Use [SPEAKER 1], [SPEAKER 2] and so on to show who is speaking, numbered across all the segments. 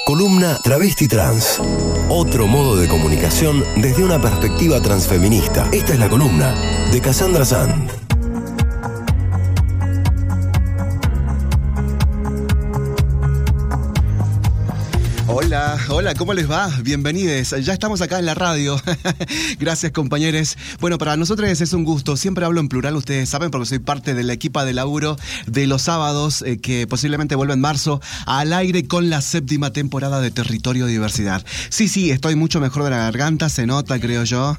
[SPEAKER 1] Columna Travesti Trans. Otro modo de comunicación desde una perspectiva transfeminista. Esta es la columna de Cassandra Sand.
[SPEAKER 2] Hola, ¿cómo les va? Bienvenidos. Ya estamos acá en la radio. Gracias, compañeros. Bueno, para nosotros es un gusto. Siempre hablo en plural, ustedes saben, porque soy parte del equipo de laburo de los sábados, que posiblemente vuelva en marzo al aire con la 7ª temporada de Territorio Diversidad. Sí, estoy mucho mejor de la garganta, se nota, creo yo.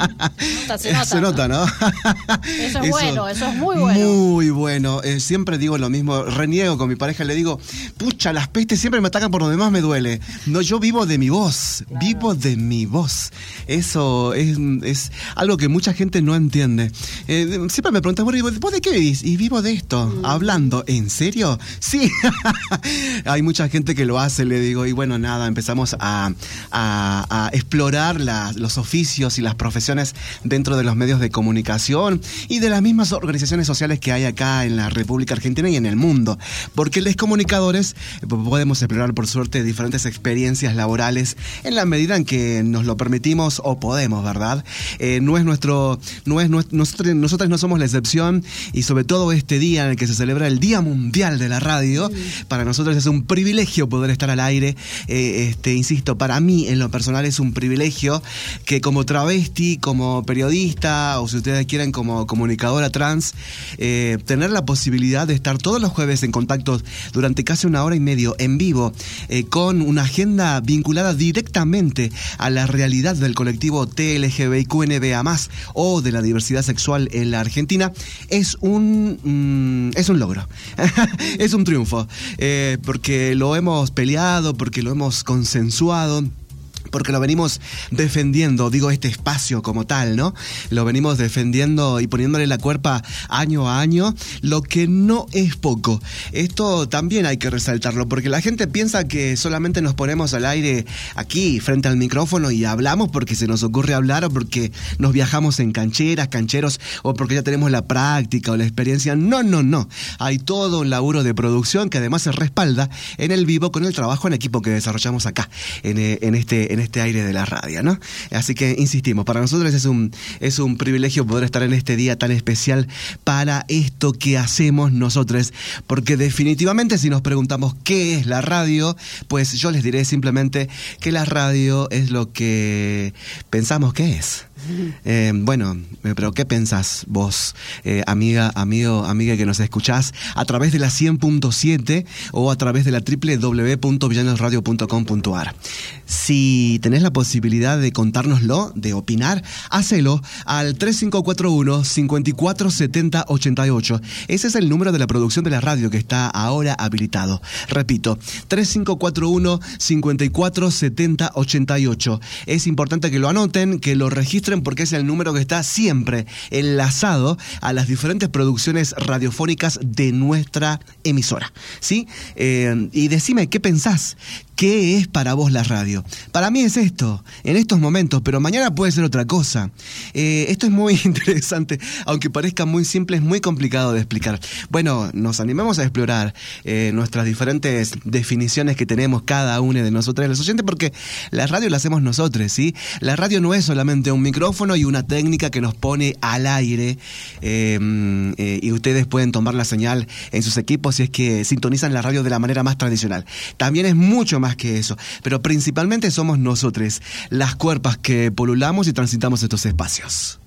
[SPEAKER 2] Se nota, ¿no?
[SPEAKER 3] Eso es bueno, eso es muy bueno.
[SPEAKER 2] Muy bueno. Siempre digo lo mismo, reniego con mi pareja, le digo, pucha, las pestes siempre me atacan por donde más me duele. No, yo vivo de mi voz, claro. Vivo de mi voz. Eso es algo que mucha gente no entiende. Siempre me preguntan, bueno, ¿vos de qué vivís? Y vivo de esto, hablando. ¿En serio? Sí. Hay mucha gente que lo hace, le digo, y bueno, nada, empezamos a explorar los oficios y las profesiones dentro de los medios de comunicación y de las mismas organizaciones sociales que hay acá en la República Argentina y en el mundo. Porque los comunicadores podemos explorar, por suerte, diferentes experiencias laborales en la medida en que nos lo permitimos o podemos, ¿verdad? Nosotros no somos la excepción, y sobre todo este día en el que se celebra el Día Mundial de la Radio, para nosotros es un privilegio poder estar al aire. Insisto, para mí en lo personal es un privilegio que como travesti, como periodista, o si ustedes quieren como comunicadora trans, tener la posibilidad de estar todos los jueves en contacto durante casi 1 hora y media en vivo, con una agenda vinculada directamente a la realidad del colectivo TLGBTQNBA+, o de la diversidad sexual en la Argentina, es un logro. Es un triunfo, porque lo hemos peleado, porque lo hemos consensuado, porque lo venimos defendiendo, digo, este espacio como tal, ¿no? Lo venimos defendiendo y poniéndole la cuerpa año a año, lo que no es poco. Esto también hay que resaltarlo, porque la gente piensa que solamente nos ponemos al aire aquí, frente al micrófono, y hablamos porque se nos ocurre hablar, o porque nos viajamos en cancheros, o porque ya tenemos la práctica o la experiencia. No. Hay todo un laburo de producción que además se respalda en el vivo con el trabajo en equipo que desarrollamos acá, en este aire de la radio, ¿no? Así que insistimos, para nosotros es un privilegio poder estar en este día tan especial para esto que hacemos nosotros, porque definitivamente si nos preguntamos qué es la radio, pues yo les diré simplemente que la radio es lo que pensamos que es. Bueno, pero ¿qué pensás vos, amiga, amigo, amiga que nos escuchás a través de la 100.7 o a través de la www.villanosradio.com.ar? Si tenés la posibilidad de contárnoslo, de opinar, hacelo al 3541 5470 88. Ese es el número de la producción de la radio que está ahora habilitado. Repito, 3541 5470 88. Es importante que lo anoten, que lo registren, porque es el número que está siempre enlazado a las diferentes producciones radiofónicas de nuestra emisora, ¿sí? Y decime, ¿qué pensás? ¿Qué es para vos la radio? Para mí es esto, en estos momentos, pero mañana puede ser otra cosa. Esto es muy interesante, aunque parezca muy simple, es muy complicado de explicar. Bueno, nos animamos a explorar nuestras diferentes definiciones que tenemos cada uno de nosotros, los oyentes, porque la radio la hacemos nosotros, ¿sí? La radio no es solamente un micrófono y una técnica que nos pone al aire, y ustedes pueden tomar la señal en sus equipos si es que sintonizan la radio de la manera más tradicional. También es mucho más que eso, pero principalmente somos nosotros, las cuerpas que polulamos y transitamos estos espacios.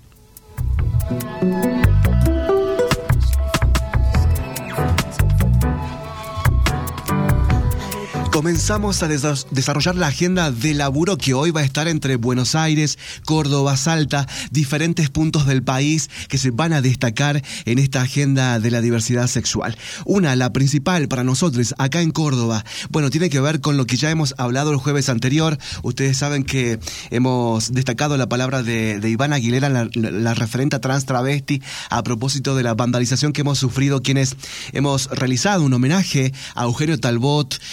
[SPEAKER 2] Comenzamos a desarrollar la agenda de laburo que hoy va a estar entre Buenos Aires, Córdoba, Salta, diferentes puntos del país que se van a destacar en esta agenda de la diversidad sexual. La principal para nosotros acá en Córdoba, bueno, tiene que ver con lo que ya hemos hablado el jueves anterior. Ustedes saben que hemos destacado la palabra de Ivana Aguilera, la referenta trans travesti, a propósito de la vandalización que hemos sufrido quienes hemos realizado un homenaje a Eugenio Talbot, y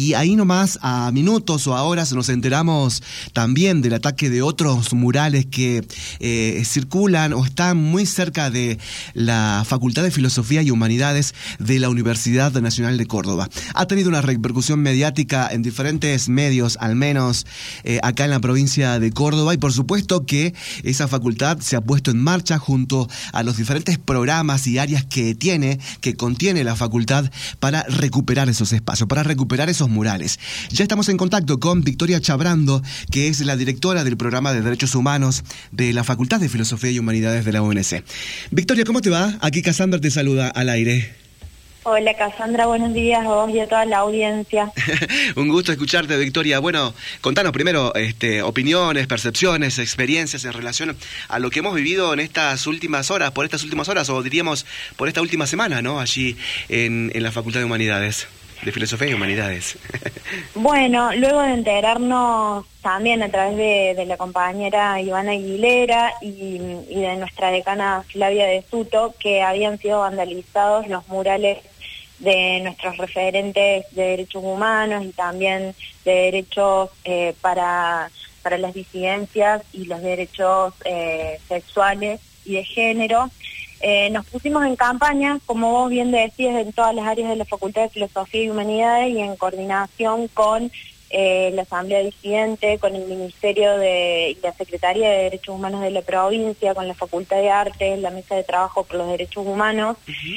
[SPEAKER 2] y ahí nomás a minutos o a horas nos enteramos también del ataque de otros murales que circulan o están muy cerca de la Facultad de Filosofía y Humanidades de la Universidad Nacional de Córdoba. Ha tenido una repercusión mediática en diferentes medios, al menos acá en la provincia de Córdoba, y por supuesto que esa facultad se ha puesto en marcha junto a los diferentes programas y áreas que contiene la facultad para recuperar esos espacios, para recuperar esos murales. Ya estamos en contacto con Victoria Chabrando, que es la directora del programa de Derechos Humanos de la Facultad de Filosofía y Humanidades de la UNC. Victoria, ¿cómo te va? Aquí Cassandra te saluda al aire.
[SPEAKER 4] Hola Cassandra, buenos días a vos y a toda la audiencia.
[SPEAKER 2] Un gusto escucharte, Victoria. Bueno, contanos primero opiniones, percepciones, experiencias en relación a lo que hemos vivido en estas últimas horas, o diríamos por esta última semana, ¿no? Allí en la Facultad de Humanidades, de Filosofía y Humanidades.
[SPEAKER 4] Bueno, luego de enterarnos también a través de la compañera Ivana Aguilera y de nuestra decana Flavia de Suto, que habían sido vandalizados los murales de nuestros referentes de derechos humanos y también de derechos para las disidencias y los derechos sexuales y de género, nos pusimos en campaña, como vos bien decías, en todas las áreas de la Facultad de Filosofía y Humanidades y en coordinación con la Asamblea Disidente, con el Ministerio y la Secretaría de Derechos Humanos de la provincia, con la Facultad de Artes, la Mesa de Trabajo por los Derechos Humanos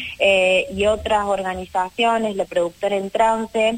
[SPEAKER 4] y otras organizaciones, la Productora en Trance.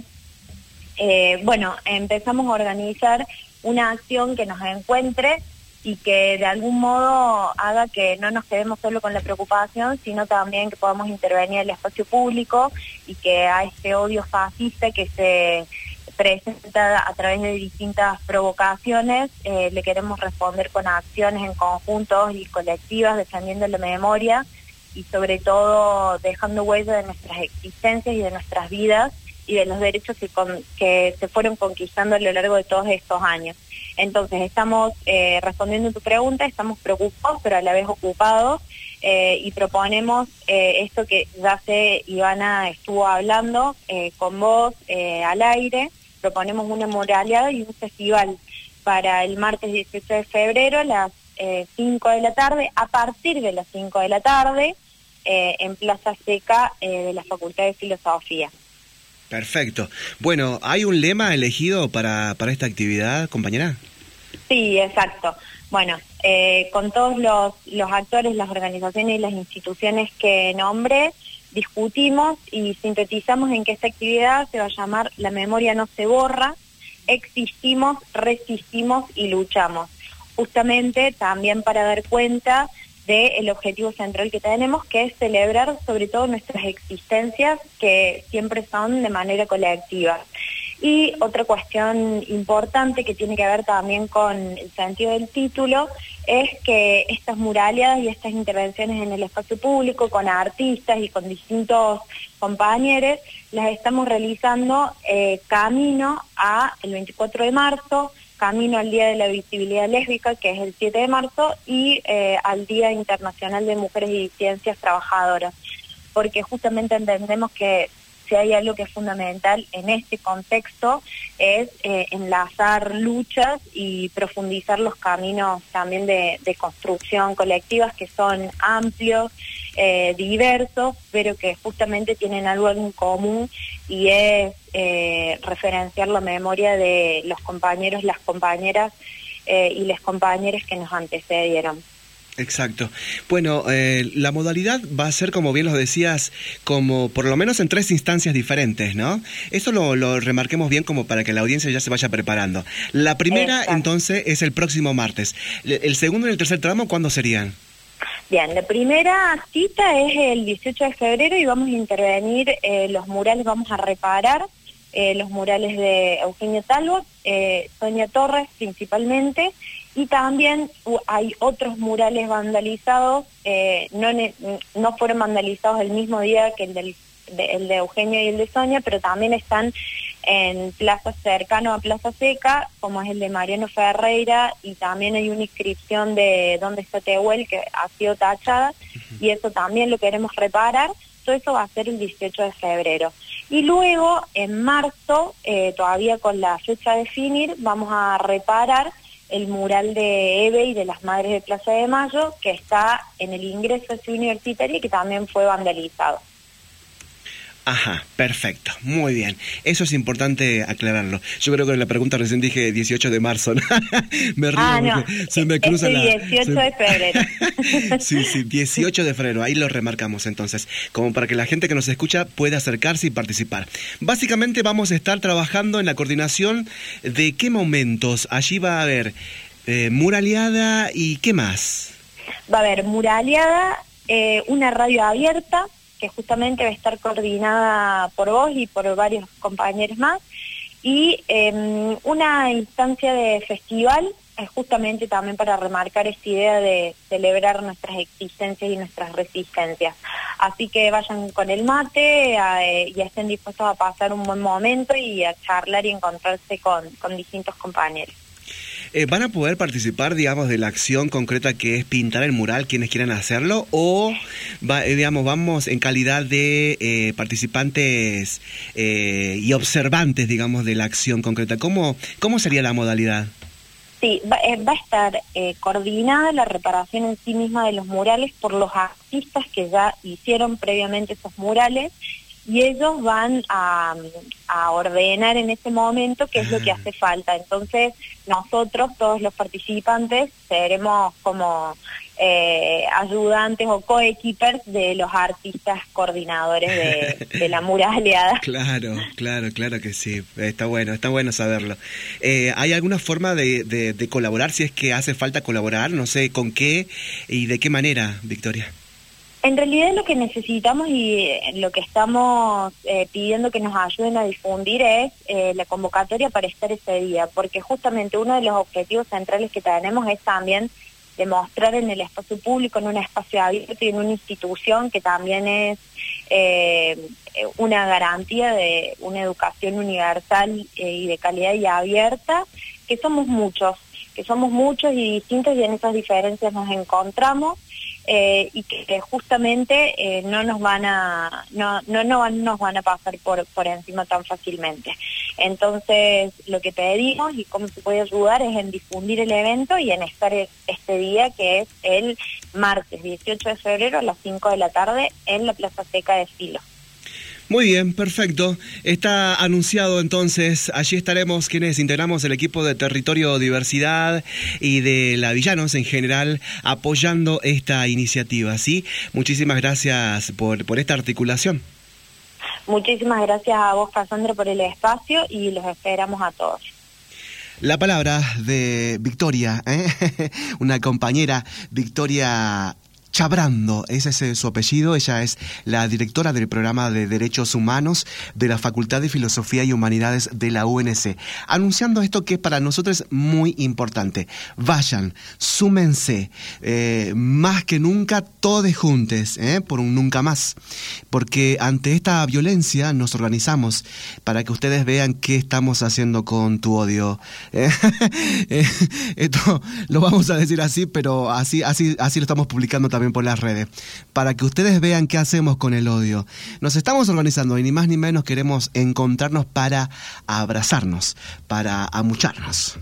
[SPEAKER 4] Bueno, empezamos a organizar una acción que nos encuentre y que de algún modo haga que no nos quedemos solo con la preocupación, sino también que podamos intervenir en el espacio público y que a este odio fascista que se presenta a través de distintas provocaciones, le queremos responder con acciones en conjuntos y colectivas, defendiendo la memoria y sobre todo dejando huella de nuestras existencias y de nuestras vidas y de los derechos que se fueron conquistando a lo largo de todos estos años. Entonces estamos respondiendo a tu pregunta, estamos preocupados pero a la vez ocupados y proponemos esto que ya Ivana estuvo hablando con vos al aire. Proponemos una muraleada y un festival para el martes 18 de febrero a las 5 de la tarde, a partir de las 5 de la tarde, en Plaza Seca de la Facultad de Filosofía.
[SPEAKER 2] Perfecto. Bueno, ¿hay un lema elegido para esta actividad, compañera?
[SPEAKER 4] Sí, exacto. Bueno, con todos los actores, las organizaciones y las instituciones que nombré, discutimos y sintetizamos en que esta actividad se va a llamar La memoria no se borra, existimos, resistimos y luchamos. Justamente también para dar cuenta del objetivo central que tenemos, que es celebrar sobre todo nuestras existencias, que siempre son de manera colectiva. Y otra cuestión importante que tiene que ver también con el sentido del título es que estas muraleadas y estas intervenciones en el espacio público con artistas y con distintos compañeros las estamos realizando camino a el 24 de marzo, camino al Día de la Visibilidad Lésbica, que es el 7 de marzo, y al Día Internacional de Mujeres y Disidencias Trabajadoras, porque justamente entendemos que si hay algo que es fundamental en este contexto es enlazar luchas y profundizar los caminos también de construcción colectivas que son amplios, diversos, pero que justamente tienen algo en común y es referenciar la memoria de los compañeros, las compañeras y les compañeros que nos antecedieron.
[SPEAKER 2] Exacto. Bueno, la modalidad va a ser, como bien lo decías, como por lo menos en 3 instancias diferentes, ¿no? Eso lo remarquemos bien como para que la audiencia ya se vaya preparando. La primera, entonces, es el próximo martes. ¿El segundo y el tercer tramo cuándo serían?
[SPEAKER 4] Bien, la primera cita es el 18 de febrero y vamos a intervenir los murales, vamos a reparar los murales de Eugenio Talbot, Sonia Torres principalmente, y también hay otros murales vandalizados, no fueron vandalizados el mismo día que el de Eugenio y el de Sonia, pero también están en plazas cercanas a Plaza Seca, como es el de Mariano Ferreira, y también hay una inscripción de dónde está Tehuel que ha sido tachada, y eso también lo queremos reparar. Todo eso va a ser el 18 de febrero. Y luego, en marzo, todavía con la fecha a definir, vamos a reparar el mural de Eve y de las Madres de Plaza de Mayo, que está en el ingreso a Ciudad Universitaria y que también fue vandalizado.
[SPEAKER 2] Ajá, perfecto, muy bien. Eso es importante aclararlo. Yo creo que en la pregunta recién dije 18 de marzo, ¿no? Me río porque se me cruza la...
[SPEAKER 4] 18 de febrero.
[SPEAKER 2] Sí, 18 de febrero, ahí lo remarcamos entonces, como para que la gente que nos escucha pueda acercarse y participar. Básicamente vamos a estar trabajando en la coordinación de qué momentos. Allí va a haber muraleada y ¿qué más?
[SPEAKER 4] Va a haber muraleada, una radio abierta, que justamente va a estar coordinada por vos y por varios compañeros más, y una instancia de festival, justamente también para remarcar esta idea de celebrar nuestras existencias y nuestras resistencias. Así que vayan con el mate y estén dispuestos a pasar un buen momento y a charlar y encontrarse con distintos compañeros.
[SPEAKER 2] ¿Van a poder participar, digamos, de la acción concreta que es pintar el mural quienes quieran hacerlo? ¿O, digamos, vamos en calidad de participantes y observantes, digamos, de la acción concreta? ¿Cómo sería la modalidad?
[SPEAKER 4] Sí, va a estar coordinada la reparación en sí misma de los murales por los artistas que ya hicieron previamente esos murales, y ellos van a ordenar en ese momento qué es lo que hace falta. Entonces, nosotros, todos los participantes, seremos como ayudantes o coequippers de los artistas coordinadores de la muraleada.
[SPEAKER 2] Claro que sí. Está bueno saberlo. ¿Hay alguna forma de colaborar, si es que hace falta colaborar? No sé, ¿con qué y de qué manera, Victoria?
[SPEAKER 4] En realidad lo que necesitamos y lo que estamos pidiendo que nos ayuden a difundir es la convocatoria para estar ese día, porque justamente uno de los objetivos centrales que tenemos es también demostrar en el espacio público, en un espacio abierto y en una institución que también es una garantía de una educación universal y de calidad y abierta, que somos muchos y distintos, y en esas diferencias nos encontramos. Y que justamente no nos van a pasar por encima tan fácilmente. Entonces, lo que pedimos y cómo se puede ayudar es en difundir el evento y en estar este día, que es el martes 18 de febrero a las 5 de la tarde en la Plaza Seca de Filo.
[SPEAKER 2] Muy bien, perfecto. Está anunciado entonces, allí estaremos quienes integramos el equipo de Territorio Diversidad y de la Villanos en general apoyando esta iniciativa, ¿sí? Muchísimas gracias por esta articulación.
[SPEAKER 4] Muchísimas gracias a vos, Cassandra, por el espacio, y los esperamos a todos.
[SPEAKER 2] La palabra de Victoria, una compañera, Victoria Chabrando, ese es su apellido. Ella es la directora del programa de Derechos Humanos de la Facultad de Filosofía y Humanidades de la UNC, anunciando esto que para nosotros es muy importante. Vayan, súmense, más que nunca, todos juntos, por un nunca más, porque ante esta violencia nos organizamos para que ustedes vean qué estamos haciendo con tu odio. Esto lo vamos a decir así, pero así lo estamos publicando también por las redes, para que ustedes vean qué hacemos con el odio. Nos estamos organizando y ni más ni menos queremos encontrarnos para abrazarnos, para amucharnos.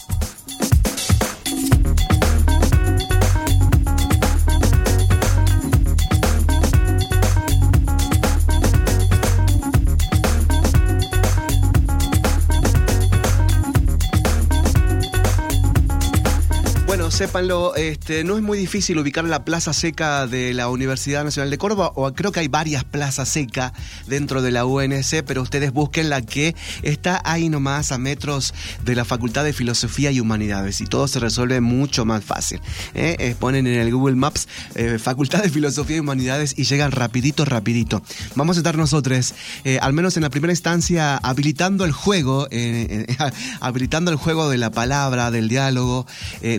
[SPEAKER 2] Sépanlo, no es muy difícil ubicar la Plaza Seca de la Universidad Nacional de Córdoba, o creo que hay varias plazas secas dentro de la UNC, pero ustedes busquen la que está ahí nomás a metros de la Facultad de Filosofía y Humanidades, y todo se resuelve mucho más fácil. Ponen en el Google Maps Facultad de Filosofía y Humanidades y llegan rapidito. Vamos a estar nosotros, al menos en la primera instancia, habilitando el juego de la palabra, del diálogo, en una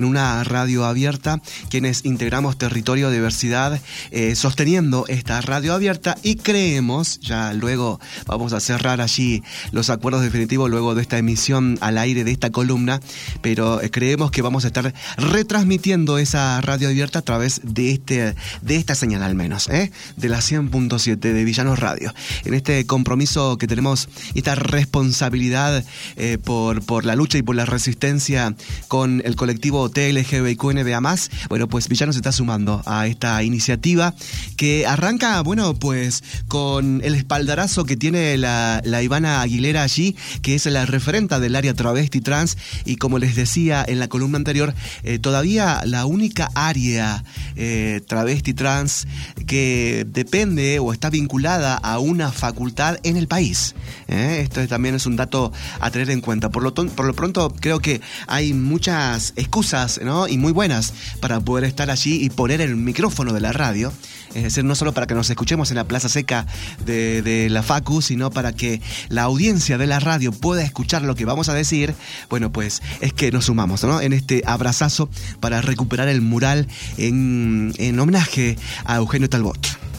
[SPEAKER 2] radio abierta, quienes integramos Territorio Diversidad, sosteniendo esta radio abierta, y creemos, ya luego vamos a cerrar allí los acuerdos definitivos luego de esta emisión al aire de esta columna, pero creemos que vamos a estar retransmitiendo esa radio abierta a través de esta señal al menos, de la 100.7 de Villanos Radio. En este compromiso que tenemos, esta responsabilidad por la lucha y por la resistencia con el colectivo TLGBTQNBA+, bueno, pues Villanos se está sumando a esta iniciativa que arranca, bueno, pues con el espaldarazo que tiene la Ivana Aguilera allí, que es la referenta del área travesti trans, y como les decía en la columna anterior, todavía la única área travesti trans que depende o está vinculada a una facultad en el país. Esto también es un dato a tener en cuenta. Por lo pronto creo que hay muchas excusas, ¿no?, y muy buenas para poder estar allí y poner el micrófono de la radio. Es decir, no solo para que nos escuchemos en la Plaza Seca de la Facu, sino para que la audiencia de la radio pueda escuchar lo que vamos a decir. Bueno, pues es que nos sumamos, ¿no?, en este abrazazo para recuperar el mural en homenaje a Eugenio Talbot.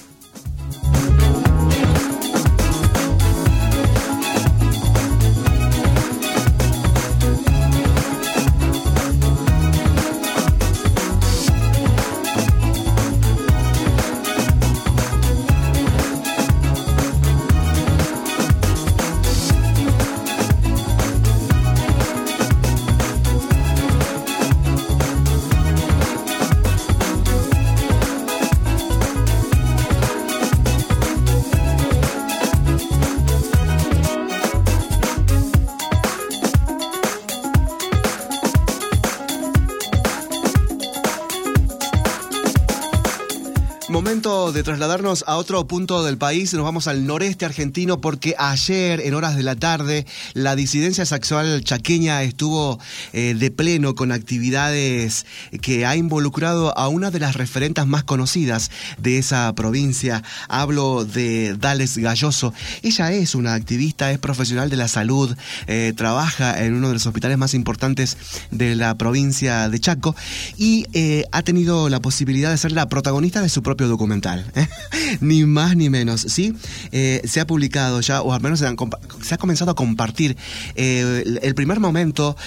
[SPEAKER 2] Momento de trasladarnos a otro punto del país. Nos vamos al noreste argentino porque ayer, en horas de la tarde, la disidencia sexual chaqueña estuvo de pleno con actividades que ha involucrado a una de las referentas más conocidas de esa provincia. Hablo de Dalex Galloso. Ella es una activista, es profesional de la salud, trabaja en uno de los hospitales más importantes de la provincia de Chaco y ha tenido la posibilidad de ser la protagonista de su propio documental, ni más ni menos, ¿sí? Se ha publicado ya, o al menos se ha comenzado a compartir el primer momento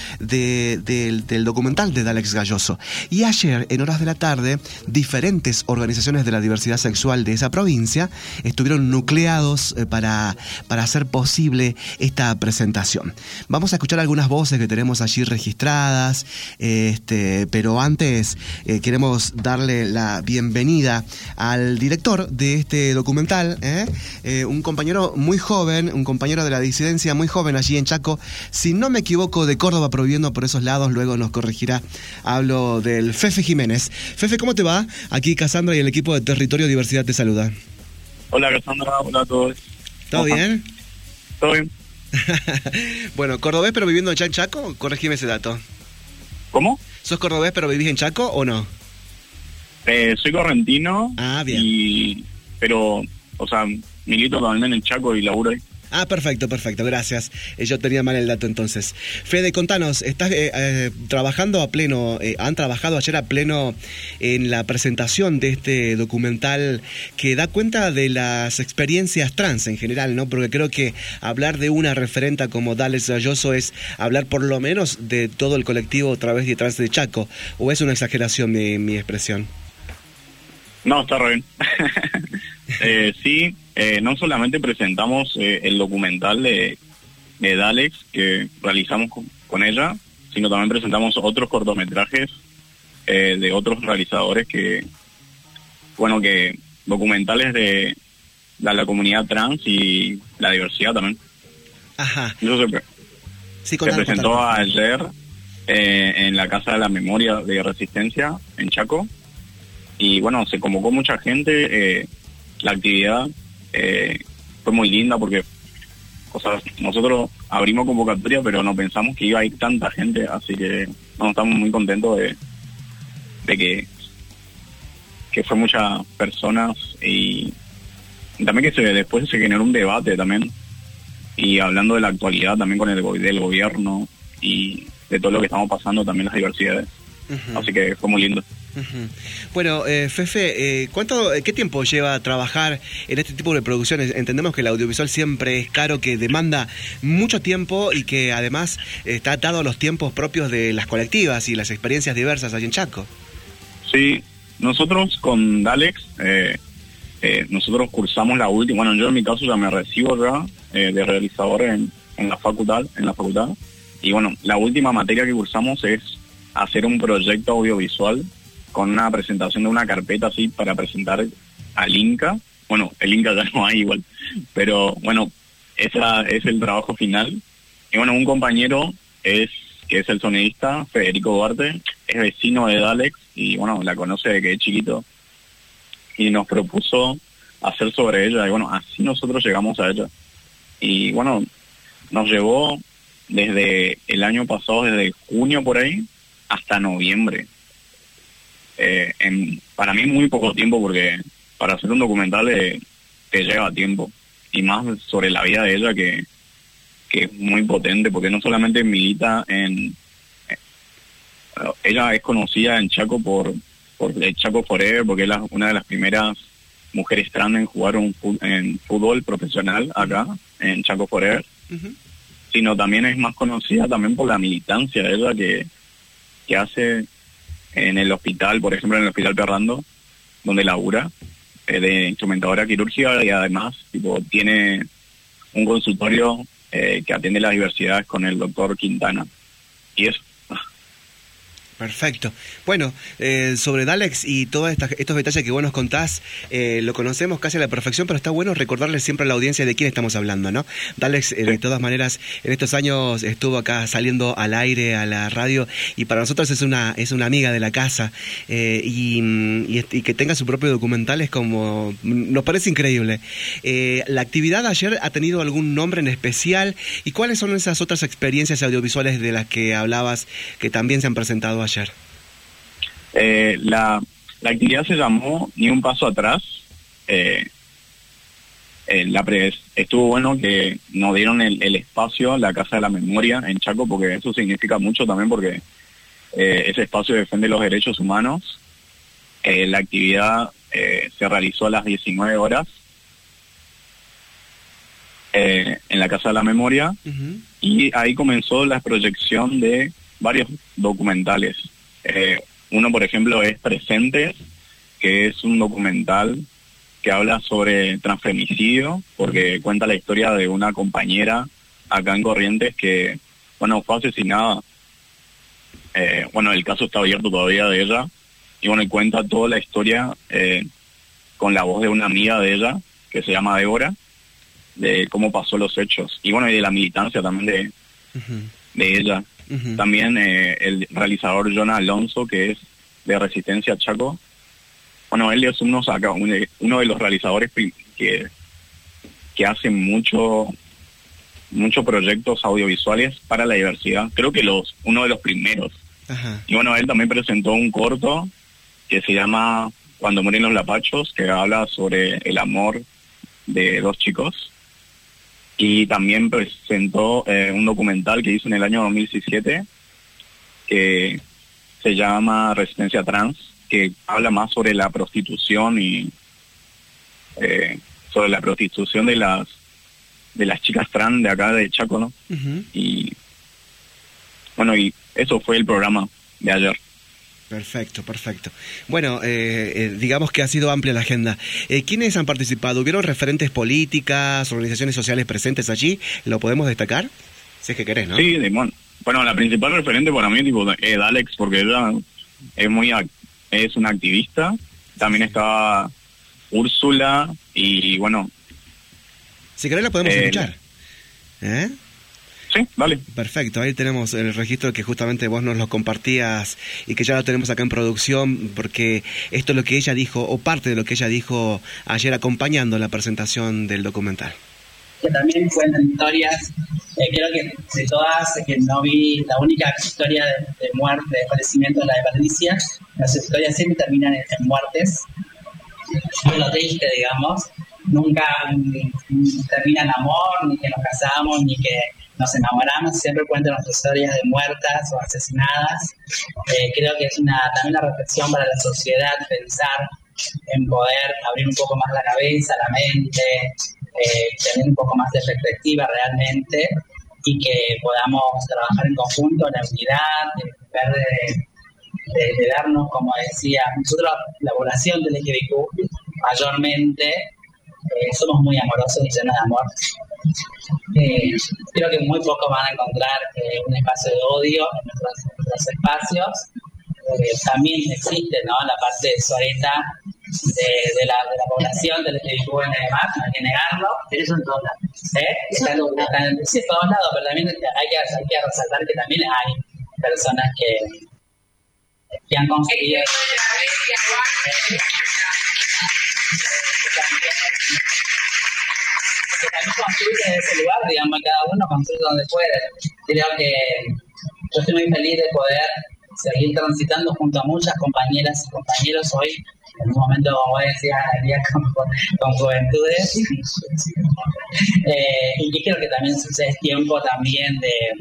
[SPEAKER 2] del documental de Dalex Galloso. Y ayer, en horas de la tarde, diferentes organizaciones de la diversidad sexual de esa provincia estuvieron nucleados para hacer posible esta presentación. Vamos a escuchar algunas voces que tenemos allí registradas, pero antes queremos darle la bienvenida al director de este documental, un compañero muy joven, un compañero de la disidencia muy joven allí en Chaco, si no me equivoco, de Córdoba, pero viviendo por esos lados, luego nos corregirá. Hablo del Fefe Jiménez. Fefe, ¿cómo te va? Aquí Cassandra y el equipo de Territorio Diversidad te saluda.
[SPEAKER 5] Hola Cassandra, hola a todos.
[SPEAKER 2] ¿Todo bien?
[SPEAKER 5] Todo bien.
[SPEAKER 2] Bueno, cordobés pero viviendo ya en Chaco, corregime ese dato.
[SPEAKER 5] ¿Cómo?
[SPEAKER 2] ¿Sos cordobés pero vivís en Chaco o no?
[SPEAKER 5] Soy correntino.
[SPEAKER 2] Ah, bien.
[SPEAKER 5] Pero, o sea, milito también en Chaco y laburo ahí.
[SPEAKER 2] Ah, perfecto, gracias. Yo tenía mal el dato entonces. Fede, contanos, ¿estás trabajando a pleno, han trabajado ayer a pleno en la presentación de este documental que da cuenta de las experiencias trans en general, ¿no? Porque creo que hablar de una referenta como Dalex Galloso es hablar por lo menos de todo el colectivo travesti trans de Chaco, ¿o es una exageración mi expresión?
[SPEAKER 5] No, está re bien. Sí, no solamente presentamos el documental de Dalex que realizamos con ella, sino también presentamos otros cortometrajes de otros realizadores que documentales de la comunidad trans y la diversidad también.
[SPEAKER 2] Ajá.
[SPEAKER 5] Eso se presentó ayer en la Casa de la Memoria de Resistencia en Chaco. Y bueno, se convocó mucha gente, la actividad fue muy linda porque, o sea, nosotros abrimos convocatoria, pero no pensamos que iba a ir tanta gente, así que estamos muy contentos de que fue muchas personas y también que después se generó un debate también, y hablando de la actualidad también con del gobierno y de todo lo que estamos pasando, también las diversidades. Así que fue muy lindo.
[SPEAKER 2] Bueno, Fefe, ¿qué tiempo lleva a trabajar en este tipo de producciones? Entendemos que el audiovisual siempre es caro, que demanda mucho tiempo y que además está atado a los tiempos propios de las colectivas y las experiencias diversas allí en Chaco.
[SPEAKER 5] Sí, nosotros con Dalex, nosotros cursamos la última, bueno, yo en mi caso ya me recibo ya de realizador en la facultad, y bueno, la última materia que cursamos es hacer un proyecto audiovisual con una presentación de una carpeta así para presentar al Inca. Bueno, el Inca ya no hay igual, pero bueno, esa es el trabajo final. Y bueno, un compañero que es el sonidista, Federico Duarte, es vecino de Dalex y bueno, la conoce de que es chiquito y nos propuso hacer sobre ella y bueno, así nosotros llegamos a ella. Y bueno, nos llevó desde el año pasado, desde junio por ahí, hasta noviembre. Para mí muy poco tiempo, porque para hacer un documental te lleva tiempo, y más sobre la vida de ella, que es muy potente, porque no solamente milita ella es conocida en Chaco por el Chaco Forever, porque es una de las primeras mujeres trans en jugar en fútbol profesional acá en Chaco Forever, sino también es más conocida también por la militancia de ella que hace en el hospital, por ejemplo en el Hospital Perrando, donde labura de instrumentadora quirúrgica, y además tiene un consultorio que atiende las diversidades con el doctor Quintana. Y eso.
[SPEAKER 2] Perfecto. Bueno, sobre Dalex y todos estos detalles que vos nos contás, lo conocemos casi a la perfección, pero está bueno recordarle siempre a la audiencia de quién estamos hablando, ¿no? Dalex, de todas maneras, en estos años estuvo acá saliendo al aire, a la radio, y para nosotros es una amiga de la casa, y que tenga su propio documental es como... nos parece increíble. ¿La actividad de ayer ha tenido algún nombre en especial? ¿Y cuáles son esas otras experiencias audiovisuales de las que hablabas que también se han presentado ayer?
[SPEAKER 5] La actividad se llamó Ni un paso atrás. Estuvo bueno que nos dieron el espacio, la Casa de la Memoria en Chaco, porque eso significa mucho también, porque ese espacio defiende los derechos humanos. La actividad se realizó a las 19 horas en la Casa de la Memoria, y ahí comenzó la proyección de varios documentales. Uno, por ejemplo, es Presentes, que es un documental que habla sobre transfemicidio, porque cuenta la historia de una compañera acá en Corrientes que, bueno, fue asesinada. El caso está abierto todavía de ella, y bueno, y cuenta toda la historia con la voz de una amiga de ella, que se llama Débora, de cómo pasó los hechos, y bueno, y de la militancia también de ella. También el realizador Jonah Alonso, que es de Resistencia Chaco. Bueno, él es uno de los realizadores que hace mucho proyectos audiovisuales para la diversidad. Creo que uno de los primeros. Y bueno, él también presentó un corto que se llama Cuando mueren los lapachos, que habla sobre el amor de dos chicos. Y también presentó un documental que hizo en el año 2017 que se llama Resistencia Trans, que habla más sobre la prostitución y sobre la prostitución de las chicas trans de acá de Chaco, ¿no? Y bueno, y eso fue el programa de ayer.
[SPEAKER 2] Perfecto. Bueno, digamos que ha sido amplia la agenda. ¿Quiénes han participado? ¿Hubieron referentes políticas, organizaciones sociales presentes allí? ¿Lo podemos destacar? Si es que querés, ¿no?
[SPEAKER 5] Sí, bueno, la principal referente para mí es Alex, porque ella es una activista. También estaba Úrsula, y bueno...
[SPEAKER 2] Si querés la podemos escuchar.
[SPEAKER 5] Sí, vale.
[SPEAKER 2] Perfecto, ahí tenemos el registro que justamente vos nos lo compartías y que ya lo tenemos acá en producción, porque esto es lo que ella dijo, o parte de lo que ella dijo ayer acompañando la presentación del documental.
[SPEAKER 6] Que también cuentan historias, creo que de todas, que no vi la única historia de muerte, de fallecimiento, la de Patricia. Las historias siempre terminan en muertes, lo triste, digamos. Nunca termina el amor, ni que nos casamos, ni que nos enamoramos, siempre cuentan nuestras historias de muertas o asesinadas. Creo que es también una reflexión para la sociedad, pensar en poder abrir un poco más la cabeza, la mente, tener un poco más de perspectiva realmente, y que podamos trabajar en conjunto en la unidad, de darnos, como decía, nosotros la población del LGBTQ mayormente somos muy amorosos y llenos de amor. Creo que muy poco van a encontrar un espacio de odio en nuestros espacios. También existe, ¿no?, la parte soreta de la población del LGBTQ y demás, no hay que negarlo.
[SPEAKER 7] Pero eso en todos lados.
[SPEAKER 6] Está en todos lados, pero también hay que resaltar que también hay personas que han conseguido que también construyen ese lugar, digamos, cada uno construye donde puede. Creo que yo estoy muy feliz de poder seguir transitando junto a muchas compañeras y compañeros hoy, en un momento, como vos decías, con juventudes, y que creo que también es tiempo también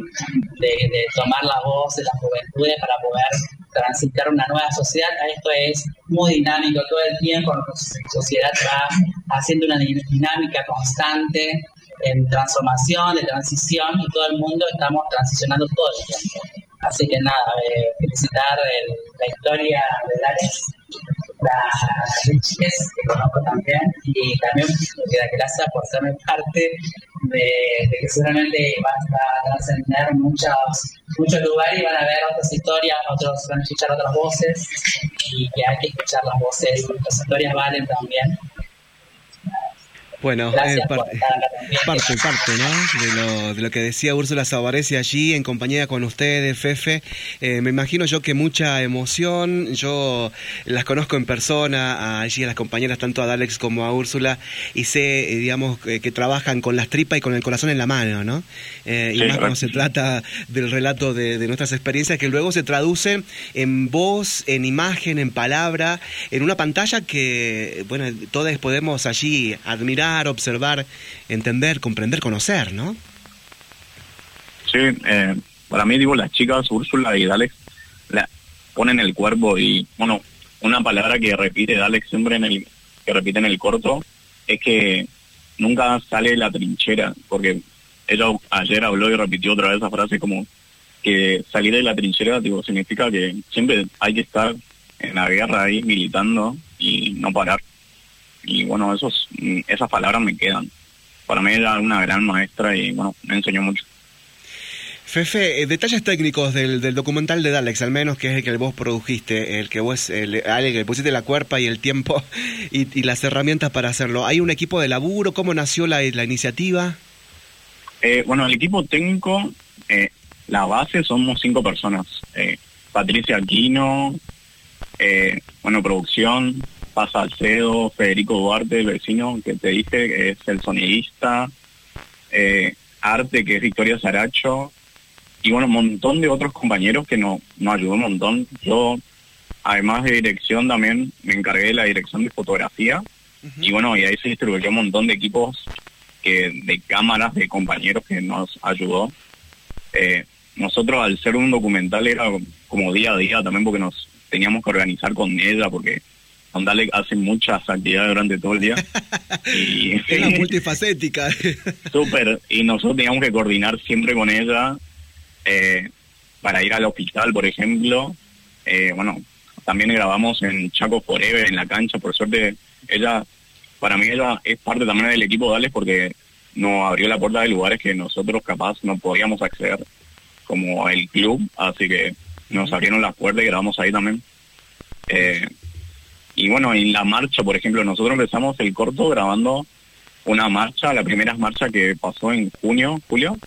[SPEAKER 6] de tomar la voz de las juventudes para poder transitar una nueva sociedad. Esto es muy dinámico todo el tiempo, nuestra sociedad va haciendo una dinámica constante en transformación, de transición, y todo el mundo estamos transicionando todo el tiempo. Así que nada, felicitar la historia de Alex, la chiques que conozco también, y también gracias por serme parte de que seguramente va a trascender muchos lugares y van a ver otras historias, van a escuchar otras voces, y que hay que escuchar las voces, las historias valen también.
[SPEAKER 2] Bueno, parte, ¿no? De lo que decía Úrsula Savaresi allí en compañía con ustedes, Fefe. Me imagino yo que mucha emoción. Yo las conozco en persona, allí a las compañeras, tanto a Alex como a Úrsula, y sé, digamos, que trabajan con las tripas y con el corazón en la mano, ¿no? Y más cuando se trata del relato de nuestras experiencias, que luego se traducen en voz, en imagen, en palabra, en una pantalla que, bueno, todos podemos allí admirar, observar, entender, comprender, conocer, ¿no?
[SPEAKER 5] Sí, para mí, digo, las chicas, Úrsula y Alex, ponen el cuerpo, y, bueno, una palabra que repite Alex siempre que repite en el corto, es que nunca sale de la trinchera, porque ella ayer habló y repitió otra vez esa frase, como que salir de la trinchera, digo, significa que siempre hay que estar en la guerra ahí militando y no parar. Y bueno, esas palabras me quedan. Para mí era una gran maestra y bueno, me enseñó mucho.
[SPEAKER 2] Fefe, detalles técnicos del documental de Alex, al menos, que es el que vos produjiste, el que le pusiste la cuerpa y el tiempo y las herramientas para hacerlo. ¿Hay un equipo de laburo? ¿Cómo nació la iniciativa?
[SPEAKER 5] Bueno, el equipo técnico, la base somos 5 personas. Patricia Aquino, bueno, producción, Paz Salcedo, Federico Duarte, el vecino que te dije, que es el sonidista, arte, que es Victoria Saracho, y bueno, un montón de otros compañeros que nos ayudó un montón. Yo, además de dirección, también me encargué de la dirección de fotografía, y bueno, y ahí se distribuyó un montón de equipos de cámaras, de compañeros que nos ayudó. Nosotros, al ser un documental, era como día a día también, porque nos teníamos que organizar con ella, porque Alex hace muchas actividades durante todo el día. Y
[SPEAKER 2] es la multifacética.
[SPEAKER 5] Súper, y nosotros teníamos que coordinar siempre con ella para ir al hospital, por ejemplo. Bueno, también grabamos en Chaco Forever, en la cancha. Por suerte, para mí ella es parte también del equipo de Alex, porque nos abrió la puerta de lugares que nosotros capaz no podíamos acceder, como el club, así que nos abrieron las puertas y grabamos ahí también. Y bueno, en la marcha, por ejemplo, nosotros empezamos el corto grabando una marcha, la primera marcha que pasó en julio.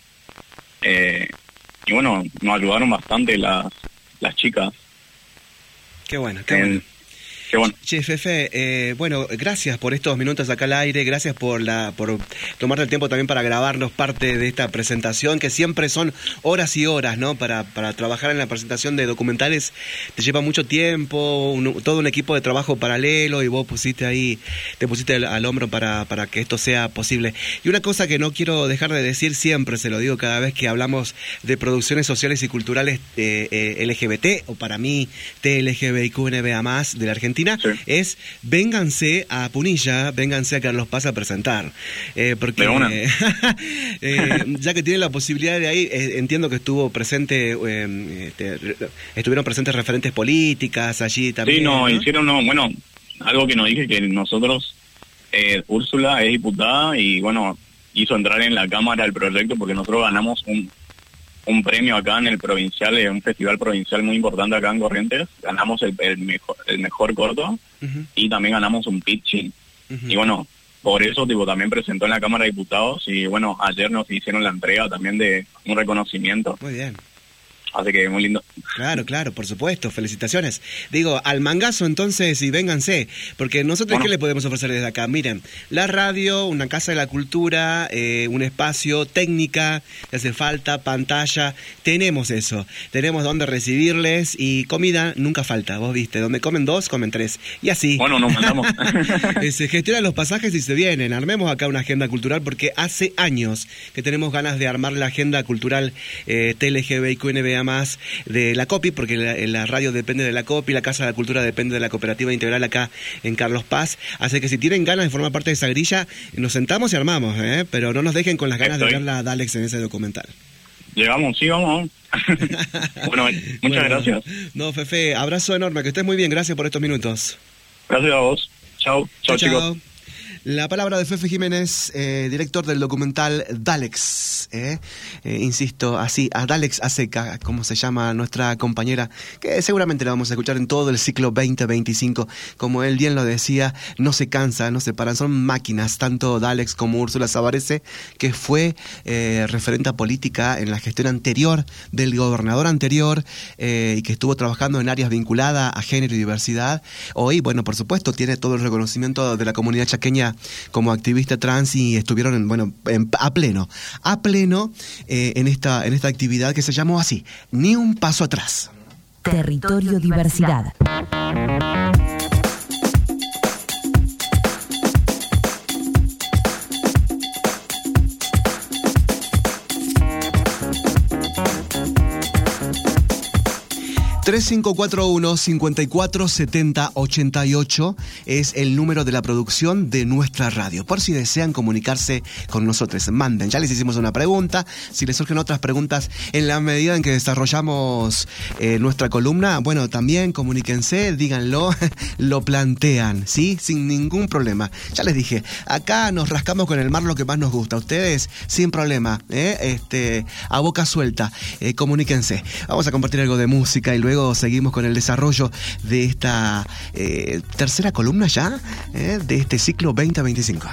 [SPEAKER 5] Y bueno, nos ayudaron bastante las chicas.
[SPEAKER 2] Qué bueno, qué bueno.
[SPEAKER 5] Qué bueno.
[SPEAKER 2] Che, Fefe, bueno, gracias por estos minutos acá al aire, gracias por tomarte el tiempo también para grabarnos parte de esta presentación, que siempre son horas y horas, ¿no? Para trabajar en la presentación de documentales te lleva mucho tiempo, todo un equipo de trabajo paralelo, y vos te pusiste al hombro para que esto sea posible. Y una cosa que no quiero dejar de decir siempre, se lo digo cada vez que hablamos de producciones sociales y culturales LGBT, o para mí TLGBIQNBA+, de la Argentina, sí, es vénganse a Punilla, vénganse a Carlos Paz a presentar. Porque ya que tienen la posibilidad de ahí, entiendo que estuvieron presentes referentes políticas allí también.
[SPEAKER 5] Sí, hicieron, bueno, algo que nos dije que nosotros, Úrsula es diputada y bueno, hizo entrar en la Cámara el proyecto porque nosotros ganamos un premio acá en el provincial, un festival provincial muy importante acá en Corrientes. Ganamos el mejor corto, y también ganamos un pitching. Y bueno, por eso también presentó en la Cámara de Diputados, y bueno, ayer nos hicieron la entrega también de un reconocimiento.
[SPEAKER 2] Muy bien.
[SPEAKER 5] Así que muy lindo.
[SPEAKER 2] Claro, por supuesto, felicitaciones. Digo, al mangazo entonces, y vénganse, porque nosotros, ¿qué le podemos ofrecer desde acá? Miren, la radio, una casa de la cultura, un espacio, técnica, si hace falta, pantalla, tenemos eso, tenemos donde recibirles, y comida nunca falta, vos viste, donde comen 2, comen 3, y así.
[SPEAKER 5] Bueno, nos mandamos.
[SPEAKER 2] Se gestionan los pasajes y se vienen, armemos acá una agenda cultural, porque hace años que tenemos ganas de armar la agenda cultural TLGBIQNBA+ de la COPI, porque la radio depende de la COPI, la Casa de la Cultura depende de la Cooperativa Integral acá en Carlos Paz, así que si tienen ganas de formar parte de esa grilla, nos sentamos y armamos, pero no nos dejen con las ganas de verla a Dalex en ese documental.
[SPEAKER 5] Llegamos, sí, vamos. Bueno, muchas gracias.
[SPEAKER 2] No, Fefe, abrazo enorme, que estés muy bien, gracias por estos minutos.
[SPEAKER 5] Gracias a vos. Chao, chicos.
[SPEAKER 2] La palabra de Fefe Jiménez, director del documental Dalex. Insisto, así, a Dalex Aseca, como se llama nuestra compañera, que seguramente la vamos a escuchar en todo el ciclo 2025. Como él bien lo decía, no se cansa, no se paran, son máquinas, tanto Dalex como Úrsula Sabarese, que fue referente política en la gestión anterior del gobernador anterior, y que estuvo trabajando en áreas vinculadas a género y diversidad. Hoy, bueno, por supuesto, tiene todo el reconocimiento de la comunidad chaqueña como activista trans, y estuvieron a pleno en esta actividad que se llamó así, Ni un paso atrás.
[SPEAKER 7] Territorio Diversidad.
[SPEAKER 2] 3541-547088 es el número de la producción de nuestra radio. Por si desean comunicarse con nosotros, manden. Ya les hicimos una pregunta. Si les surgen otras preguntas en la medida en que desarrollamos nuestra columna, bueno, también comuníquense, díganlo, lo plantean, ¿sí? Sin ningún problema. Ya les dije, acá nos rascamos con el mar lo que más nos gusta. Ustedes, sin problema, a boca suelta, comuníquense. Vamos a compartir algo de música y luego seguimos con el desarrollo de esta tercera columna ya, de este ciclo 2025.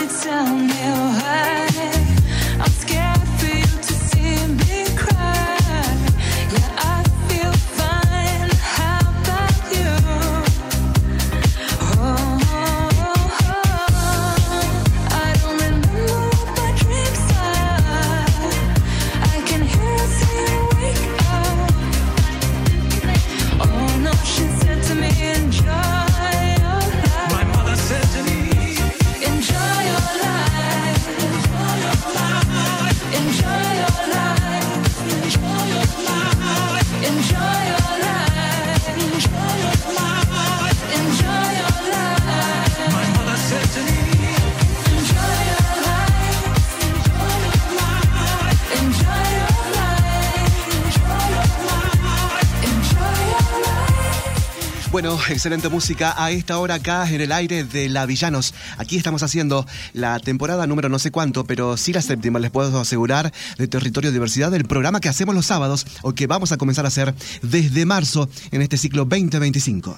[SPEAKER 2] Bueno, excelente música a esta hora acá en el aire de La Villanos. Aquí estamos haciendo la temporada número no sé cuánto, pero sí la séptima, les puedo asegurar, de Territorio Diversidad, el programa que hacemos los sábados o que vamos a comenzar a hacer desde marzo en este ciclo 2025.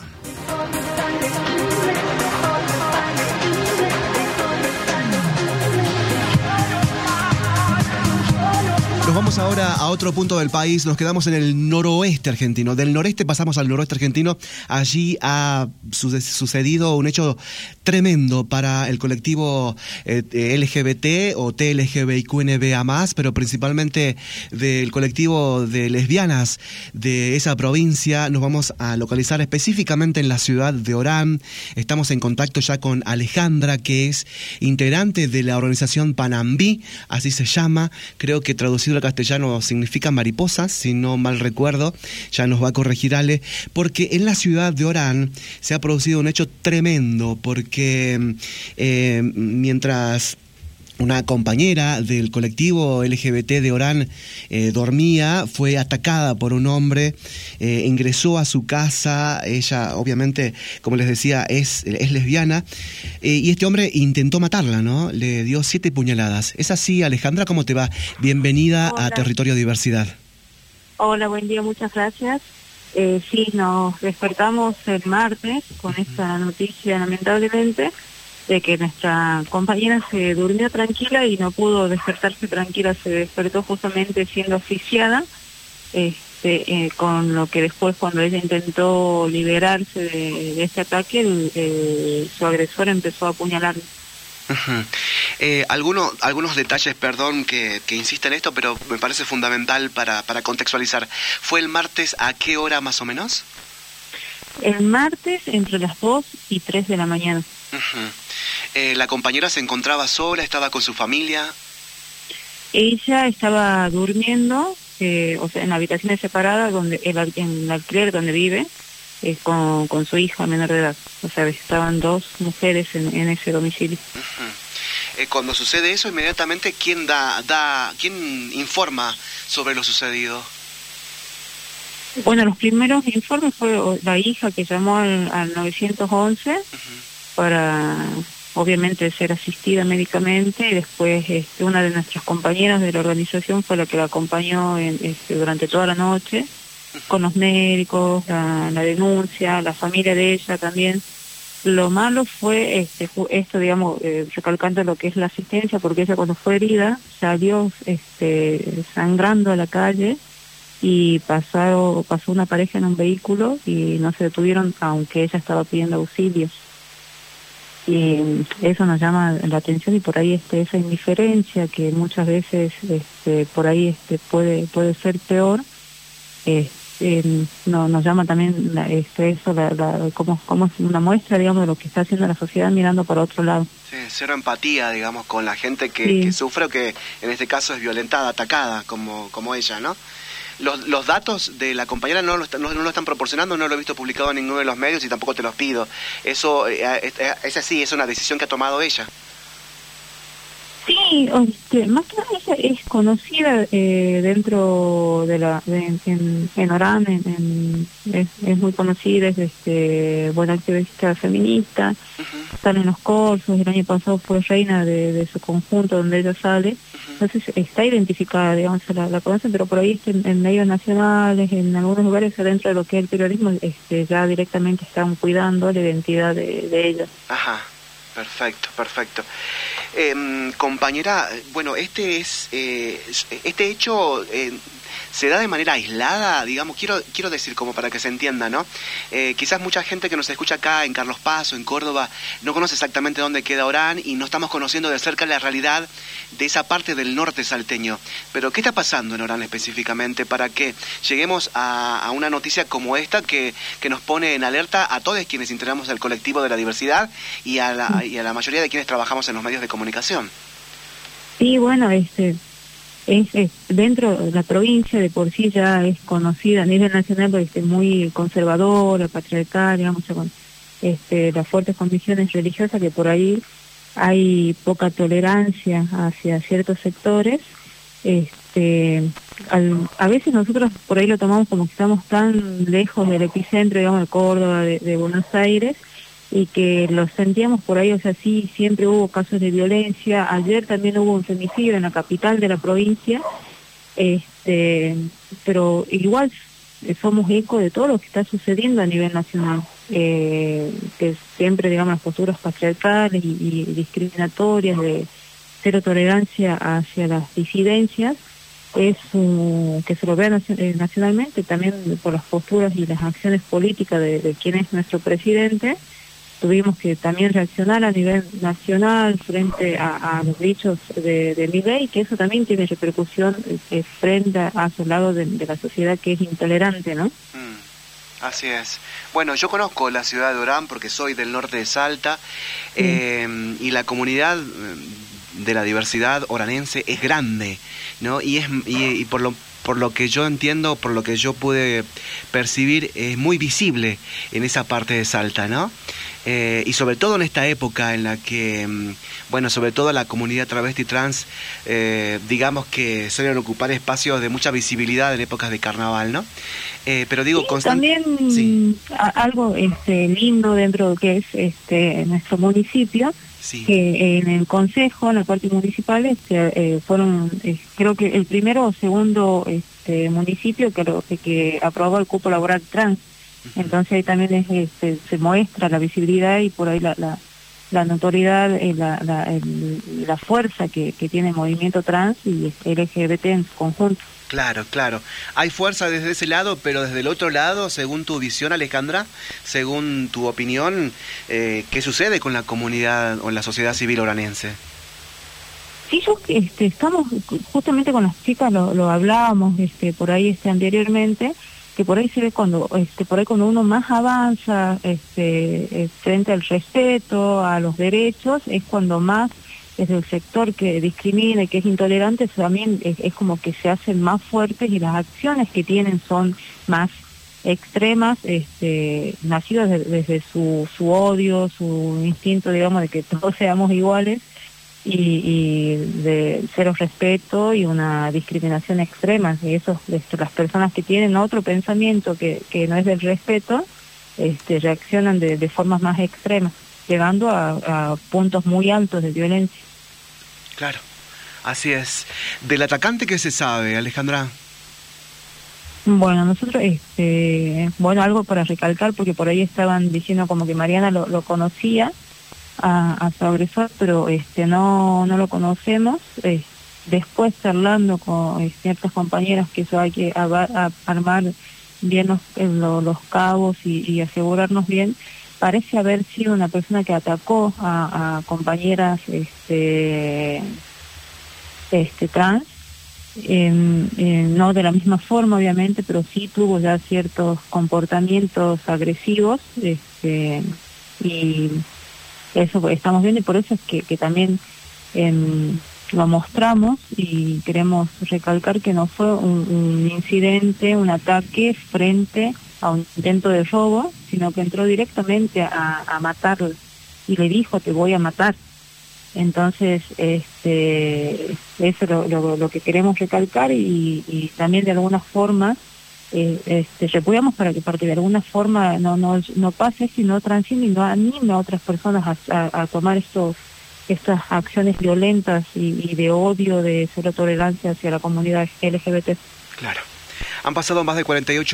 [SPEAKER 2] Nos vamos ahora a otro punto del país, nos quedamos en el noroeste argentino. Del noreste pasamos al noroeste argentino. Allí ha sucedido un hecho tremendo para el colectivo LGBT o TLGBIQNBA+, pero principalmente del colectivo de lesbianas de esa provincia. Nos vamos a localizar específicamente en la ciudad de Orán. Estamos en contacto ya con Alejandra, que es integrante de la organización Panambí, así se llama, creo que traducido al castellano significa mariposas, si no mal recuerdo, ya nos va a corregir Ale, porque en la ciudad de Orán se ha producido un hecho tremendo, porque mientras una compañera del colectivo LGBT de Orán dormía, fue atacada por un hombre, ingresó a su casa, ella obviamente, como les decía, es lesbiana, y este hombre intentó matarla, ¿no? Le dio 7 puñaladas. ¿Es así, Alejandra? ¿Cómo te va? Bienvenida a Territorio Diversidad.
[SPEAKER 8] Hola, buen día, muchas gracias. Sí, nos despertamos el martes con esta noticia, lamentablemente, de que nuestra compañera se durmió tranquila y no pudo despertarse tranquila, se despertó justamente siendo asfixiada, con lo que después, cuando ella intentó liberarse de este ataque, su agresor empezó a apuñalarla.
[SPEAKER 2] Uh-huh. Algunos detalles, perdón que insista en esto, pero me parece fundamental para contextualizar. ¿Fue el martes a qué hora más o menos?
[SPEAKER 8] El martes entre las 2 y 3 de la mañana.
[SPEAKER 2] Uh-huh. ¿La compañera se encontraba sola, estaba con su familia?
[SPEAKER 8] Ella estaba durmiendo, o sea, en habitaciones separadas, donde en el alquiler donde vive, con su hija menor de edad. O sea, estaban 2 mujeres en ese domicilio.
[SPEAKER 2] Uh-huh. Cuando sucede eso, inmediatamente, ¿quién quién informa sobre lo sucedido?
[SPEAKER 8] Bueno, los primeros informes fue la hija que llamó al 911 uh-huh. para, obviamente, ser asistida médicamente, y después una de nuestras compañeras de la organización fue la que la acompañó durante toda la noche, uh-huh. con los médicos, la denuncia, la familia de ella también. Lo malo fue esto, digamos, recalcando lo que es la asistencia, porque ella cuando fue herida salió sangrando a la calle, y pasó una pareja en un vehículo y no se detuvieron, aunque ella estaba pidiendo auxilio. Y eso nos llama la atención, y por ahí esa indiferencia que muchas veces por ahí puede ser peor, nos llama también como es una muestra, digamos, de lo que está haciendo la sociedad mirando para otro lado.
[SPEAKER 2] Sí, cero empatía, digamos, con la gente que sufre, o que en este caso es violentada, atacada, como ella, ¿no? Los datos de la compañera no lo están proporcionando, no lo he visto publicado en ninguno de los medios y tampoco te los pido. Eso es así, es una decisión que ha tomado ella.
[SPEAKER 8] Sí, más que nada ella es conocida dentro en Orán, es muy conocida, es buena activista feminista, uh-huh. Sale en los cursos, el año pasado fue reina de su conjunto donde ella sale, uh-huh. Entonces está identificada, digamos, la conocen, pero por ahí en medios nacionales, en algunos lugares dentro de lo que es el periodismo, ya directamente están cuidando la identidad de ella.
[SPEAKER 2] Ajá. Perfecto. Compañera, bueno, este hecho se da de manera aislada, digamos, quiero decir, como para que se entienda, ¿no? Quizás mucha gente que nos escucha acá en Carlos Paz o en Córdoba no conoce exactamente dónde queda Orán y no estamos conociendo de cerca la realidad de esa parte del norte salteño. Pero, ¿qué está pasando en Orán específicamente para que lleguemos a una noticia como esta que nos pone en alerta a todos quienes integramos el colectivo de la diversidad y a la mayoría de quienes trabajamos en los medios de comunicación?
[SPEAKER 8] Sí, bueno, es dentro de la provincia de por sí ya es conocida a nivel nacional porque muy conservadora, patriarcal, digamos, con las fuertes condiciones religiosas, que por ahí hay poca tolerancia hacia ciertos sectores. A veces nosotros por ahí lo tomamos como que estamos tan lejos del epicentro, digamos, de Córdoba, de Buenos Aires, y que lo sentíamos por ahí, o sea, sí, siempre hubo casos de violencia. Ayer también hubo un femicidio en la capital de la provincia, pero igual somos eco de todo lo que está sucediendo a nivel nacional, que siempre, digamos, las posturas patriarcales y discriminatorias de cero tolerancia hacia las disidencias, que se lo vea nacionalmente, también por las posturas y las acciones políticas de quien es nuestro presidente. Tuvimos que también reaccionar a nivel nacional frente a los dichos de Milei, que eso también tiene repercusión frente a su lado de la sociedad que es intolerante, ¿no?
[SPEAKER 2] Así es. Bueno, yo conozco la ciudad de Orán porque soy del norte de Salta, y la comunidad de la diversidad oranense es grande, ¿no? Y por lo que yo entiendo, por lo que yo pude percibir, es muy visible en esa parte de Salta, ¿no? Y sobre todo en esta época en la que, bueno, sobre todo la comunidad travesti trans, digamos que suelen ocupar espacios de mucha visibilidad en épocas de carnaval, ¿no? Pero digo,
[SPEAKER 8] sí, también algo lindo dentro de lo que es nuestro municipio, sí, que en el consejo, en la parte municipal, fueron, creo que el primero o segundo municipio que aprobó el cupo laboral trans. Entonces ahí también se muestra la visibilidad y por ahí la notoriedad, la fuerza que tiene el movimiento trans y LGBT en su conjunto.
[SPEAKER 2] Claro. Hay fuerza desde ese lado, pero desde el otro lado, según tu visión, Alejandra, según tu opinión, ¿qué sucede con la comunidad o la sociedad civil oranense?
[SPEAKER 8] Sí, estamos, justamente con las chicas lo hablábamos por ahí anteriormente, que por ahí se ve cuando uno más avanza frente al respeto a los derechos, es cuando más desde el sector que discrimina y que es intolerante, también es como que se hacen más fuertes y las acciones que tienen son más extremas, nacidas desde su odio, su instinto, digamos, de que todos seamos iguales, y de cero respeto y una discriminación extrema. Y eso, las personas que tienen otro pensamiento que no es del respeto, reaccionan de formas más extremas, llegando a puntos muy altos de violencia.
[SPEAKER 2] Claro, así es. ¿Del atacante qué se sabe, Alejandra?
[SPEAKER 8] Bueno, nosotros, algo para recalcar, porque por ahí estaban diciendo como que Mariana lo conocía a su agresor, pero no lo conocemos. Después, charlando con ciertas compañeras, que eso hay que armar bien los cabos y asegurarnos bien, parece haber sido una persona que atacó a compañeras trans, no de la misma forma obviamente, pero sí tuvo ya ciertos comportamientos agresivos, y eso estamos viendo, y por eso es que también lo mostramos y queremos recalcar que no fue un incidente, un ataque frente a un intento de robo, sino que entró directamente a matarlo y le dijo: te voy a matar. Entonces, eso es lo que queremos recalcar, y también de alguna forma repudiamos para que de alguna forma no pase, sino transcienda y no anime a otras personas a tomar estas acciones violentas y de odio, de cero tolerancia hacia la comunidad LGBT.
[SPEAKER 2] Claro. Han pasado más de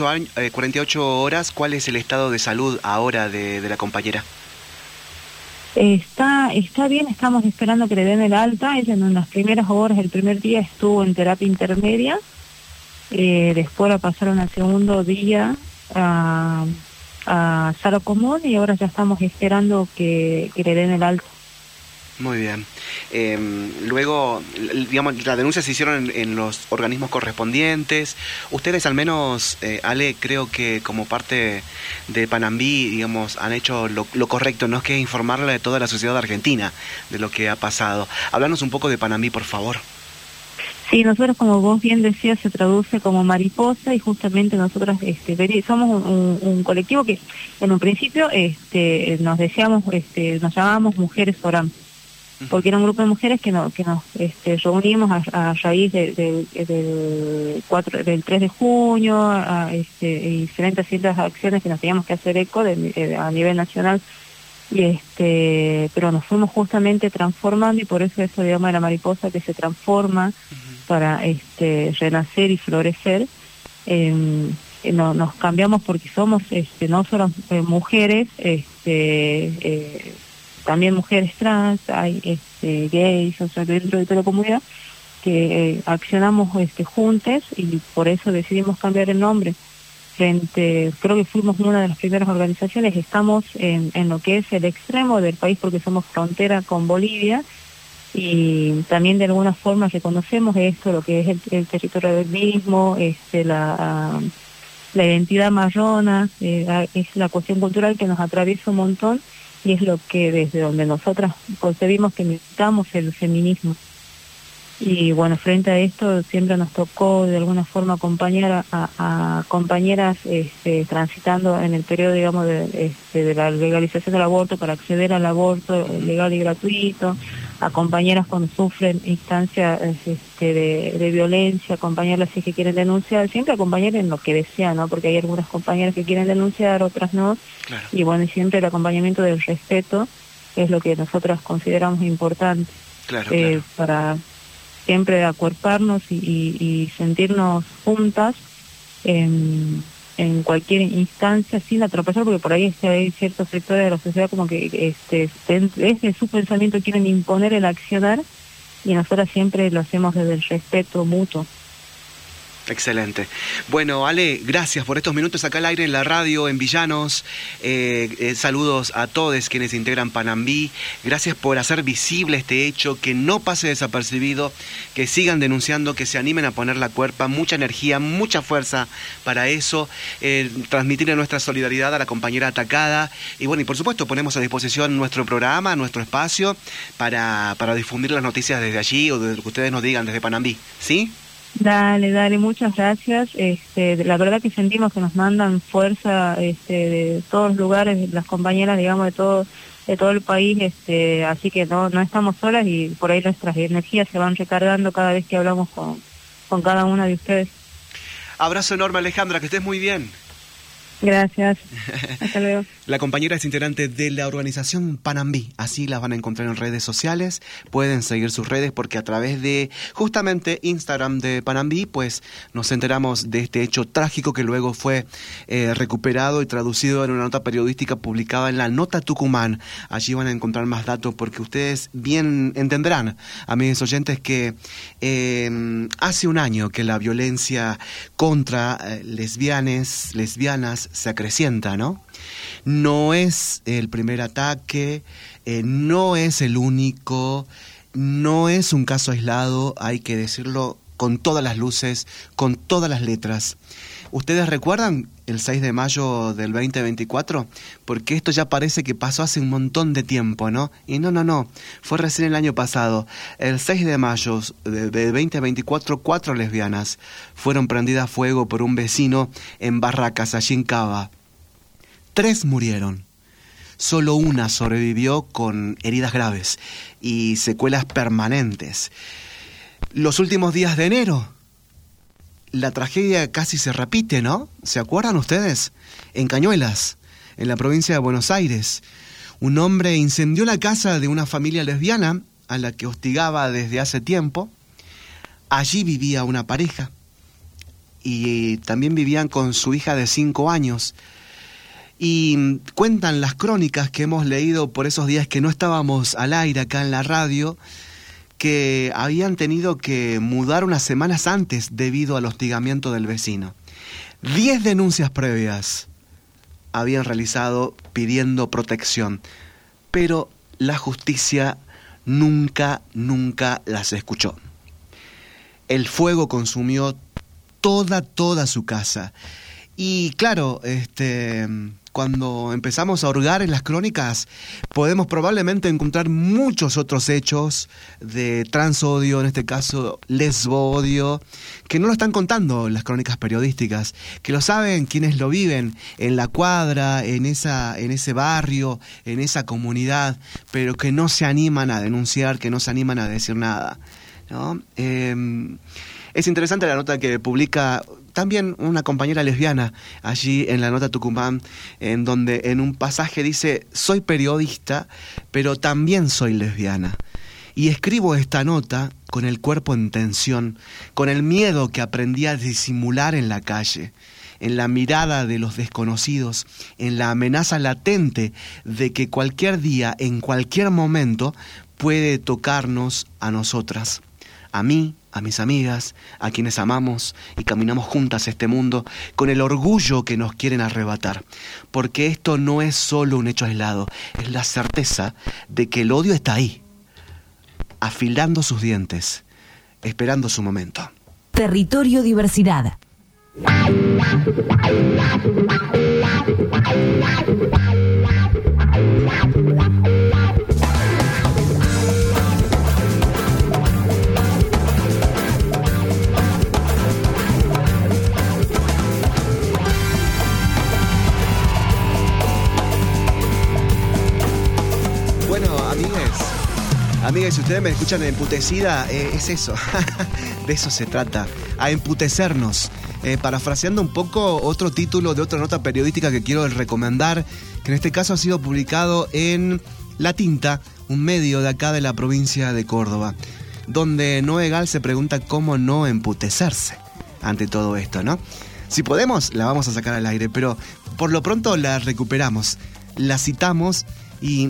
[SPEAKER 2] 48 horas. ¿Cuál es el estado de salud ahora de la compañera?
[SPEAKER 8] Está bien, estamos esperando que le den el alta. Ella en las primeras horas, el primer día estuvo en terapia intermedia, después la pasaron al segundo día a sala común y ahora ya estamos esperando que le den el alta.
[SPEAKER 2] Muy bien. Luego, digamos, las denuncias se hicieron en los organismos correspondientes. Ustedes al menos, Ale, creo que como parte de Panambí, digamos, han hecho lo correcto, ¿no? Es que informarle a toda la sociedad argentina de lo que ha pasado. Háblanos un poco de Panambí, por favor.
[SPEAKER 8] Sí, nosotros, como vos bien decías, se traduce como mariposa y justamente nosotros somos un colectivo que en un principio nos llamábamos Mujeres Orán, porque era un grupo de mujeres que nos reunimos a raíz del 3 de junio, y diferentes ciertas acciones que nos teníamos que hacer eco a nivel nacional, pero nos fuimos justamente transformando y por eso digamos de la mariposa que se transforma para renacer y florecer. Nos cambiamos porque somos no solo mujeres, también mujeres trans, hay gays, o sea, dentro de toda la comunidad que accionamos juntas y por eso decidimos cambiar el nombre. Creo que fuimos una de las primeras organizaciones, estamos en lo que es el extremo del país porque somos frontera con Bolivia y también de alguna forma reconocemos esto, lo que es el territorio del mismo, la identidad marrona, es la cuestión cultural que nos atraviesa un montón y es lo que desde donde nosotras concebimos que necesitamos el feminismo. Y bueno, frente a esto siempre nos tocó de alguna forma acompañar a compañeras transitando en el periodo, digamos, de la legalización del aborto para acceder al aborto legal y gratuito, a compañeras cuando sufren instancias de violencia, acompañarlas si es que quieren denunciar, siempre acompañar en lo que desean, ¿no? Porque hay algunas compañeras que quieren denunciar, otras no, claro. Y bueno, siempre el acompañamiento del respeto es lo que nosotras consideramos importante, claro. Para siempre acuerparnos y sentirnos juntas en cualquier instancia sin atropellar, porque por ahí hay ciertos sectores de la sociedad como que desde su pensamiento quieren imponer el accionar y nosotras siempre lo hacemos desde el respeto mutuo.
[SPEAKER 2] Excelente. Bueno, Ale, gracias por estos minutos acá al aire en la radio, en Villanos. Saludos a todos quienes integran Panambí. Gracias por hacer visible este hecho, que no pase desapercibido, que sigan denunciando, que se animen a poner la cuerpa. Mucha energía, mucha fuerza para eso. Transmitirle nuestra solidaridad a la compañera atacada. Y bueno, y por supuesto ponemos a disposición nuestro programa, nuestro espacio, para difundir las noticias desde allí o de lo que ustedes nos digan desde Panambí. ¿Sí?
[SPEAKER 8] Dale, muchas gracias. La verdad que sentimos que nos mandan fuerza de todos los lugares, las compañeras, digamos, de todo el país, así que no estamos solas y por ahí nuestras energías se van recargando cada vez que hablamos con cada una de ustedes.
[SPEAKER 2] Abrazo enorme, Alejandra, que estés muy bien.
[SPEAKER 8] Gracias. Hasta luego.
[SPEAKER 2] La compañera es integrante de la organización Panambí. Así las van a encontrar en redes sociales. Pueden seguir sus redes porque a través de justamente Instagram de Panambí, pues nos enteramos de este hecho trágico que luego fue recuperado y traducido en una nota periodística publicada en La Nota Tucumán. Allí van a encontrar más datos porque ustedes bien entenderán, amigos oyentes, que hace un año que la violencia contra lesbianas se acrecienta, ¿no? No es el primer ataque, no es el único, no es un caso aislado, hay que decirlo con todas las luces, con todas las letras. ¿Ustedes recuerdan el 6 de mayo del 2024? Porque esto ya parece que pasó hace un montón de tiempo, ¿no? Y no, fue recién el año pasado. El 6 de mayo de 2024, 4 lesbianas fueron prendidas a fuego por un vecino en Barracas, allí en Cava. 3 murieron. Solo una sobrevivió con heridas graves y secuelas permanentes. Los últimos días de enero, la tragedia casi se repite, ¿no? ¿Se acuerdan ustedes? En Cañuelas, en la provincia de Buenos Aires, un hombre incendió la casa de una familia lesbiana a la que hostigaba desde hace tiempo. Allí vivía una pareja y también vivían con su hija de 5 años. Y cuentan las crónicas que hemos leído por esos días que no estábamos al aire acá en la radio, que habían tenido que mudar unas semanas antes debido al hostigamiento del vecino. 10 denuncias previas habían realizado pidiendo protección, pero la justicia nunca las escuchó. El fuego consumió toda su casa. Y claro, cuando empezamos a hurgar en las crónicas, podemos probablemente encontrar muchos otros hechos de transodio, en este caso lesboodio, que no lo están contando las crónicas periodísticas, que lo saben quienes lo viven en la cuadra, en ese barrio, en esa comunidad, pero que no se animan a denunciar, que no se animan a decir nada, ¿no? Es interesante la nota que publica también una compañera lesbiana allí en La Nota Tucumán, en donde en un pasaje dice: soy periodista, pero también soy lesbiana. Y escribo esta nota con el cuerpo en tensión, con el miedo que aprendí a disimular en la calle, en la mirada de los desconocidos, en la amenaza latente de que cualquier día, en cualquier momento, puede tocarnos a nosotras, a mí, a mis amigas, a quienes amamos y caminamos juntas este mundo con el orgullo que nos quieren arrebatar. Porque esto no es solo un hecho aislado, es la certeza de que el odio está ahí, afilando sus dientes, esperando su momento.
[SPEAKER 7] Territorio Diversidad.
[SPEAKER 2] Amigas, si ustedes me escuchan emputecida, es eso, de eso se trata, a emputecernos. Parafraseando un poco otro título de otra nota periodística que quiero recomendar, que en este caso ha sido publicado en La Tinta, un medio de acá de la provincia de Córdoba, donde Noé Gal se pregunta cómo no emputecerse ante todo esto, ¿no? Si podemos, la vamos a sacar al aire, pero por lo pronto la recuperamos, la citamos y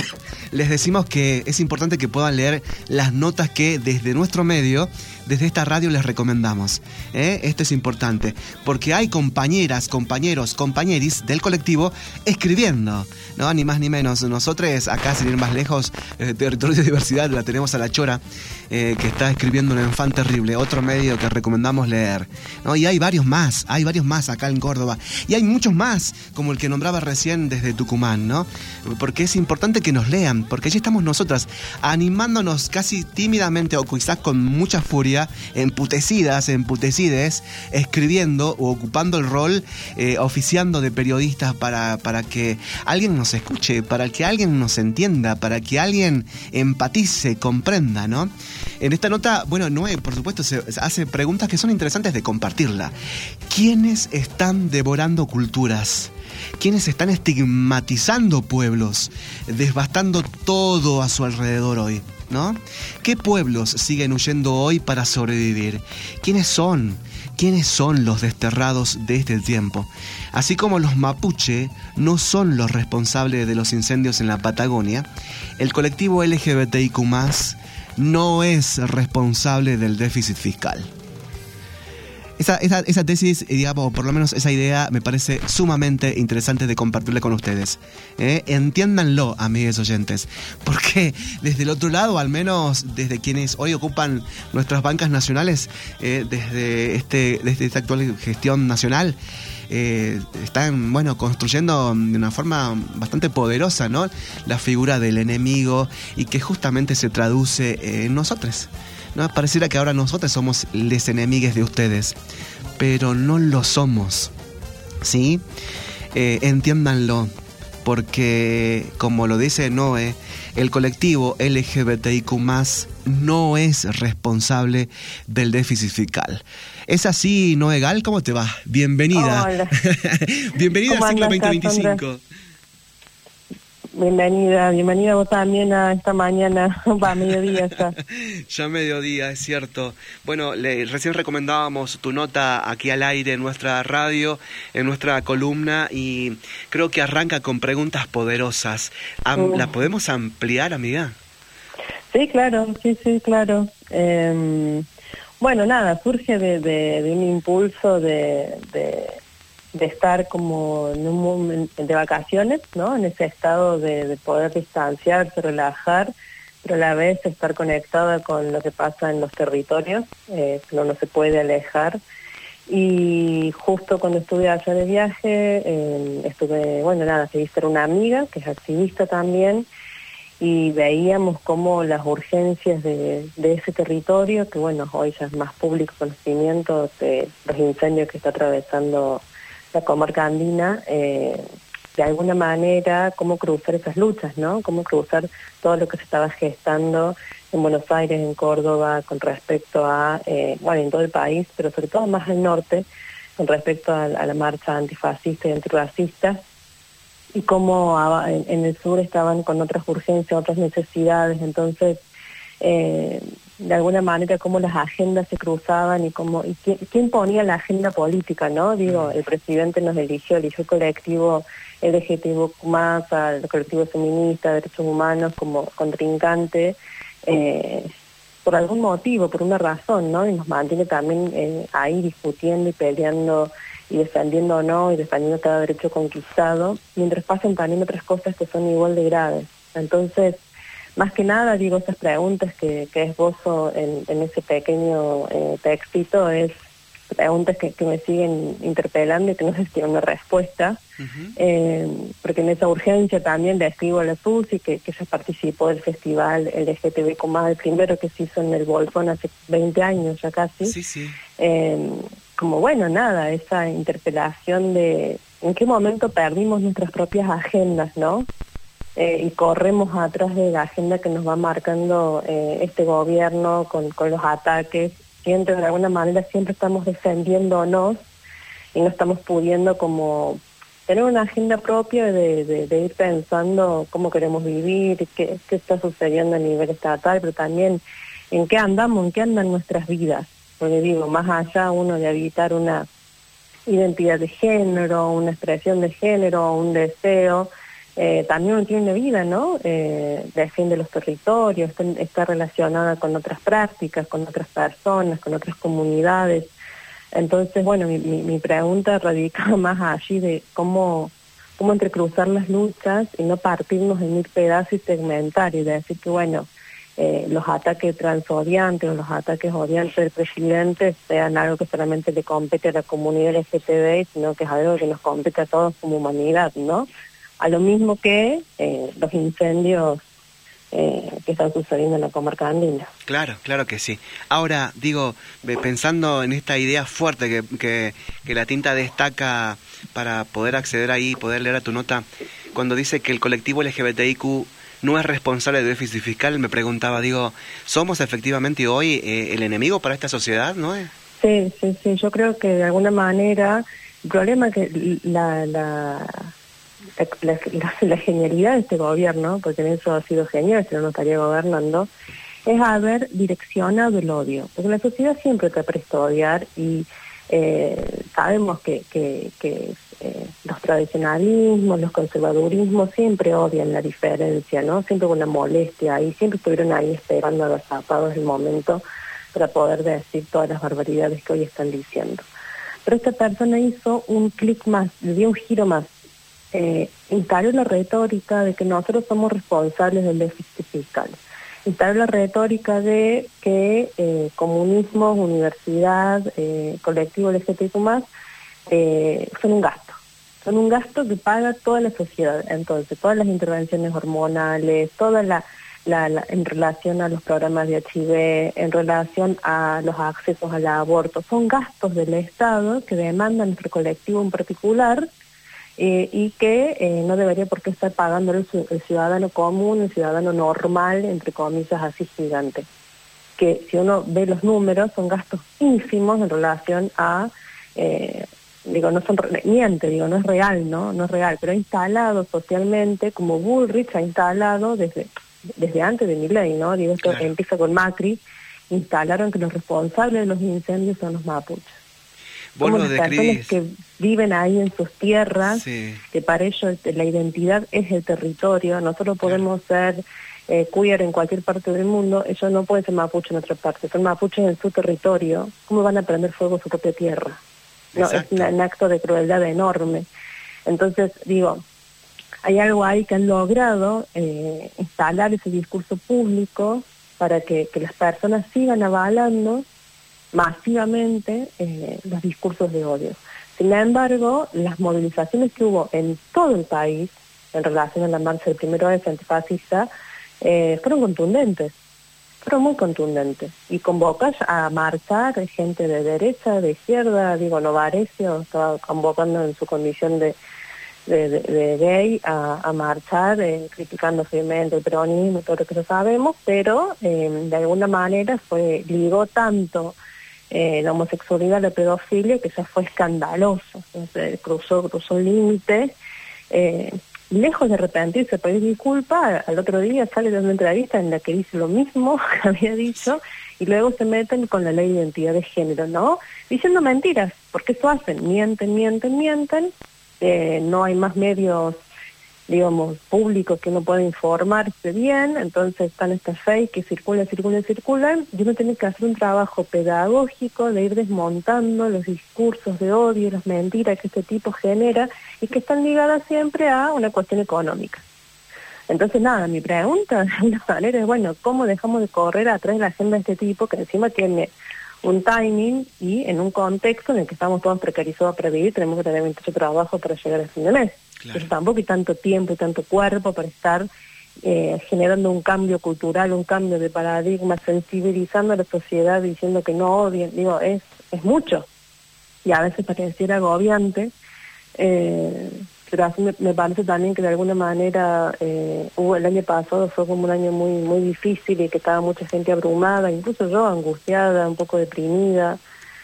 [SPEAKER 2] les decimos que es importante que puedan leer las notas que desde nuestro medio, desde esta radio les recomendamos. Esto es importante, porque hay compañeras, compañeros, compañeris del colectivo escribiendo, ¿no? Ni más ni menos. Nosotros acá, sin ir más lejos, Territorio de Diversidad, la tenemos a la Chora, que está escribiendo un enfant terrible, otro medio que recomendamos leer, ¿no? Y hay varios más acá en Córdoba, y hay muchos más, como el que nombraba recién desde Tucumán, ¿no? Porque es importante que nos lean, porque allí estamos nosotras, animándonos casi tímidamente o quizás con mucha furia, emputecidas, emputecides, escribiendo o ocupando el rol, oficiando de periodistas para que alguien nos escuche, para que alguien nos entienda, para que alguien empatice, comprenda, ¿no? En esta nota, bueno, Noé, por supuesto, se hace preguntas que son interesantes de compartirla. ¿Quiénes están devorando culturas? ¿Quiénes están estigmatizando pueblos, devastando todo a su alrededor hoy, ¿no? ¿Qué pueblos siguen huyendo hoy para sobrevivir? ¿Quiénes son? ¿Quiénes son los desterrados de este tiempo? Así como los mapuche no son los responsables de los incendios en la Patagonia, el colectivo LGBTIQ+, no es responsable del déficit fiscal. Esa tesis, digamos, por lo menos esa idea, me parece sumamente interesante de compartirla con ustedes. Entiéndanlo, amigos oyentes, porque desde el otro lado, al menos desde quienes hoy ocupan nuestras bancas nacionales, desde esta actual gestión nacional, están, bueno, construyendo de una forma bastante poderosa, ¿no?, la figura del enemigo, y que justamente se traduce en nosotros, ¿no? Pareciera que ahora nosotros somos les enemigues de ustedes, pero no lo somos, ¿sí? Entiéndanlo, porque como lo dice Noé, el colectivo LGBTIQ+ no es responsable del déficit fiscal. ¿Es así, Noé Gal? ¿Cómo te va? Bienvenida.
[SPEAKER 4] Hola.
[SPEAKER 2] Bienvenida al ciclo
[SPEAKER 4] andas,
[SPEAKER 2] 2025.
[SPEAKER 4] Cassandra?
[SPEAKER 9] Bienvenida vos también a esta mañana, va a mediodía ya.
[SPEAKER 2] Ya mediodía, es cierto. Bueno, recién recomendábamos tu nota aquí al aire en nuestra radio, en nuestra columna, y creo que arranca con preguntas poderosas. ¿La podemos ampliar, amiga?
[SPEAKER 9] Sí, claro, claro. Bueno, nada, surge de un impulso de estar como en un momento de vacaciones, ¿no? En ese estado de poder distanciarse, relajar, pero a la vez estar conectada con lo que pasa en los territorios, que no se puede alejar. Y justo cuando estuve allá de viaje, seguí ser una amiga, que es activista también, y veíamos cómo las urgencias de ese territorio, que bueno, hoy ya es más público conocimiento de los incendios que está atravesando la comarca andina, de alguna manera cómo cruzar esas luchas, ¿no? Cómo cruzar todo lo que se estaba gestando en Buenos Aires, en Córdoba, con respecto a, en todo el país, pero sobre todo más al norte, con respecto a la marcha antifascista y antirracista, y cómo en el sur estaban con otras urgencias, otras necesidades. Entonces, de alguna manera cómo las agendas se cruzaban y quién ponía la agenda política, ¿no? Digo, el presidente nos eligió el colectivo LGTB+, al colectivo feminista, derechos humanos como contrincante, por algún motivo, por una razón, ¿no? Y nos mantiene también ahí discutiendo y peleando y defendiendo o no, y defendiendo cada derecho conquistado, mientras pasan también otras cosas que son igual de graves. Entonces, más que nada, digo, esas preguntas que esbozo en ese pequeño textito, es preguntas que me siguen interpelando y que no sé si tienen una respuesta, porque en esa urgencia también le escribo a la Susi, que ella participó del festival LGTB+, el primero que se hizo en el Bolsón hace 20 años ya casi.
[SPEAKER 2] Sí.
[SPEAKER 9] Como bueno, nada, esa interpelación de en qué momento perdimos nuestras propias agendas, ¿no? Y corremos atrás de la agenda que nos va marcando este gobierno con los ataques. Siempre, de alguna manera, siempre estamos defendiéndonos y no estamos pudiendo como tener una agenda propia de ir pensando cómo queremos vivir, qué está sucediendo a nivel estatal, pero también en qué andamos, en qué andan nuestras vidas. Porque digo, más allá uno de habitar una identidad de género, una expresión de género, un deseo, también uno tiene una vida, ¿no? Defiende los territorios, está relacionada con otras prácticas, con otras personas, con otras comunidades. Entonces, bueno, mi pregunta radica más allí de cómo entrecruzar las luchas y no partirnos en mil pedazos y segmentar, y decir que, bueno, los ataques transodiantes o los ataques odiantes del presidente sean algo que solamente le compete a la comunidad LGTB, sino que es algo que nos compete a todos como humanidad, ¿no? A lo mismo que los incendios que están sucediendo en la comarca andina.
[SPEAKER 2] Claro que sí. Ahora, digo, pensando en esta idea fuerte que la tinta destaca para poder acceder ahí, poder leer a tu nota, cuando dice que el colectivo LGBTIQ no es responsable de déficit fiscal, me preguntaba, digo, ¿somos efectivamente hoy el enemigo para esta sociedad, no?
[SPEAKER 9] Sí, yo creo que de alguna manera el problema es que la genialidad de este gobierno, porque en eso ha sido genial, si no estaría gobernando, es haber direccionado el odio, porque la sociedad siempre te presta a odiar y sabemos que los tradicionalismos, los conservadurismos siempre odian la diferencia, ¿no? Siempre con la molestia y siempre estuvieron ahí esperando agazapados el momento para poder decir todas las barbaridades que hoy están diciendo. Pero esta persona hizo un clic más, le dio un giro más. Instaló la retórica de que nosotros somos responsables del déficit fiscal. Instaló la retórica de que comunismo, universidad, colectivo LGTB+, son un gasto. Son un gasto que paga toda la sociedad. Entonces, todas las intervenciones hormonales, en relación a los programas de HIV, en relación a los accesos al aborto, son gastos del Estado que demanda nuestro colectivo en particular, y que no debería por qué estar pagando el ciudadano común, el ciudadano normal, entre comillas así gigante. Que si uno ve los números, son gastos ínfimos en relación a no es real, no es real, pero ha instalado socialmente, como Bullrich ha instalado desde antes de Milei, ¿no? Digo, esto empieza con Macri, instalaron que los responsables de los incendios son los mapuches. Como las personas que viven ahí en sus tierras, que para ellos la identidad es el territorio. Nosotros podemos ser queer en cualquier parte del mundo, ellos no pueden ser mapuches en otra parte, son mapuches en su territorio. ¿Cómo van a prender fuego a su propia tierra? No, es un acto de crueldad enorme. Entonces, digo, hay algo ahí que han logrado instalar ese discurso público para que las personas sigan avalando masivamente los discursos de odio. Sin embargo, las movilizaciones que hubo en todo el país en relación a la marcha del 1 antifascista fueron contundentes, fueron muy contundentes, y convocan a marchar gente de derecha, de izquierda. Novarecio estaba convocando en su condición de gay a marchar, criticando firmemente el peronismo, todo lo que lo sabemos, pero de alguna manera ligó tanto la homosexualidad, la pedofilia, que ya fue escandaloso. Entonces, cruzó el límite. Lejos de arrepentirse, pedir disculpas, al otro día sale de una entrevista en la que dice lo mismo que había dicho, y luego se meten con la ley de identidad de género, ¿no? Diciendo mentiras, porque eso hacen, mienten. No hay más medios, públicos que uno pueda informarse bien, entonces están estas fake que circulan, y uno tiene que hacer un trabajo pedagógico de ir desmontando los discursos de odio, las mentiras que este tipo genera, y que están ligadas siempre a una cuestión económica. Entonces, mi pregunta de alguna manera es, ¿cómo dejamos de correr atrás de la agenda de este tipo, que encima tiene un timing y en un contexto en el que estamos todos precarizados para vivir, tenemos que tener mucho trabajo para llegar al fin de mes? Claro. Pero tampoco hay tanto tiempo y tanto cuerpo para estar generando un cambio cultural, un cambio de paradigma, sensibilizando a la sociedad, diciendo que no odien. Es mucho, y a veces pareciera agobiante, pero así me parece también que de alguna manera el año pasado fue como un año muy, muy difícil, y que estaba mucha gente abrumada, incluso yo angustiada, un poco deprimida,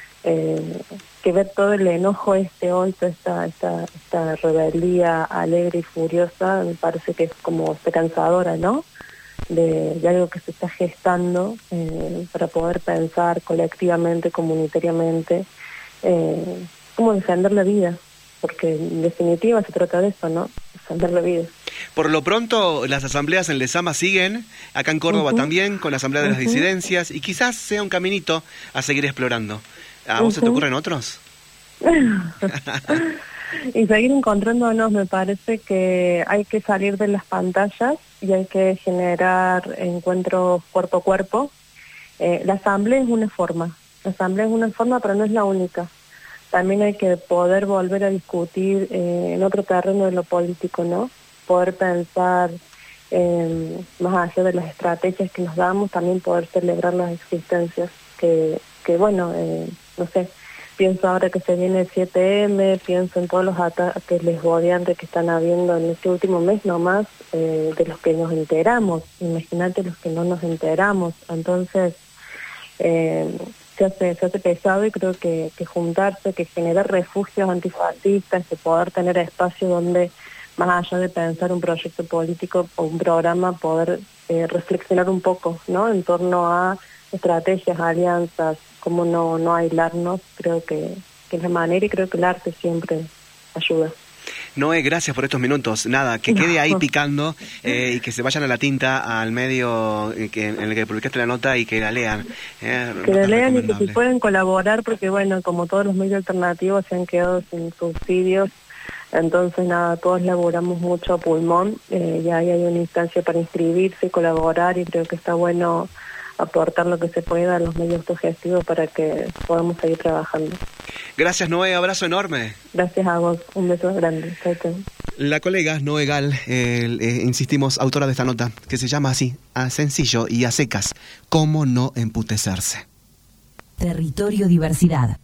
[SPEAKER 9] que ver todo el enojo hoy, toda esta rebeldía alegre y furiosa, me parece que es como esperanzadora, ¿no? De algo que se está gestando para poder pensar colectivamente, comunitariamente, cómo defender la vida, porque en definitiva se trata de eso, ¿no? Defender la vida.
[SPEAKER 2] Por lo pronto, las asambleas en Lezama siguen, acá en Córdoba también, con la Asamblea de las Disidencias, y quizás sea un caminito a seguir explorando. ¿A vos se te ocurren otros?
[SPEAKER 9] Y seguir encontrándonos. Me parece que hay que salir de las pantallas y hay que generar encuentros cuerpo a cuerpo. La asamblea es una forma, pero no es la única. También hay que poder volver a discutir en otro terreno de lo político, ¿no? Poder pensar más allá de las estrategias que nos damos, también poder celebrar las existencias que no sé, pienso ahora que se viene el 7M, pienso en todos los ataques lesbodiantes que están habiendo en este último mes nomás, de los que nos enteramos. Imagínate los que no nos enteramos. Entonces, se hace pesado, y creo que juntarse, que generar refugios antifascistas, que poder tener espacios donde, más allá de pensar un proyecto político o un programa, poder reflexionar un poco, ¿no? En torno a estrategias, alianzas, cómo no aislarnos. Creo que es la manera, y creo que el arte siempre ayuda.
[SPEAKER 2] Noé, gracias por estos minutos. Nada, que quede ahí picando, y que se vayan a la tinta, al medio en el que publicaste la nota, y que la lean.
[SPEAKER 9] Que la lean, y que si pueden colaborar, porque como todos los medios alternativos se han quedado sin subsidios, entonces todos laboramos mucho a pulmón, y ahí hay una instancia para inscribirse y colaborar, y creo que está bueno aportar lo que se pueda a los medios autogestivos para que podamos seguir trabajando.
[SPEAKER 2] Gracias, Noé, abrazo enorme.
[SPEAKER 9] Gracias a vos, un beso grande. Chau.
[SPEAKER 2] La colega Noé Gal, insistimos, autora de esta nota, que se llama así, a sencillo y a secas, ¿cómo no emputecerse?
[SPEAKER 7] Territorio Diversidad.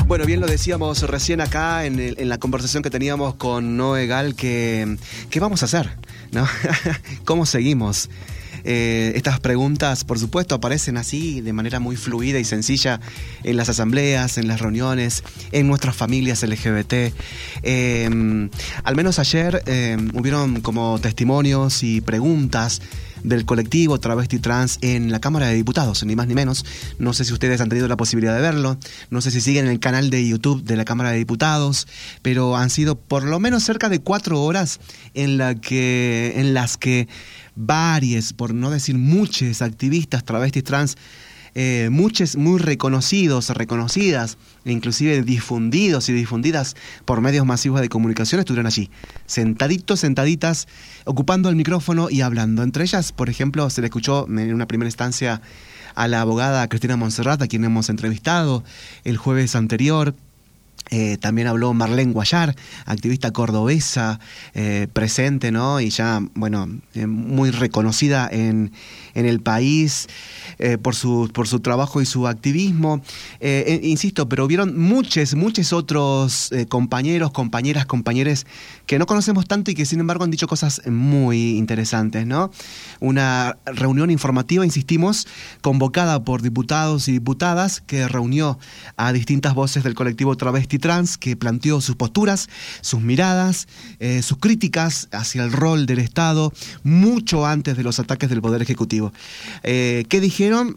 [SPEAKER 2] Bueno, bien lo decíamos recién acá en la conversación que teníamos con Noé Gal, ¿qué vamos a hacer? ¿No? ¿Cómo seguimos? Estas preguntas, por supuesto, aparecen así de manera muy fluida y sencilla en las asambleas, en las reuniones, en nuestras familias LGBT. Al menos ayer hubieron como testimonios y preguntas del colectivo travesti trans en la Cámara de Diputados, ni más ni menos. No sé si ustedes han tenido la posibilidad de verlo, no sé si siguen el canal de YouTube de la Cámara de Diputados, pero han sido por lo menos cerca de 4 horas en las que varias, por no decir muchos activistas travestis trans, muchos muy reconocidas, e inclusive difundidos y difundidas por medios masivos de comunicación, estuvieron allí, sentaditas, ocupando el micrófono y hablando. Entre ellas, por ejemplo, se le escuchó en una primera instancia a la abogada Cristina Monserrat, a quien hemos entrevistado el jueves anterior. También habló Marlene Guayar, activista cordobesa, presente, ¿no? Y ya, bueno, muy reconocida en el país por su trabajo y su activismo. Insisto, pero hubieron muchos otros compañeros, compañeras que no conocemos tanto y que sin embargo han dicho cosas muy interesantes, ¿no? Una reunión informativa, insistimos, convocada por diputados y diputadas, que reunió a distintas voces del colectivo travesti trans, que planteó sus posturas, sus miradas, sus críticas hacia el rol del Estado mucho antes de los ataques del Poder Ejecutivo. ¿Qué dijeron?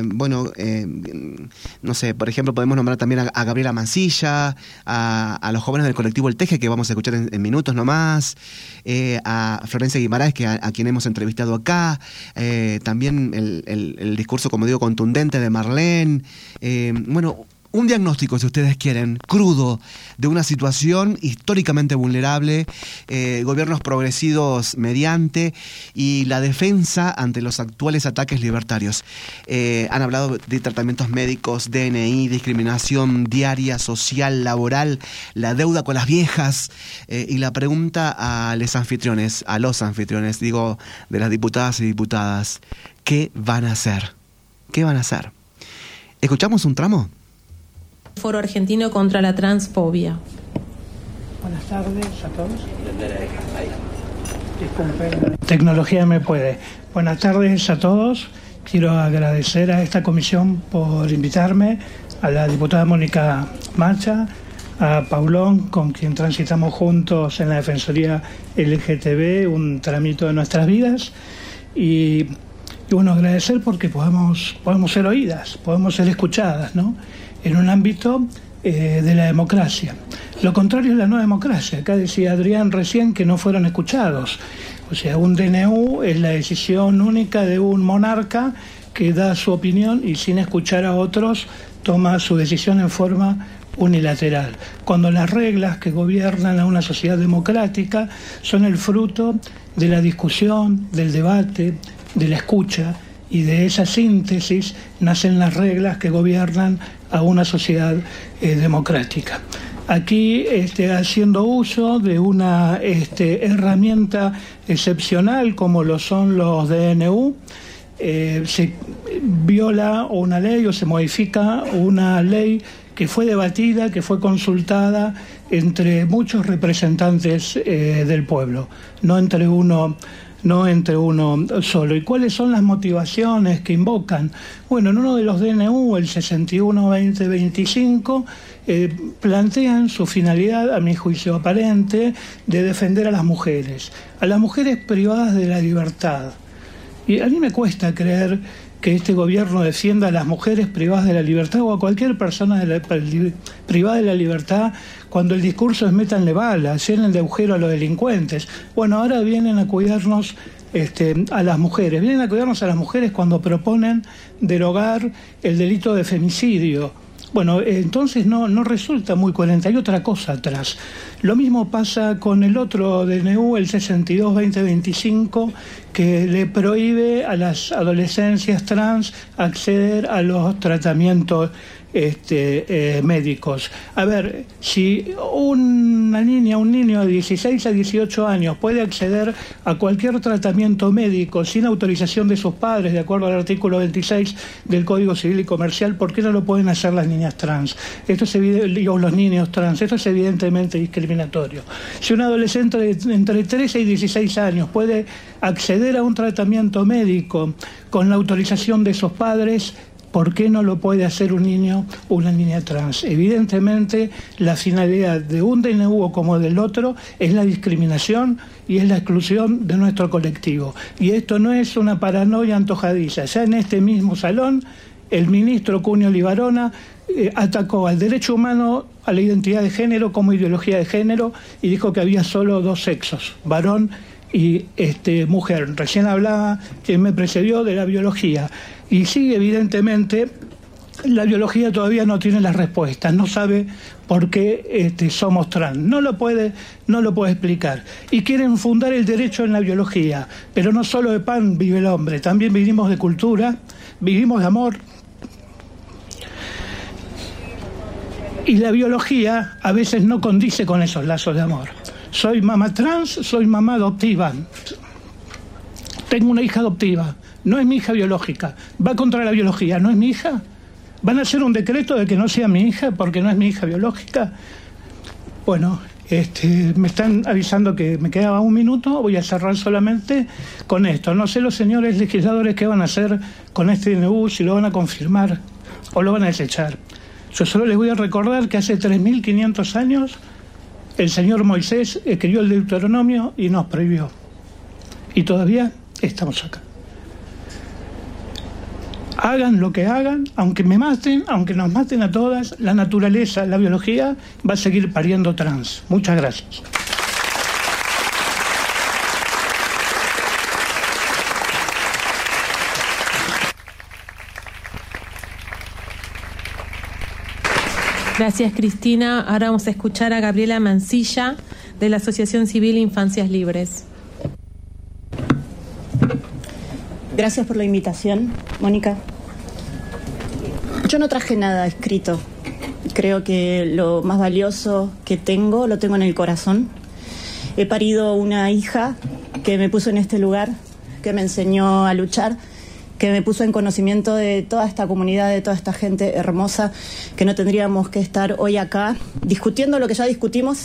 [SPEAKER 2] No sé, por ejemplo, podemos nombrar también a Gabriela Mancilla, a los jóvenes del colectivo El Teje, que vamos a escuchar en minutos nomás, a Florencia Guimaraes, a quien hemos entrevistado acá, también el discurso, como digo, contundente de Marlene. Un diagnóstico, si ustedes quieren, crudo, de una situación históricamente vulnerable, gobiernos progresivos mediante y la defensa ante los actuales ataques libertarios. Han hablado de tratamientos médicos, DNI, discriminación diaria, social, laboral, la deuda con las viejas, y la pregunta a los anfitriones, digo, de las diputadas y diputadas, ¿qué van a hacer? ¿Qué van a hacer? ¿Escuchamos un tramo?
[SPEAKER 10] Foro Argentino contra la Transfobia.
[SPEAKER 11] Buenas tardes a todos. Disculpen, tecnología me puede. Buenas tardes a todos. Quiero agradecer a esta comisión por invitarme, a la diputada Mónica Macha, a Paulón, con quien transitamos juntos en la Defensoría LGTB, un tramito de nuestras vidas. Y bueno, agradecer porque podemos ser oídas, podemos ser escuchadas, ¿no? En un ámbito de la democracia. Lo contrario es la no democracia. Acá decía Adrián recién que no fueron escuchados. O sea, un DNU es la decisión única de un monarca que da su opinión y sin escuchar a otros toma su decisión en forma unilateral. Cuando las reglas que gobiernan a una sociedad democrática son el fruto de la discusión, del debate, de la escucha, y de esa síntesis nacen las reglas que gobiernan a una sociedad democrática. Aquí, haciendo uso de una herramienta excepcional como lo son los DNU, se viola una ley o se modifica una ley que fue debatida, que fue consultada entre muchos representantes del pueblo, no entre uno solo. ¿Y cuáles son las motivaciones que invocan? Bueno, en uno de los DNU, el 61-2025, plantean su finalidad, a mi juicio aparente, de defender a las mujeres privadas de la libertad. Y a mí me cuesta creer que este gobierno defienda a las mujeres privadas de la libertad o a cualquier persona privada de la libertad cuando el discurso es métanle balas, llenen de agujero a los delincuentes. Bueno, ahora vienen a cuidarnos a las mujeres. Vienen a cuidarnos a las mujeres cuando proponen derogar el delito de femicidio. Bueno, entonces no resulta muy coherente, hay otra cosa atrás. Lo mismo pasa con el otro DNU, el 62-2025, que le prohíbe a las adolescencias trans acceder a los tratamientos médicos. A ver, si una niña, un niño de 16 a 18 años puede acceder a cualquier tratamiento médico sin autorización de sus padres, de acuerdo al artículo 26 del Código Civil y Comercial, ¿por qué no lo pueden hacer las niñas trans? Esto es o los niños trans. Esto es evidentemente discriminatorio. Si un adolescente de entre 13 y 16 años puede acceder a un tratamiento médico con la autorización de sus padres, ¿por qué no lo puede hacer un niño o una niña trans? Evidentemente, la finalidad de un DNU como del otro es la discriminación y es la exclusión de nuestro colectivo. Y esto no es una paranoia antojadiza. Ya en este mismo salón, el ministro Cunio Libarona atacó al derecho humano, a la identidad de género como ideología de género, y dijo que había solo dos sexos, varón y mujer. Recién hablaba quien me precedió de la biología. Y sí, evidentemente, la biología todavía no tiene las respuestas, no sabe por qué somos trans, no lo puede explicar. Y quieren fundar el derecho en la biología, pero no solo de pan vive el hombre, también vivimos de cultura, vivimos de amor. Y la biología a veces no condice con esos lazos de amor. Soy mamá trans, soy mamá adoptiva, tengo una hija adoptiva. No es mi hija biológica. Va contra la biología. ¿No es mi hija? ¿Van a hacer un decreto de que no sea mi hija porque no es mi hija biológica? Bueno, me están avisando que me quedaba un minuto. Voy a cerrar solamente con esto. No sé los señores legisladores qué van a hacer con este DNU, si lo van a confirmar o lo van a desechar. Yo solo les voy a recordar que hace 3.500 años el señor Moisés escribió el Deuteronomio y nos prohibió. Y todavía estamos acá. Hagan lo que hagan, aunque me maten, aunque nos maten a todas, la naturaleza, la biología va a seguir pariendo trans. Muchas gracias.
[SPEAKER 10] Gracias, Cristina. Ahora vamos a escuchar a Gabriela Mancilla, de la Asociación Civil Infancias Libres.
[SPEAKER 12] Gracias por la invitación, Mónica. Yo no traje nada escrito. Creo que lo más valioso que tengo, lo tengo en el corazón. He parido una hija que me puso en este lugar, que me enseñó a luchar, que me puso en conocimiento de toda esta comunidad, de toda esta gente hermosa, que no tendríamos que estar hoy acá discutiendo lo que ya discutimos,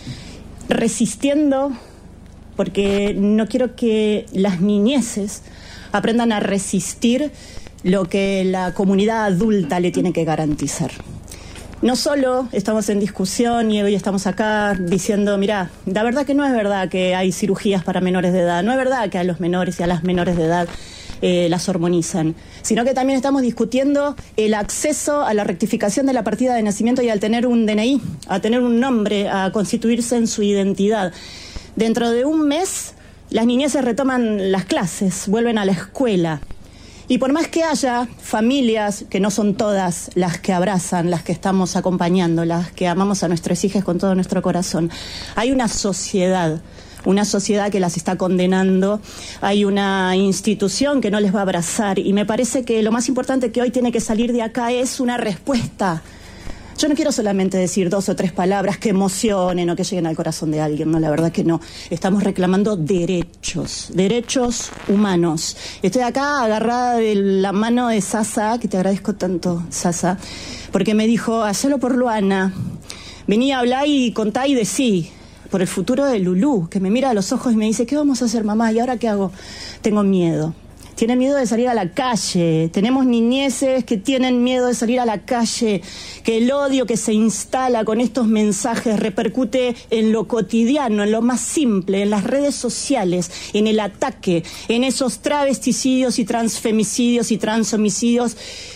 [SPEAKER 12] resistiendo, porque no quiero que las niñeces aprendan a resistir lo que la comunidad adulta le tiene que garantizar. No solo estamos en discusión y hoy estamos acá diciendo, mira, la verdad que no es verdad que hay cirugías para menores de edad, no es verdad que a los menores y a las menores de edad las hormonizan, sino que también estamos discutiendo el acceso a la rectificación de la partida de nacimiento y al tener un DNI, a tener un nombre, a constituirse en su identidad. Dentro de un mes, las niñeces retoman las clases, vuelven a la escuela. Y por más que haya familias, que no son todas las que abrazan, las que estamos acompañando, las que amamos a nuestros hijos con todo nuestro corazón, hay una sociedad que las está condenando, hay una institución que no les va a abrazar, y me parece que lo más importante que hoy tiene que salir de acá es una respuesta. Yo no quiero solamente decir 2 o 3 palabras que emocionen o que lleguen al corazón de alguien, no, la verdad que no. Estamos reclamando derechos humanos. Estoy acá agarrada de la mano de Sasa, que te agradezco tanto, Sasa, porque me dijo, hacelo por Luana, vení a hablar y contá y decí, por el futuro de Lulú, que me mira a los ojos y me dice, ¿qué vamos a hacer, mamá? ¿Y ahora qué hago? Tengo miedo. Tiene miedo de salir a la calle. Tenemos niñeces que tienen miedo de salir a la calle, que el odio que se instala con estos mensajes repercute en lo cotidiano, en lo más simple, en las redes sociales, en el ataque, en esos travesticidios y transfemicidios y transhomicidios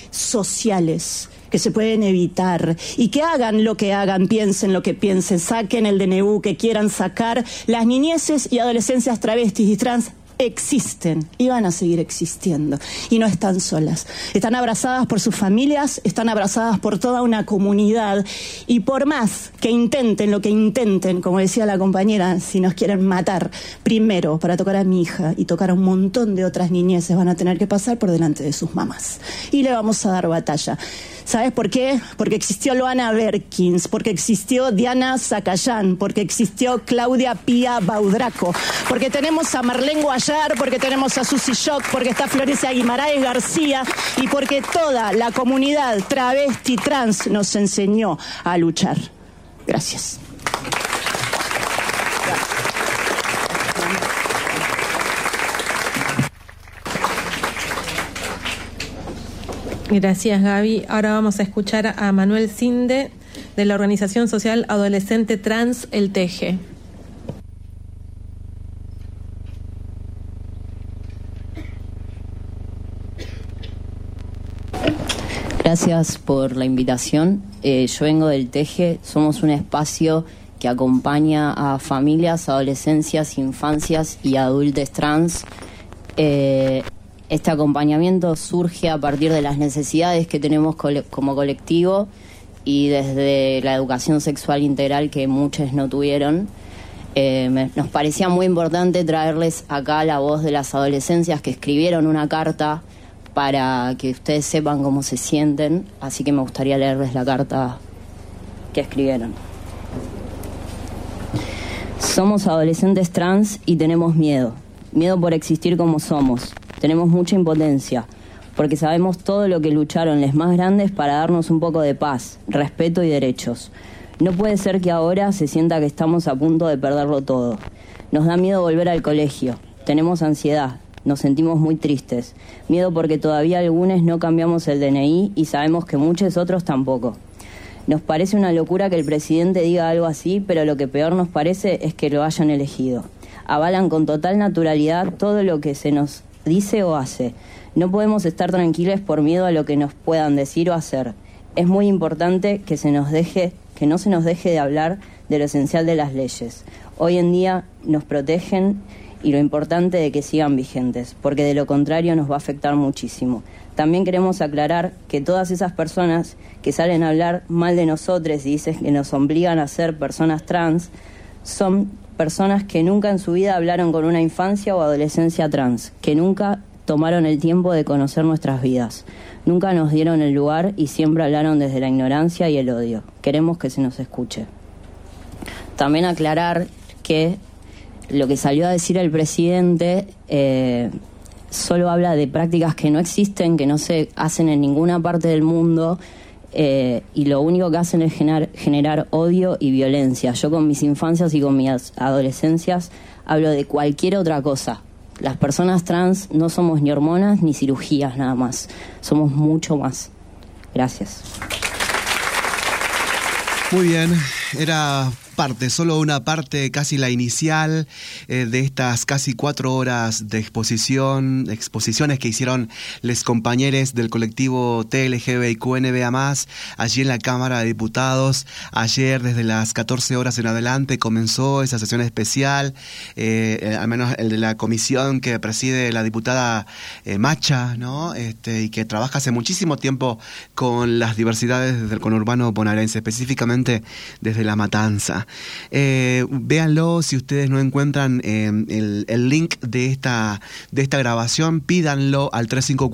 [SPEAKER 12] sociales que se pueden evitar, y que hagan lo que hagan, piensen lo que piensen, saquen el DNU que quieran sacar, las niñeces y adolescencias travestis y trans existen y van a seguir existiendo. Y no están solas. Están abrazadas por sus familias, están abrazadas por toda una comunidad. Y por más que intenten lo que intenten, como decía la compañera, si nos quieren matar, primero para tocar a mi hija y tocar a un montón de otras niñeces van a tener que pasar por delante de sus mamás. Y le vamos a dar batalla. ¿Sabes por qué? Porque existió Loana Berkins, porque existió Diana Zacayán, porque existió Claudia Pía Baudraco, porque tenemos a Marlene Guayar, porque tenemos a Susy Shock, porque está Florencia Guimaraes García y porque toda la comunidad travesti trans nos enseñó a luchar. Gracias.
[SPEAKER 10] Gracias, Gaby. Ahora vamos a escuchar a Manuel Cinde, de la organización social adolescente trans El Teje.
[SPEAKER 13] Gracias por la invitación. Yo vengo del Teje. Somos un espacio que acompaña a familias, adolescencias, infancias y adultos trans. Este acompañamiento surge a partir de las necesidades que tenemos como colectivo y desde la educación sexual integral que muchos no tuvieron. Nos parecía muy importante traerles acá la voz de las adolescencias que escribieron una carta para que ustedes sepan cómo se sienten, así que me gustaría leerles la carta que escribieron. Somos adolescentes trans y tenemos miedo por existir como somos. Tenemos mucha impotencia, porque sabemos todo lo que lucharon los más grandes para darnos un poco de paz, respeto y derechos. No puede ser que ahora se sienta que estamos a punto de perderlo todo. Nos da miedo volver al colegio, tenemos ansiedad, nos sentimos muy tristes. Miedo porque todavía algunos no cambiamos el DNI y sabemos que muchos otros tampoco. Nos parece una locura que el presidente diga algo así, pero lo que peor nos parece es que lo hayan elegido. Avalan con total naturalidad todo lo que se nos dice o hace. No podemos estar tranquilos por miedo a lo que nos puedan decir o hacer. Es muy importante que no se nos deje de hablar de lo esencial de las leyes. Hoy en día nos protegen y lo importante de que sigan vigentes, porque de lo contrario nos va a afectar muchísimo. También queremos aclarar que todas esas personas que salen a hablar mal de nosotros y dicen que nos obligan a ser personas trans, son personas que nunca en su vida hablaron con una infancia o adolescencia trans, que nunca tomaron el tiempo de conocer nuestras vidas, nunca nos dieron el lugar y siempre hablaron desde la ignorancia y el odio. Queremos que se nos escuche. También aclarar que lo que salió a decir el presidente solo habla de prácticas que no existen, que no se hacen en ninguna parte del mundo, y lo único que hacen es generar odio y violencia. Yo con mis infancias y con mis adolescencias hablo de cualquier otra cosa. Las personas trans no somos ni hormonas ni cirugías nada más, somos mucho más. Gracias.
[SPEAKER 2] Muy bien, era solo una parte, casi la inicial de estas casi 4 horas de exposiciones que hicieron los compañeros del colectivo TLGBIQNBA+, allí en la Cámara de Diputados. Ayer desde las 14 horas en adelante comenzó esa sesión especial, al menos el de la comisión que preside la diputada Macha, ¿no? Y que trabaja hace muchísimo tiempo con las diversidades del conurbano bonaerense, específicamente desde La Matanza. Véanlo, si ustedes no encuentran el link de esta grabación, pídanlo al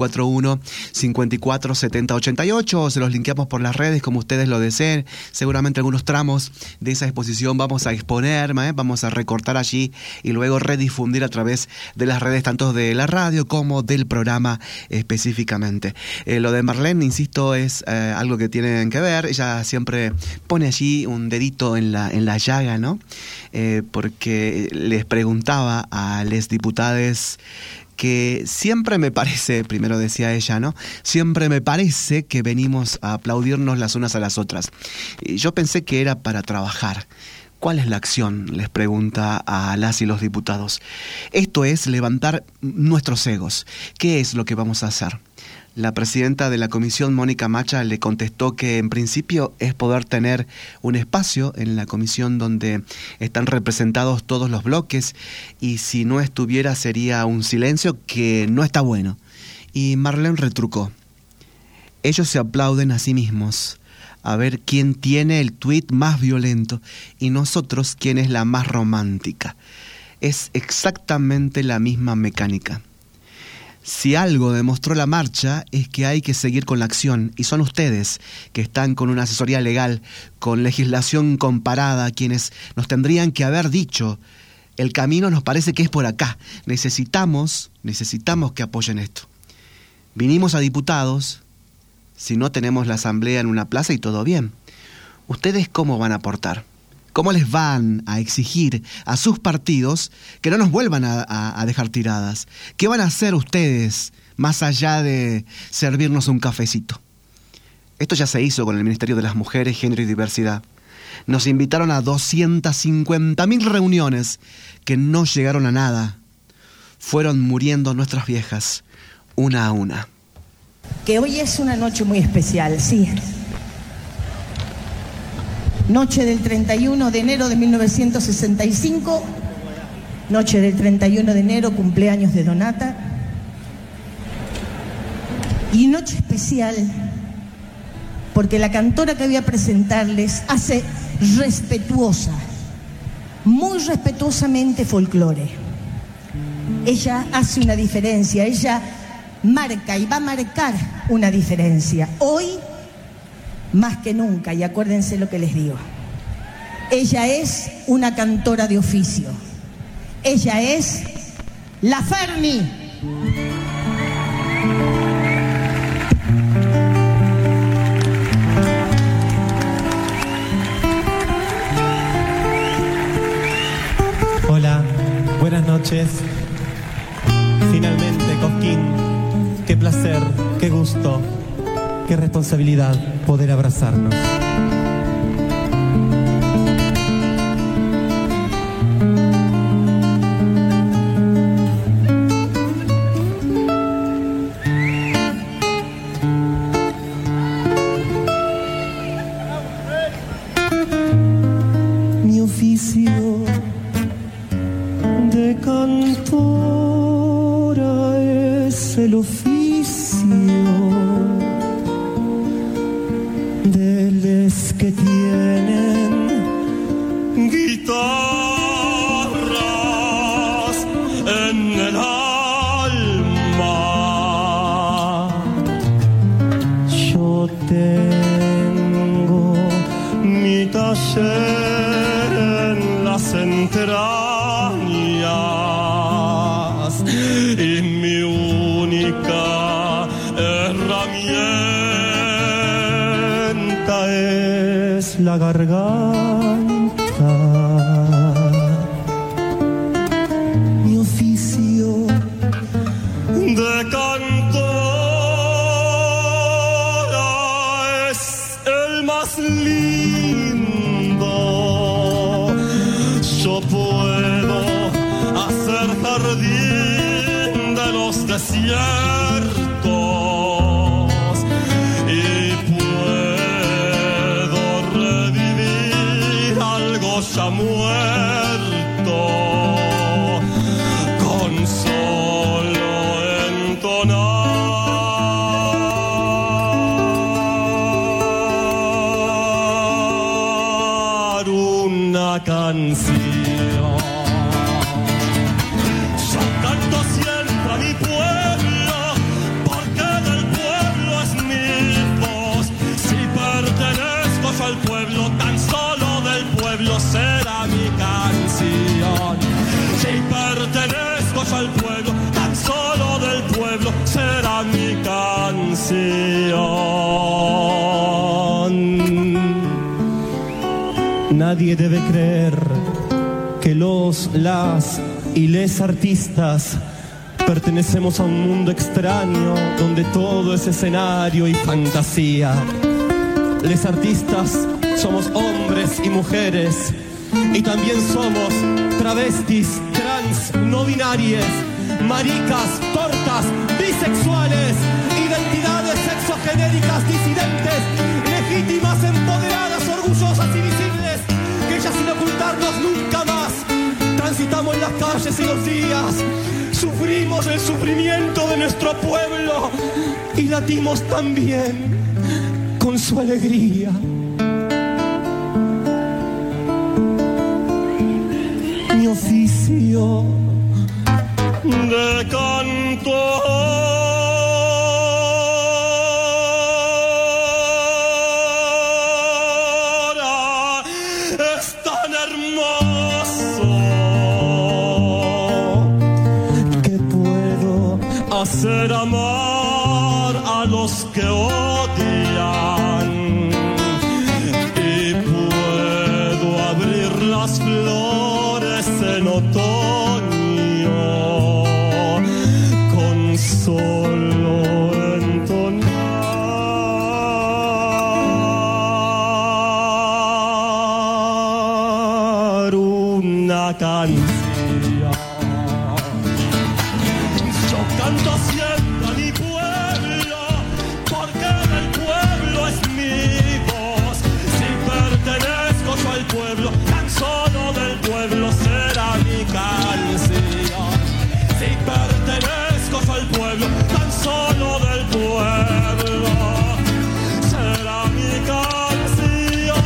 [SPEAKER 2] 3541-547088, o se los linkeamos por las redes como ustedes lo deseen. Seguramente algunos tramos de esa exposición vamos a exponer, vamos a recortar allí y luego redifundir a través de las redes tanto de la radio como del programa específicamente. Lo de Marlene, insisto, es algo que tienen que ver. Ella siempre pone allí un dedito en la llaga, ¿no? Porque les preguntaba a les diputades que siempre me parece, primero decía ella, ¿no? Siempre me parece que venimos a aplaudirnos las unas a las otras. Y yo pensé que era para trabajar. ¿Cuál es la acción?, les pregunta a las y los diputados. Esto es levantar nuestros egos. ¿Qué es lo que vamos a hacer? La presidenta de la comisión, Mónica Macha, le contestó que en principio es poder tener un espacio en la comisión donde están representados todos los bloques y si no estuviera sería un silencio que no está bueno. Y Marlene retrucó: ellos se aplauden a sí mismos, a ver quién tiene el tuit más violento y nosotros quién es la más romántica. Es exactamente la misma mecánica. Si algo demostró la marcha es que hay que seguir con la acción y son ustedes que están con una asesoría legal, con legislación comparada, quienes nos tendrían que haber dicho: el camino nos parece que es por acá, necesitamos que apoyen esto. Vinimos a diputados, si no tenemos la asamblea en una plaza y todo bien. ¿Ustedes cómo van a aportar? ¿Cómo les van a exigir a sus partidos que no nos vuelvan a dejar tiradas? ¿Qué van a hacer ustedes más allá de servirnos un cafecito? Esto ya se hizo con el Ministerio de las Mujeres, Género y Diversidad. Nos invitaron a 250.000 reuniones que no llegaron a nada. Fueron muriendo nuestras viejas, una a una.
[SPEAKER 14] Que hoy es una noche muy especial, sí. Noche del 31 de enero de 1965, noche del 31 de enero, cumpleaños de Donata. Y noche especial porque la cantora que voy a presentarles hace respetuosa, muy respetuosamente folclore. Ella hace una diferencia, ella marca y va a marcar una diferencia. Hoy más que nunca, y acuérdense lo que les digo, ella es una cantora de oficio. Ella es la Ferni.
[SPEAKER 15] Hola, buenas noches. Finalmente, Cosquín, qué placer, qué gusto, qué responsabilidad poder abrazarnos.
[SPEAKER 16] Mi oficio de cantora es el oficio de los que tienen guitarras en el alma. Yo tengo mi taller en las entrañas y mi única herramienta es la garganta. Mi oficio de cantora es el más lindo. Yo puedo hacer jardín de los desiertos y puedo revivir algo ya muerto con solo entonar una canción. Yo canto siempre a mi pueblo, porque del pueblo es mi voz. Si pertenezco yo al pueblo, tan solo del pueblo será mi canción. Si pertenezco yo al pueblo, tan solo del pueblo será mi canción. Nadie debe creer que las y les artistas pertenecemos a un mundo extraño donde todo es escenario y fantasía. Les artistas somos hombres y mujeres y también somos travestis, trans, no binarias, maricas, tortas, bisexuales y del
[SPEAKER 15] identidades sexogenéricas disidentes, legítimas, empoderadas, orgullosas y visibles, que ellas sin ocultarnos nunca más transitamos las calles y los días, sufrimos el sufrimiento de nuestro pueblo y latimos también con su alegría. Mi oficio de cantora es tan hermoso que puedo hacer amar a los que odian y puedo abrir las flores en otoño con solo entonar una canción. Yo canto siempre a mi pueblo porque del pueblo es mi voz. Si pertenezco yo al pueblo, tan solo del pueblo será mi canción. Si pertenezco yo al pueblo, tan solo del pueblo será mi canción.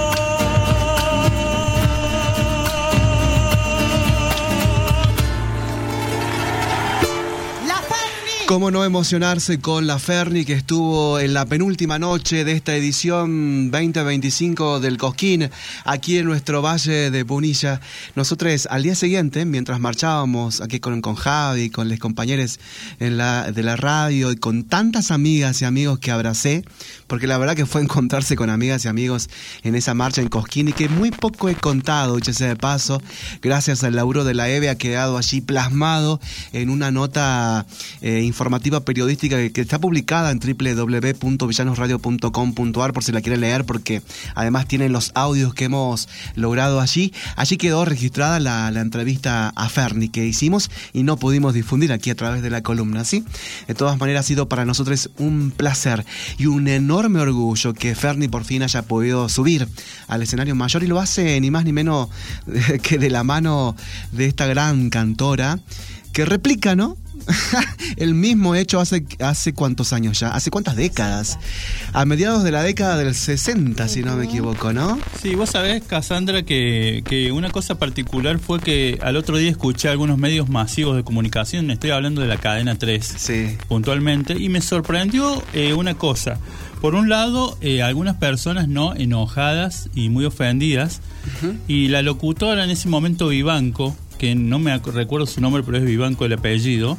[SPEAKER 14] La Ferni.
[SPEAKER 2] ¿Cómo no emocionarse con la Ferni, que estuvo en la penúltima noche de esta edición 2025 del Cosquín, aquí en nuestro Valle de Punilla? Nosotros al día siguiente, mientras marchábamos aquí con Javi, con los compañeros de la radio y con tantas amigas y amigos que abracé, porque la verdad que fue encontrarse con amigas y amigos en esa marcha en Cosquín y que muy poco he contado, dicho sea de paso, gracias al laburo de la EVE ha quedado allí plasmado en una nota informativa periodística que está publicada en www.villanosradio.com.ar por si la quieren leer, porque además tienen los audios que hemos logrado allí. Allí quedó registrada la entrevista a Ferni que hicimos y no pudimos difundir aquí a través de la columna, ¿sí? De todas maneras ha sido para nosotros un placer y un enorme orgullo que Ferni por fin haya podido subir al escenario mayor, y lo hace ni más ni menos que de la mano de esta gran cantora que replica, ¿no? El mismo hecho hace cuántos años ya, hace cuántas décadas, a mediados de la década del 60, si no me equivoco, ¿no?
[SPEAKER 17] Sí, vos sabés, Cassandra, que una cosa particular fue que al otro día escuché algunos medios masivos de comunicación, estoy hablando de la cadena 3,
[SPEAKER 2] sí,
[SPEAKER 17] puntualmente, y me sorprendió una cosa. Por un lado, algunas personas no enojadas y muy ofendidas, y la locutora en ese momento, Vivanco, que no me recuerdo su nombre, pero es Vivanco el apellido,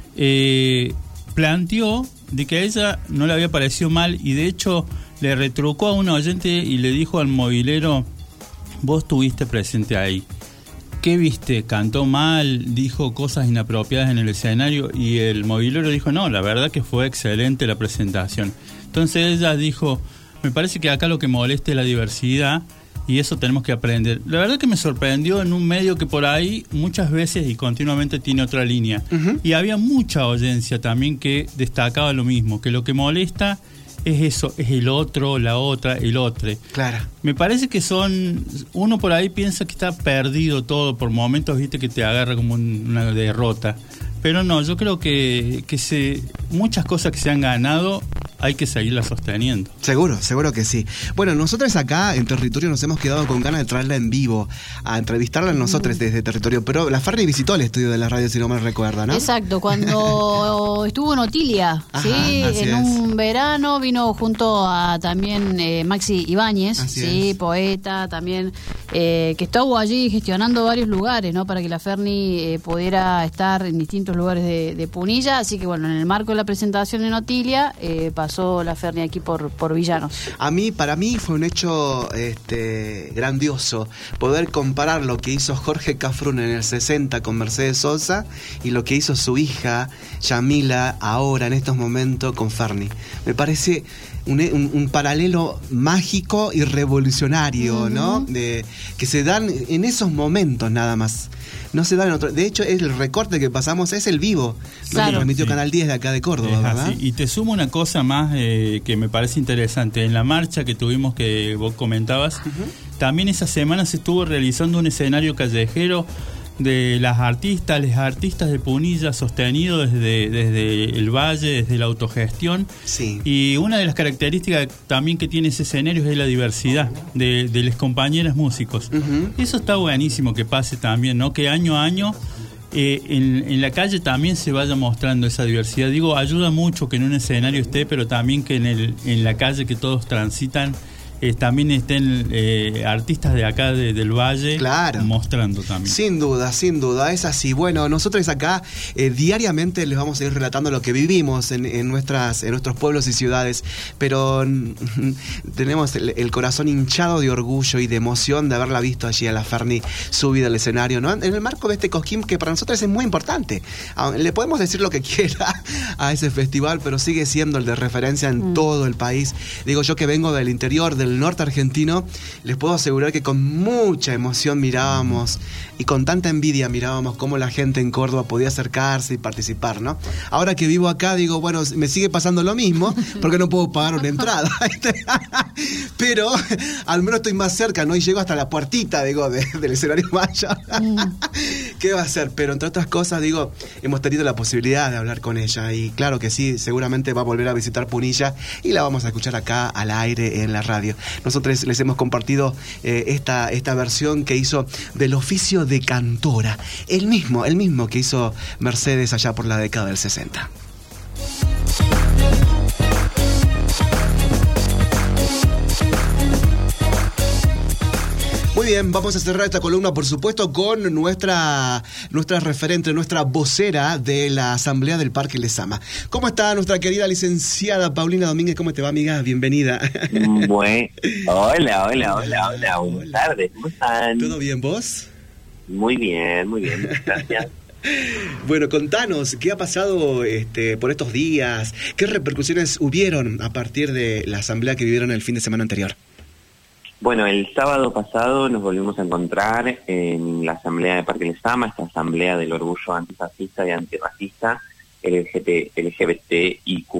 [SPEAKER 17] planteó de que a ella no le había parecido mal, y de hecho le retrucó a un oyente y le dijo al movilero: vos estuviste presente ahí, ¿qué viste? ¿Cantó mal? ¿Dijo cosas inapropiadas en el escenario? Y el movilero dijo: no, la verdad que fue excelente la presentación. Entonces ella dijo: me parece que acá lo que molesta es la diversidad, y eso tenemos que aprender. La verdad que me sorprendió en un medio que por ahí muchas veces y continuamente tiene otra línea. Y había mucha audiencia también que destacaba lo mismo, que lo que molesta es eso, es el otro, la otra, el otro.
[SPEAKER 2] Claro.
[SPEAKER 17] Me parece que uno por ahí piensa que está perdido todo, por momentos viste que te agarra como una derrota. Pero no, yo creo que muchas cosas que se han ganado hay que seguirlas sosteniendo.
[SPEAKER 2] Seguro que sí. Bueno, nosotros acá en Territorio nos hemos quedado con ganas de traerla en vivo, a entrevistarla nosotros desde Territorio, pero la Ferni visitó el estudio de la radio, si no me recuerda, ¿no?
[SPEAKER 3] Exacto, cuando estuvo en Otilia, ¿sí? En un verano vino junto a también Maxi Ibáñez, sí, poeta también, que estuvo allí gestionando varios lugares, ¿no? Para que la Ferni pudiera estar en distintos lugares de Punilla, así que bueno, en el marco de la presentación en Otilia pasó la Ferni aquí por Villanos. Para mí fue un hecho grandioso poder comparar lo que hizo Jorge Cafrún en el 60 con Mercedes Sosa y lo que hizo su hija Yamila ahora en estos momentos con Ferni. Me parece
[SPEAKER 2] un paralelo mágico y revolucionario, ¿no? Que se dan en esos momentos nada más. No se dan en otro. De hecho, el recorte que pasamos es el vivo. Claro. Lo transmitió Canal 10 de acá de Córdoba, ¿verdad?
[SPEAKER 17] Y te sumo una cosa más que me parece interesante. En la marcha que tuvimos, que vos comentabas, también esa semana se estuvo realizando un escenario callejero de las artistas de Punilla, sostenido desde el valle, desde la autogestión.
[SPEAKER 2] Sí.
[SPEAKER 17] Y una de las características también que tiene ese escenario es la diversidad de las compañeras músicos. Eso está buenísimo que pase también, ¿no? Que año a año en la calle también se vaya mostrando esa diversidad. Digo, ayuda mucho que en un escenario esté, pero también que en la calle que todos transitan también estén artistas de acá del Valle, claro, mostrando también.
[SPEAKER 2] Sin duda, es así. Bueno, nosotros acá diariamente les vamos a ir relatando lo que vivimos en nuestros pueblos y ciudades, pero tenemos el corazón hinchado de orgullo y de emoción de haberla visto allí a la Ferni subida al escenario, ¿no? En el marco de este Cosquín, que para nosotros es muy importante. Le podemos decir lo que quiera a ese festival, pero sigue siendo el de referencia en todo el país. Digo, yo que vengo del interior, del norte argentino, les puedo asegurar que con mucha emoción mirábamos y con tanta envidia mirábamos cómo la gente en Córdoba podía acercarse y participar, ¿no? Ahora que vivo acá, digo, bueno, me sigue pasando lo mismo porque no puedo pagar una entrada. Pero al menos estoy más cerca, ¿no? Y llego hasta la puertita, digo, del escenario Maya. ¿Qué va a hacer? Pero entre otras cosas, digo, hemos tenido la posibilidad de hablar con ella y claro que sí, seguramente va a volver a visitar Punilla y la vamos a escuchar acá al aire en la radio. Nosotros les hemos compartido esta versión que hizo del oficio de cantora, el mismo que hizo Mercedes allá por la década del 60. Muy bien, vamos a cerrar esta columna, por supuesto, con nuestra referente, nuestra vocera de la Asamblea del Parque Lezama. ¿Cómo está nuestra querida licenciada Paulina Domínguez? ¿Cómo te va, amiga? Bienvenida.
[SPEAKER 18] Hola. Buenas tardes, ¿cómo están?
[SPEAKER 2] ¿Todo bien, vos?
[SPEAKER 18] Muy bien, gracias.
[SPEAKER 2] Bueno, contanos, ¿qué ha pasado por estos días? ¿Qué repercusiones hubieron a partir de la asamblea que vivieron el fin de semana anterior?
[SPEAKER 18] Bueno, el sábado pasado nos volvimos a encontrar en la asamblea de Parque Lezama, esta asamblea del orgullo antifascista y antirracista LGBTIQ+.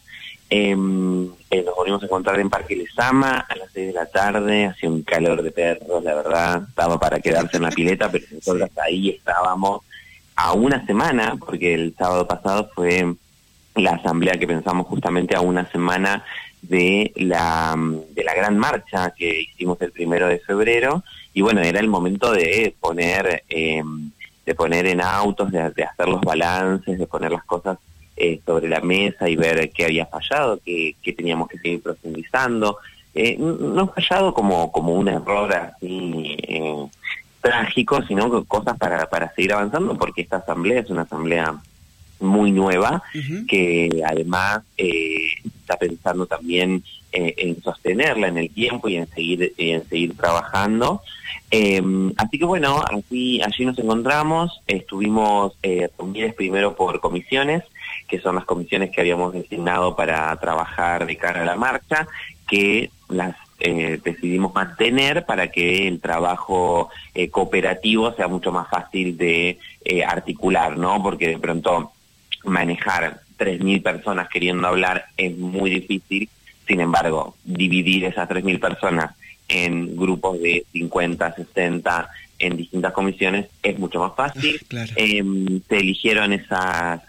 [SPEAKER 18] Nos volvimos a encontrar en Parque Lezama a las 6 de la tarde, hacía un calor de perros, la verdad, estaba para quedarse en la pileta, pero nosotros ahí estábamos a una semana, porque el sábado pasado fue la asamblea que pensamos justamente a una semana de la gran marcha que hicimos el 1 de febrero, y bueno, era el momento de poner en autos, de hacer los balances, de poner las cosas sobre la mesa y ver qué había fallado, qué teníamos que seguir profundizando. No fallado como un error así trágico, sino cosas para seguir avanzando, porque esta asamblea es una asamblea muy nueva, que además está pensando también en sostenerla en el tiempo y en seguir trabajando. Así que bueno, allí nos encontramos, estuvimos reunidos primero por comisiones, que son las comisiones que habíamos designado para trabajar de cara a la marcha, que las decidimos mantener para que el trabajo cooperativo sea mucho más fácil de articular, ¿no? Porque de pronto manejar 3.000 personas queriendo hablar es muy difícil. Sin embargo, dividir esas 3.000 personas en grupos de 50, 60 en distintas comisiones es mucho más fácil. Claro. Se eligieron esas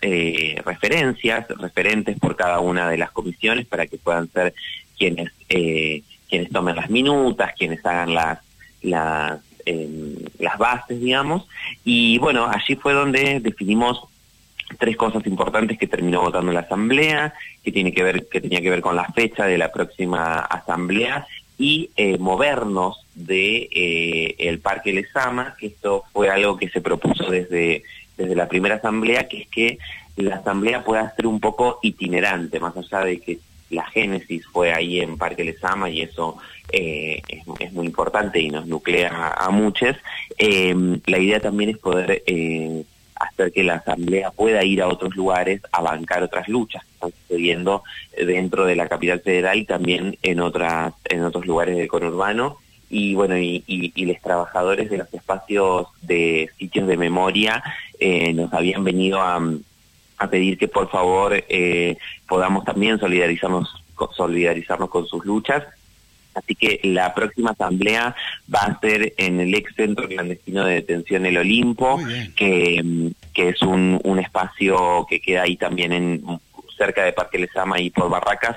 [SPEAKER 18] referentes por cada una de las comisiones para que puedan ser quienes tomen las minutas, quienes hagan las bases, digamos. Y bueno, allí fue donde definimos 3 cosas importantes que terminó votando la asamblea, que tenía que ver con la fecha de la próxima asamblea y movernos de el Parque Lezama, que esto fue algo que se propuso desde la primera asamblea, que es que la asamblea pueda ser un poco itinerante, más allá de que la génesis fue ahí en Parque Lezama, y eso es muy importante y nos nuclea a muchos. La idea también es poder hacer que la Asamblea pueda ir a otros lugares a bancar otras luchas que están sucediendo dentro de la capital federal y también en otros lugares del conurbano. Y bueno, y los trabajadores de los espacios de sitios de memoria nos habían venido a pedir que por favor podamos también solidarizarnos con sus luchas. Así que la próxima asamblea va a ser en el ex centro clandestino de detención El Olimpo, que es un espacio que queda ahí también cerca de Parque Lezama y por Barracas.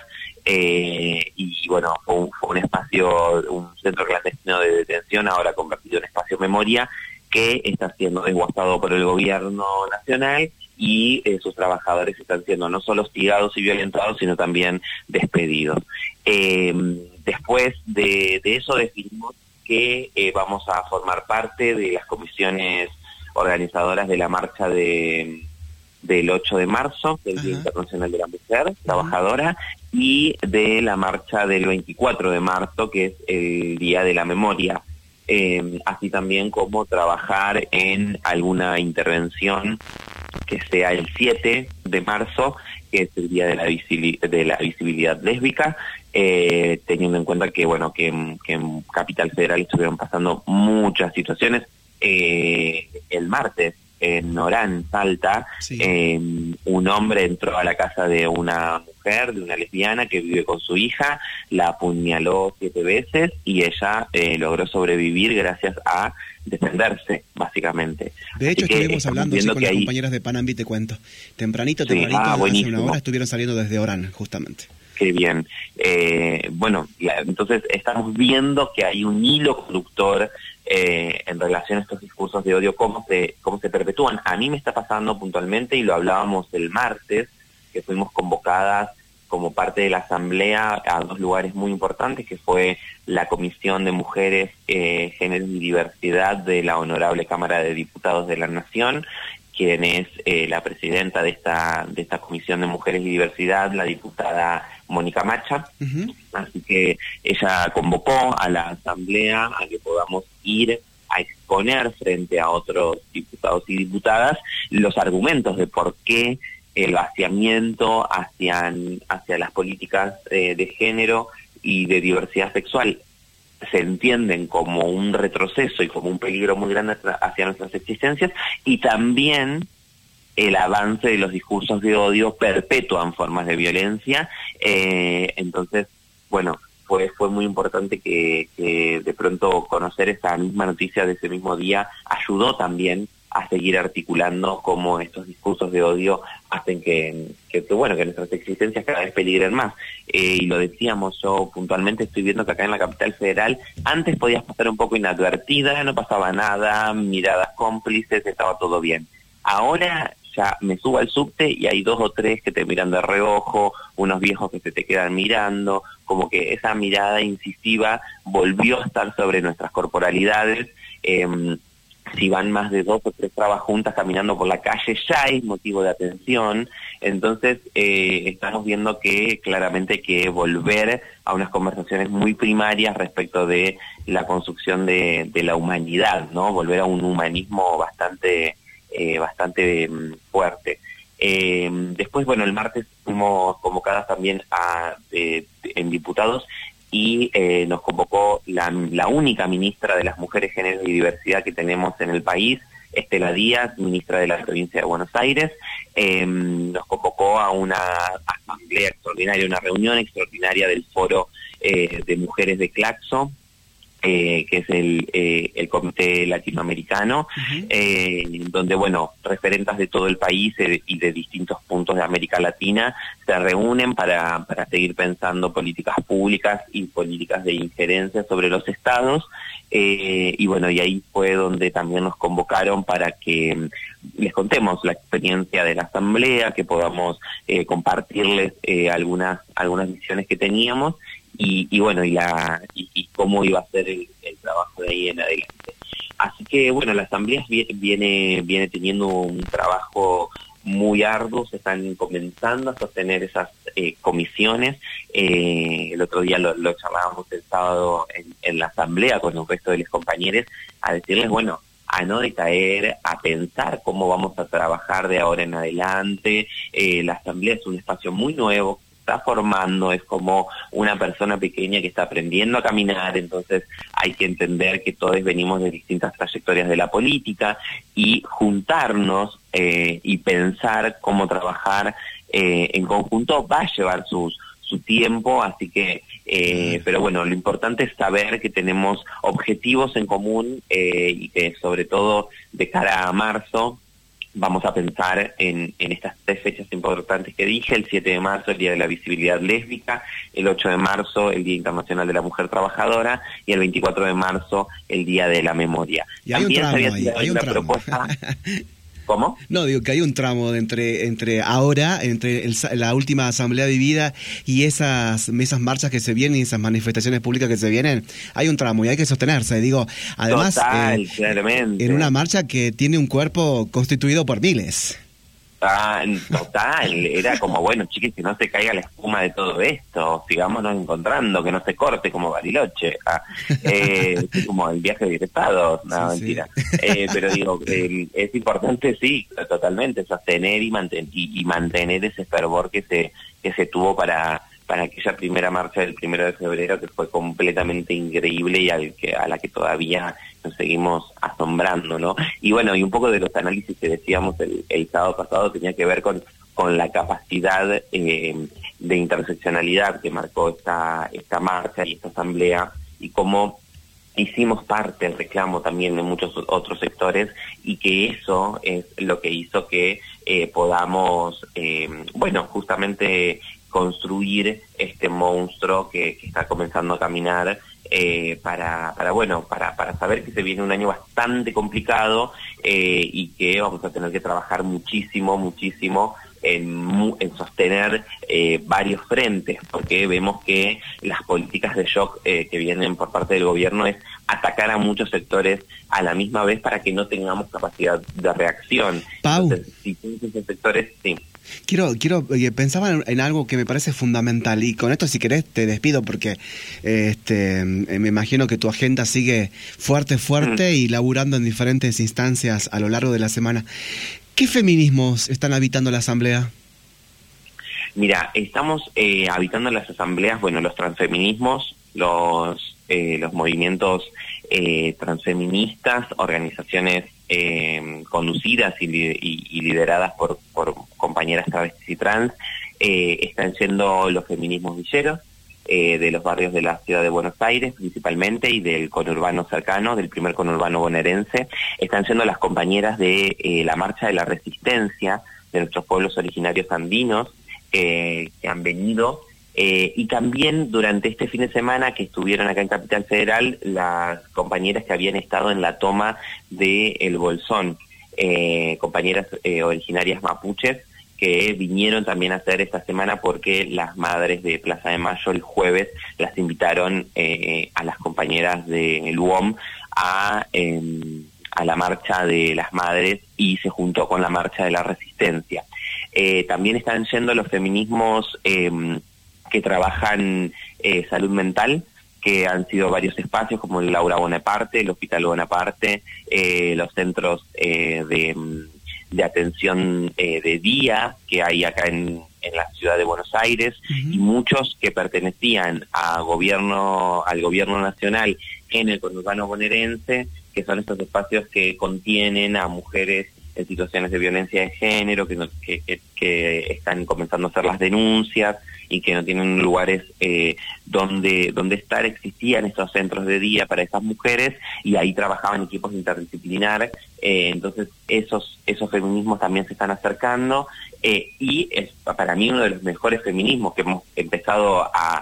[SPEAKER 18] Y bueno, fue un espacio, un centro clandestino de detención, ahora convertido en espacio memoria, que está siendo desguazado por el gobierno nacional, y sus trabajadores están siendo no solo hostigados y violentados, sino también despedidos. Después de eso definimos que vamos a formar parte de las comisiones organizadoras de la marcha del 8 de marzo, del Día Internacional de la Mujer Trabajadora, y de la marcha del 24 de marzo, que es el Día de la Memoria. Así también como trabajar en alguna intervención que sea el 7 de marzo, que es el Día de la Visibilidad Lésbica, teniendo en cuenta que bueno que en Capital Federal estuvieron pasando muchas situaciones. El martes en Orán, Salta, un hombre entró a la casa de una mujer, de una lesbiana que vive con su hija, la apuñaló 7 veces y ella logró sobrevivir gracias a defenderse, básicamente.
[SPEAKER 2] De hecho, estuvimos hablando con las compañeras de Panambi, te cuento. Tempranito, hace una hora, estuvieron saliendo desde Orán, justamente.
[SPEAKER 18] Qué bien. Bueno, entonces estamos viendo que hay un hilo conductor en relación a estos discursos de odio, cómo se perpetúan. A mí me está pasando puntualmente, y lo hablábamos el martes, que fuimos convocadas como parte de la Asamblea a 2 lugares muy importantes, que fue la Comisión de Mujeres, Género y Diversidad de la Honorable Cámara de Diputados de la Nación, quien es la presidenta de esta Comisión de Mujeres y Diversidad, la diputada Mónica Macha. Así que ella convocó a la Asamblea a que podamos ir a exponer frente a otros diputados y diputadas los argumentos de por qué el vaciamiento hacia las políticas de género y de diversidad sexual se entienden como un retroceso y como un peligro muy grande hacia nuestras existencias, y también el avance de los discursos de odio perpetúan formas de violencia. Entonces, bueno, fue muy importante que de pronto conocer esa misma noticia de ese mismo día ayudó también a seguir articulando cómo estos discursos de odio hacen que nuestras existencias cada vez peligren más. Y lo decíamos, yo puntualmente estoy viendo que acá en la Capital Federal antes podías pasar un poco inadvertida, no pasaba nada, miradas cómplices, estaba todo bien. Ahora ya me subo al subte y hay 2 o 3 que te miran de reojo, unos viejos que se te quedan mirando, como que esa mirada incisiva volvió a estar sobre nuestras corporalidades. Si van más de 2 o 3 trabas juntas caminando por la calle, ya es motivo de atención. Entonces estamos viendo que claramente hay que volver a unas conversaciones muy primarias respecto de la construcción de la humanidad, ¿no? Volver a un humanismo bastante fuerte. Después, bueno, el martes fuimos convocadas también en diputados, y nos convocó la única ministra de las Mujeres, Género y Diversidad que tenemos en el país, Estela Díaz, ministra de la provincia de Buenos Aires. Nos convocó a una asamblea extraordinaria, una reunión extraordinaria del Foro de Mujeres de Claxo, que es el Comité Latinoamericano, donde, bueno, referentes de todo el país y de distintos puntos de América Latina se reúnen para seguir pensando políticas públicas y políticas de injerencia sobre los estados. Y bueno, y ahí fue donde también nos convocaron para que les contemos la experiencia de la Asamblea, que podamos compartirles algunas visiones que teníamos, y bueno, y cómo iba a ser el trabajo de ahí en adelante. Así que bueno, la Asamblea viene teniendo un trabajo muy arduo, se están comenzando a sostener esas comisiones. El otro día lo charlábamos el sábado en la Asamblea con el resto de los compañeros, a decirles, bueno, a no decaer, a pensar cómo vamos a trabajar de ahora en adelante. La asamblea es un espacio muy nuevo, está formando, es como una persona pequeña que está aprendiendo a caminar, entonces hay que entender que todos venimos de distintas trayectorias de la política y juntarnos y pensar cómo trabajar en conjunto va a llevar su tiempo, así que, pero bueno, lo importante es saber que tenemos objetivos en común y que sobre todo de cara a marzo vamos a pensar en estas 3 fechas importantes que dije: el 7 de marzo, el Día de la Visibilidad Lésbica; el 8 de marzo, el Día Internacional de la Mujer Trabajadora; y el 24 de marzo, el Día de la Memoria.
[SPEAKER 2] Y hay
[SPEAKER 18] también
[SPEAKER 2] un tramo
[SPEAKER 18] se había una propuesta... ¿Cómo?
[SPEAKER 2] No, digo que hay un tramo entre ahora, entre la última asamblea vivida y esas marchas que se vienen y esas manifestaciones públicas que se vienen. Hay un tramo y hay que sostenerse. Digo, además,
[SPEAKER 18] claramente.
[SPEAKER 2] En una marcha que tiene un cuerpo constituido por miles.
[SPEAKER 18] Total, era como, bueno, chiquis, que no se caiga la espuma de todo esto, sigámonos encontrando, que no se corte como Bariloche, como el viaje de egresados, no, sí, mentira. Sí. Pero digo, es importante, sí, totalmente, sostener y mantener ese fervor que se tuvo para aquella primera marcha del 1 de febrero, que fue completamente increíble y a la que todavía nos seguimos asombrando, ¿no? Y bueno, y un poco de los análisis que decíamos el sábado pasado tenía que ver con la capacidad de interseccionalidad que marcó esta marcha y esta asamblea, y cómo hicimos parte del reclamo también de muchos otros sectores, y que eso es lo que hizo que podamos, justamente construir este monstruo que está comenzando a caminar, para saber que se viene un año bastante complicado y que vamos a tener que trabajar muchísimo en sostener varios frentes, porque vemos que las políticas de shock que vienen por parte del gobierno es atacar a muchos sectores a la misma vez para que no tengamos capacidad de reacción.
[SPEAKER 2] Pau.
[SPEAKER 18] Entonces, si esos sectores, sí.
[SPEAKER 2] Quiero pensaba en algo que me parece fundamental, y con esto, si querés, te despido porque me imagino que tu agenda sigue fuerte y laburando en diferentes instancias a lo largo de la semana. ¿Qué feminismos están habitando la asamblea?
[SPEAKER 18] Mira, estamos habitando las asambleas, los transfeminismos, los movimientos transfeministas, organizaciones conducidas y lideradas por compañeras travestis y trans. Están siendo los feminismos villeros de los barrios de la ciudad de Buenos Aires principalmente, y del conurbano cercano, del primer conurbano bonaerense. Están siendo las compañeras de la Marcha de la Resistencia de nuestros pueblos originarios andinos, que han venido, y también durante este fin de semana que estuvieron acá en Capital Federal las compañeras que habían estado en la toma de El Bolsón, compañeras originarias mapuches, que vinieron también a hacer esta semana porque las madres de Plaza de Mayo el jueves las invitaron a las compañeras del UOM a la marcha de las madres, y se juntó con la marcha de la Resistencia. También están yendo los feminismos que trabajan salud mental, que han sido varios espacios como el Laura Bonaparte, el Hospital Bonaparte, los centros de atención de día que hay acá en la ciudad de Buenos Aires, y muchos que pertenecían al gobierno nacional en el conurbano bonaerense, que son estos espacios que contienen a mujeres en situaciones de violencia de género, que están comenzando a hacer las denuncias y que no tienen lugares donde estar. Existían estos centros de día para esas mujeres, y ahí trabajaban equipos interdisciplinares. Entonces esos feminismos también se están acercando, y es para mí uno de los mejores feminismos que hemos empezado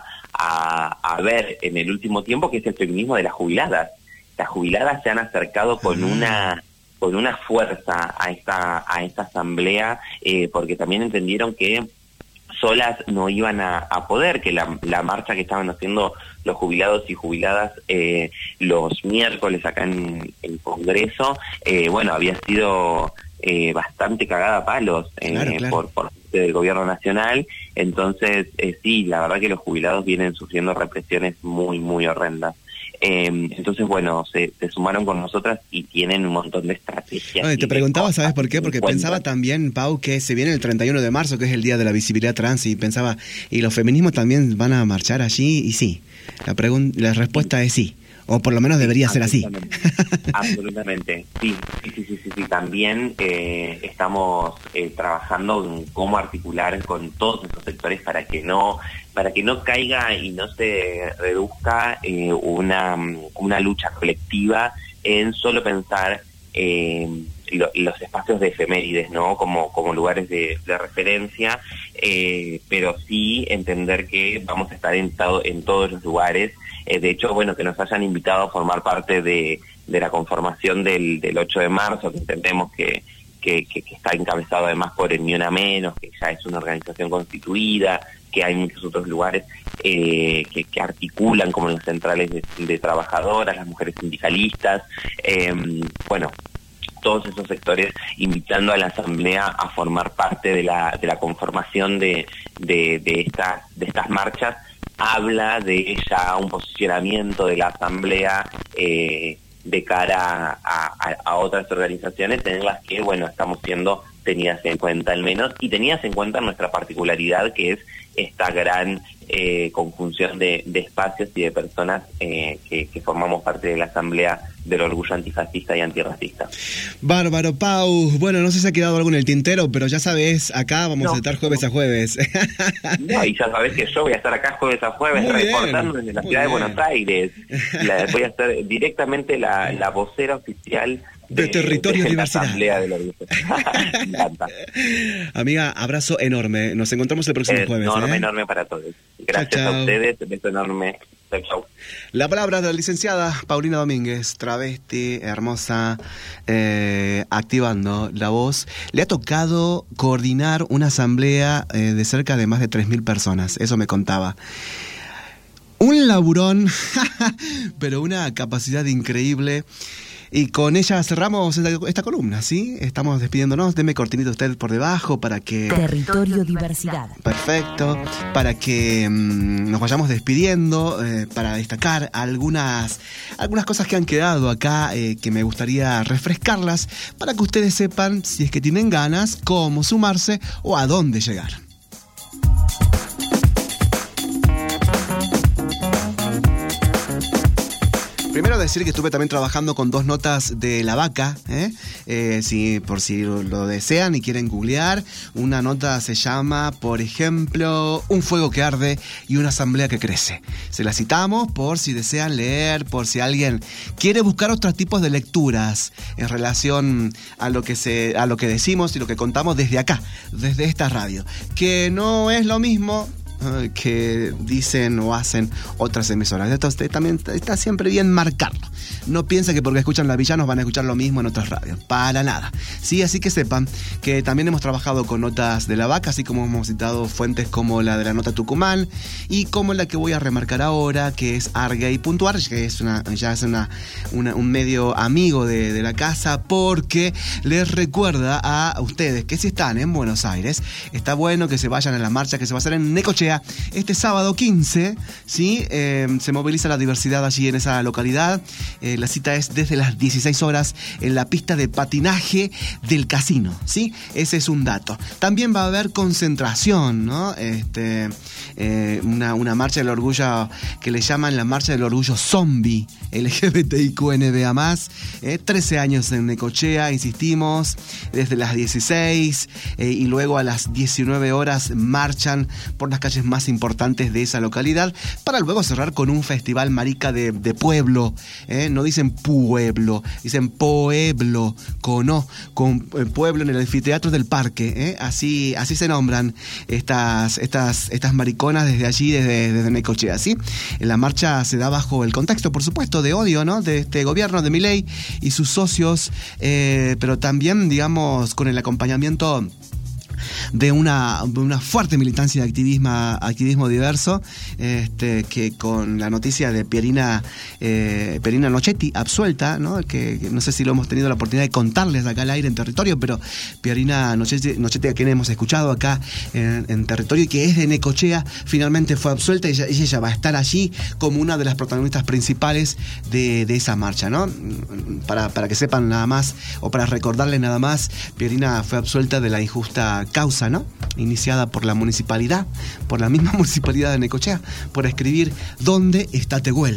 [SPEAKER 18] a ver en el último tiempo, que es el feminismo de las jubiladas. Las jubiladas se han acercado con una fuerza a esta asamblea, porque también entendieron que solas no iban a poder, que la marcha que estaban haciendo los jubilados y jubiladas los miércoles acá en el Congreso, había sido bastante cagada a palos claro. por parte del gobierno nacional. Entonces, sí, la verdad que los jubilados vienen sufriendo represiones muy, muy horrendas. Entonces, bueno, se sumaron con nosotras y tienen un montón de estrategias.
[SPEAKER 2] Te preguntaba, ¿sabes por qué? Porque pensaba también, Pau, que se viene el 31 de marzo, que es el Día de la Visibilidad Trans, y pensaba, ¿y los feminismos también van a marchar allí? Y sí, la respuesta es sí. O por lo menos debería ser así.
[SPEAKER 18] Absolutamente, sí. También estamos trabajando en cómo articular con todos esos sectores para que no caiga y no se reduzca una lucha colectiva en solo pensar los espacios de efemérides, ¿no? Como lugares de referencia, pero sí entender que vamos a estar en todos los lugares. De hecho, bueno, que nos hayan invitado a formar parte de la conformación del 8 de marzo, que entendemos que está encabezado además por el Ni Una Menos, que ya es una organización constituida, que hay muchos otros lugares que articulan, como las centrales de trabajadoras, las mujeres sindicalistas, bueno, todos esos sectores invitando a la Asamblea a formar parte de la conformación de estas marchas. Habla de ya un posicionamiento de la Asamblea de cara a otras organizaciones en las que, bueno, estamos siendo tenidas en cuenta al menos, y tenidas en cuenta nuestra particularidad, que es esta gran conjunción de espacios y de personas que formamos parte de la Asamblea del Orgullo Antifascista y Antirracista.
[SPEAKER 2] Bárbaro, Pau. Bueno, no sé si ha quedado algo en el tintero, pero ya sabes, acá vamos a estar jueves a jueves.
[SPEAKER 18] No, y ya sabés que yo voy a estar acá jueves a jueves reportando desde la ciudad de Buenos Aires. Voy a ser directamente la vocera oficial
[SPEAKER 2] de Territorio Diversidad.
[SPEAKER 18] Asamblea del Orgullo. Me encanta.
[SPEAKER 2] Amiga, abrazo enorme. Nos encontramos el próximo jueves.
[SPEAKER 18] Enorme para todos. Gracias a ustedes. Beso enorme. Chau.
[SPEAKER 2] La palabra de la licenciada Paulina Domínguez, travesti, hermosa, activando la voz. Le ha tocado coordinar una asamblea de cerca de más de 3.000 personas. Eso me contaba. Un laburón, pero una capacidad increíble. Y con ella cerramos esta columna, ¿sí? Estamos despidiéndonos. Deme cortinito usted por debajo para que...
[SPEAKER 7] Territorio Diversidad.
[SPEAKER 2] Perfecto. Para que nos vayamos despidiendo, para destacar algunas cosas que han quedado acá, que me gustaría refrescarlas, para que ustedes sepan, si es que tienen ganas, cómo sumarse o a dónde llegar. Primero decir que estuve también trabajando con 2 notas de La Vaca, por si lo desean y quieren googlear. Una nota se llama, por ejemplo, Un fuego que arde y una asamblea que crece. Se la citamos por si desean leer, por si alguien quiere buscar otros tipos de lecturas en relación a lo que decimos y lo que contamos desde acá, desde esta radio. Que no es lo mismo que dicen o hacen otras emisoras. Esto también está siempre bien marcarlo. No piensen que porque escuchan La Villa nos van a escuchar lo mismo en otras radios. Para nada. Sí, así que sepan que también hemos trabajado con notas de La Vaca, así como hemos citado fuentes como la de la nota Tucumán y como la que voy a remarcar ahora, que es argay.ar, que es un medio amigo de la casa, porque les recuerda a ustedes que si están en Buenos Aires, está bueno que se vayan a la marcha que se va a hacer en Necochea este sábado 15, ¿sí? Se moviliza la diversidad allí en esa localidad. La cita es desde las 16 horas en la pista de patinaje del casino, ¿sí? Ese es un dato. También va a haber concentración, ¿no? Una marcha del orgullo que le llaman la marcha del orgullo zombie, LGBTIQNBA+, 13 años en Necochea, insistimos, desde las 16 y luego a las 19 horas marchan por las calles más importantes de esa localidad para luego cerrar con un festival marica de pueblo, no dicen pueblo, dicen pueblo, con pueblo en el anfiteatro del parque, así se nombran estas mariconas desde allí, desde Necochea, ¿sí? La marcha se da bajo el contexto, por supuesto, de odio, ¿no? De este gobierno de Milei y sus socios, pero también, digamos, con el acompañamiento de una fuerte militancia de activismo diverso, que con la noticia de Pierina Nochetti, absuelta, ¿no? Que no sé si lo hemos tenido la oportunidad de contarles acá al aire en Territorio, pero Pierina Nochetti, a quien hemos escuchado acá en Territorio y que es de Necochea, finalmente fue absuelta y ella va a estar allí como una de las protagonistas principales de esa marcha, ¿no? Para que sepan nada más, o para recordarles nada más, Pierina fue absuelta de la injusta causa, ¿no? Iniciada por la municipalidad, por la misma municipalidad de Necochea, por escribir ¿dónde está Tehuel?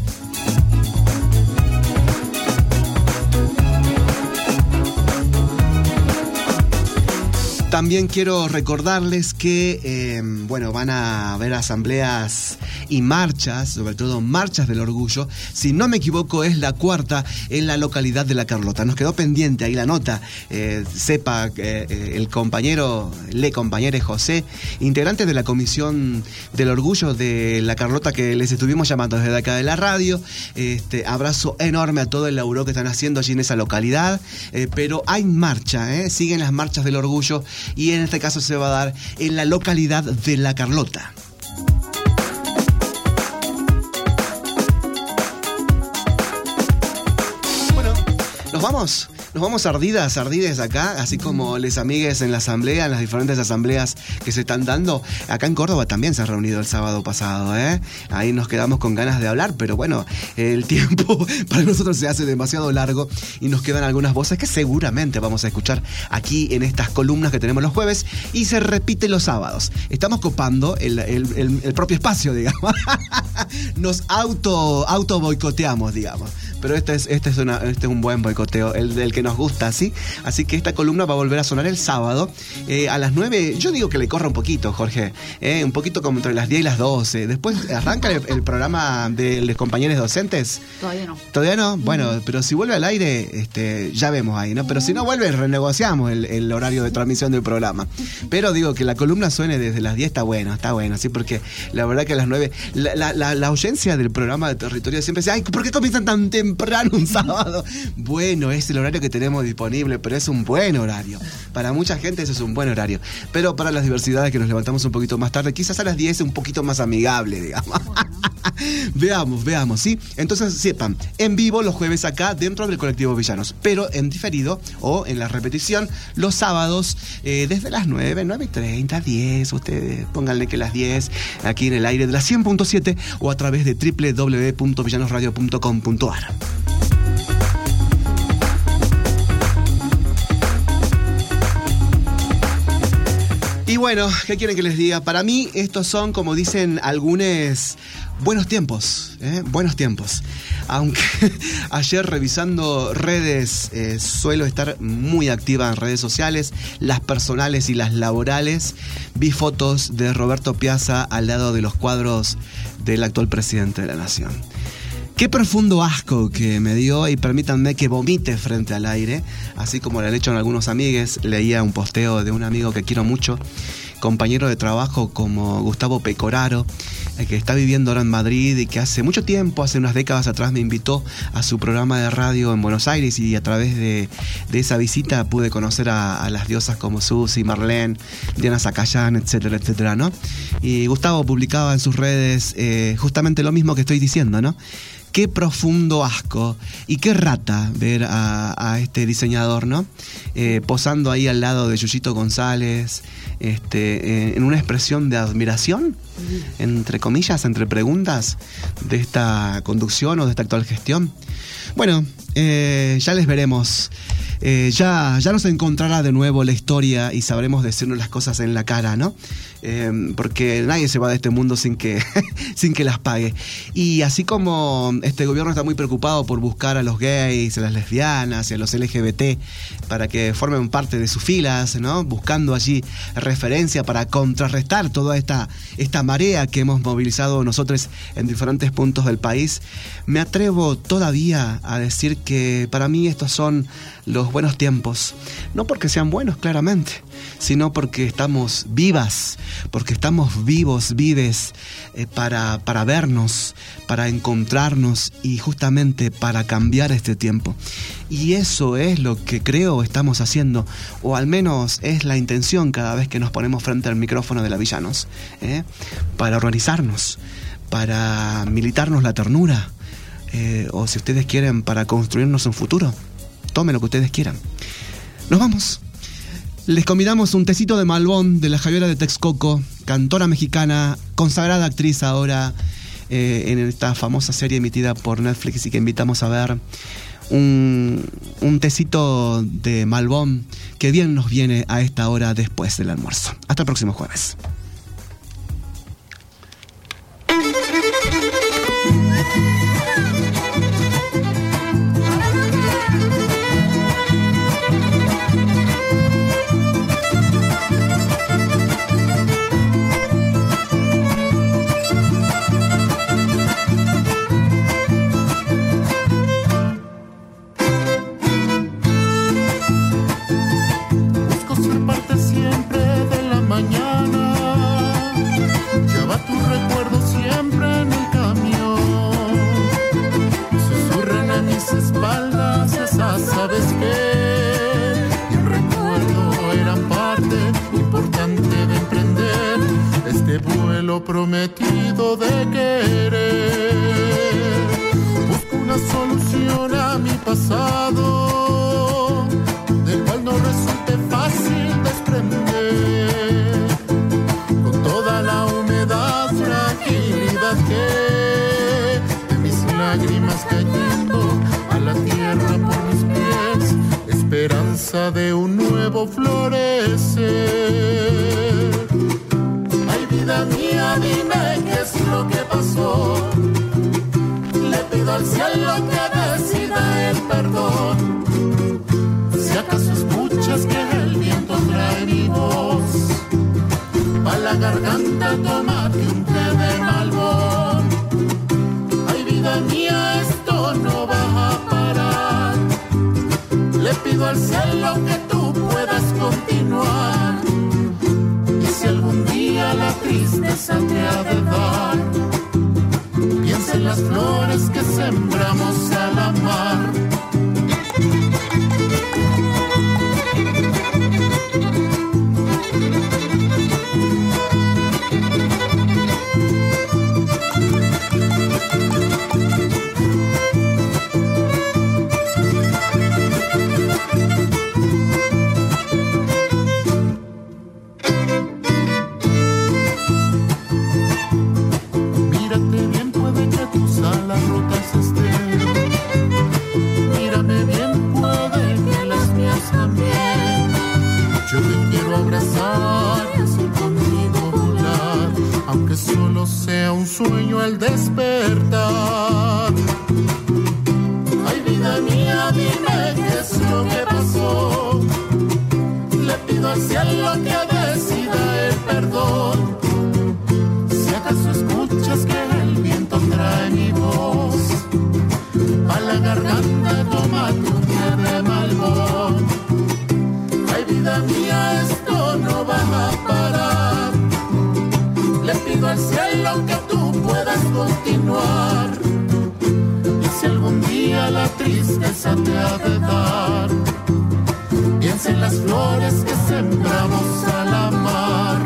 [SPEAKER 2] También quiero recordarles que, van a haber asambleas y marchas, sobre todo marchas del orgullo. Si no me equivoco, es la cuarta en la localidad de La Carlota. Nos quedó pendiente ahí la nota. Sepa el compañero José, integrante de la Comisión del Orgullo de La Carlota, que les estuvimos llamando desde acá de la radio. Abrazo enorme a todo el laburo que están haciendo allí en esa localidad. Pero hay marcha, siguen las marchas del orgullo. Y en este caso se va a dar en la localidad de La Carlota. Bueno, nos vamos ardides acá, así como les amigues en la asamblea, en las diferentes asambleas que se están dando. Acá en Córdoba también se ha reunido el sábado pasado, Ahí nos quedamos con ganas de hablar, pero bueno, el tiempo para nosotros se hace demasiado largo y nos quedan algunas voces que seguramente vamos a escuchar aquí en estas columnas que tenemos los jueves y se repite los sábados. Estamos copando el propio espacio, digamos. Nos auto boicoteamos, digamos. Pero este es un buen boicoteo, el que nos gusta, ¿sí? Así que esta columna va a volver a sonar el sábado a las 9. Yo digo que le corra un poquito, Jorge, un poquito como entre las 10 y las 12. Después arranca el programa de los compañeros docentes. ¿Todavía no? Bueno, pero si vuelve al aire, ya vemos ahí, ¿no? Pero si no vuelve, renegociamos el horario de transmisión del programa. Pero digo que la columna suene desde las 10 está bueno, ¿sí? Porque la verdad que a las 9, la audiencia del programa de Territorio siempre dice, ay, ¿por qué comienzan tan temprano un sábado? Bueno, es el horario que tenemos disponible, pero es un buen horario. Para mucha gente eso es un buen horario. Pero para las diversidades que nos levantamos un poquito más tarde, quizás a las 10 es un poquito más amigable, digamos. Veamos, ¿sí? Entonces sepan, en vivo los jueves acá dentro del colectivo Villanos, pero en diferido o en la repetición los sábados desde las 9:30, 10, ustedes pónganle que las 10 aquí en el aire de la 100.7 o a través de www.villanosradio.com.ar. Y bueno, ¿qué quieren que les diga? Para mí estos son, como dicen algunos, buenos tiempos, buenos tiempos. Aunque ayer revisando redes, suelo estar muy activa en redes sociales, las personales y las laborales, vi fotos de Roberto Piazza al lado de los cuadros del actual presidente de la Nación. Qué profundo asco que me dio, y permítanme que vomite frente al aire, así como lo han hecho en algunos amigues. Leía un posteo de un amigo que quiero mucho, compañero de trabajo como Gustavo Pecoraro, que está viviendo ahora en Madrid y que hace mucho tiempo, hace unas décadas atrás, me invitó a su programa de radio en Buenos Aires, y a través de esa visita pude conocer a las diosas como Susi, Marlene, Diana Zacayán, etcétera, etcétera, ¿no? Y Gustavo publicaba en sus redes justamente lo mismo que estoy diciendo, ¿no? Qué profundo asco y qué rata ver a este diseñador, ¿no? Posando ahí al lado de Yuyito González, en una expresión de admiración, entre comillas, entre preguntas, de esta conducción o de esta actual gestión. Bueno, ya les veremos. Ya nos encontrará de nuevo la historia y sabremos decirnos las cosas en la cara, ¿no? Porque nadie se va de este mundo sin que las pague. Y así como este gobierno está muy preocupado por buscar a los gays, a las lesbianas y a los LGBT para que formen parte de sus filas, ¿no? Buscando allí referencia para contrarrestar toda esta marea que hemos movilizado nosotros en diferentes puntos del país, me atrevo todavía a decir que para mí estos son los buenos tiempos. No porque sean buenos, claramente, sino porque estamos vivas, porque estamos vivos, vives, para vernos, para encontrarnos y justamente para cambiar este tiempo. Y eso es lo que creo estamos haciendo, o al menos es la intención cada vez que nos ponemos frente al micrófono de la Villanos, para organizarnos, para militarnos la ternura, o si ustedes quieren, para construirnos un futuro. Tomen lo que ustedes quieran. Nos vamos. Les convidamos un tecito de Malbón de la Javiera de Texcoco, cantora mexicana, consagrada actriz ahora en esta famosa serie emitida por Netflix y que invitamos a ver. Un tecito de Malbón que bien nos viene a esta hora después del almuerzo. Hasta el próximo jueves.
[SPEAKER 19] Prometido de querer, busco una solución a mi pasado, del cual no resulte fácil desprender, con toda la humedad, fragilidad que de mis lágrimas cayendo a la tierra por mis pies, esperanza de un nuevo florecer. Vida mía, dime qué es lo que pasó. Le pido al cielo que decida el perdón. Si acaso escuchas que el viento trae mi voz, pa' la garganta tómate un té de Malbón. Ay, vida mía, esto no va a parar. Le pido al cielo que tú puedas continuar. Si algún día la tristeza te ha de dar, piensa en las flores que sembramos al amar. Solo sea un sueño al despertar. Ay, vida mía, dime qué es lo que pasó. Le pido al cielo que decida el perdón. Si acaso escuchas que el viento trae mi voz, a la garganta toma tu té de Malbón. Ay, vida mía, esto no va a parar. Le pido al cielo que tú puedas continuar. Y si algún día la tristeza te ha de dar, piensa en las flores que sembramos al amar.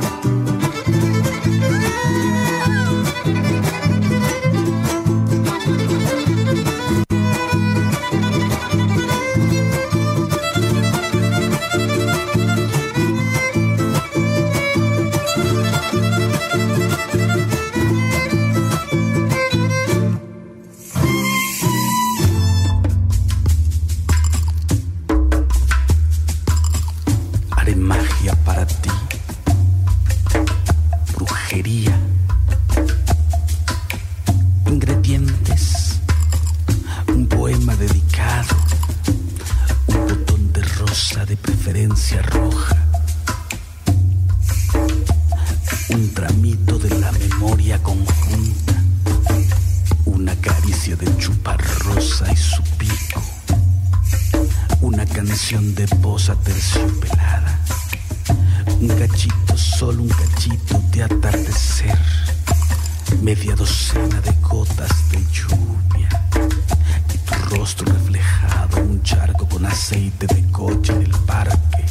[SPEAKER 20] De posa terciopelada, Un cachito, solo un cachito de atardecer, media docena de gotas de lluvia y tu rostro reflejado en un charco con aceite de coche en el parque.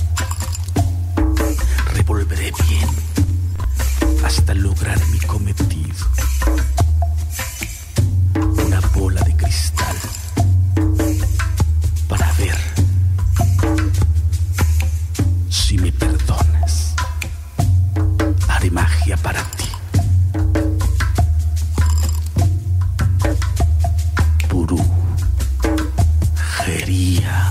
[SPEAKER 20] Revolveré bien hasta lograr mi cometido. Una bola de cristal para ver si me perdonas. Haré magia para ti. Brujería.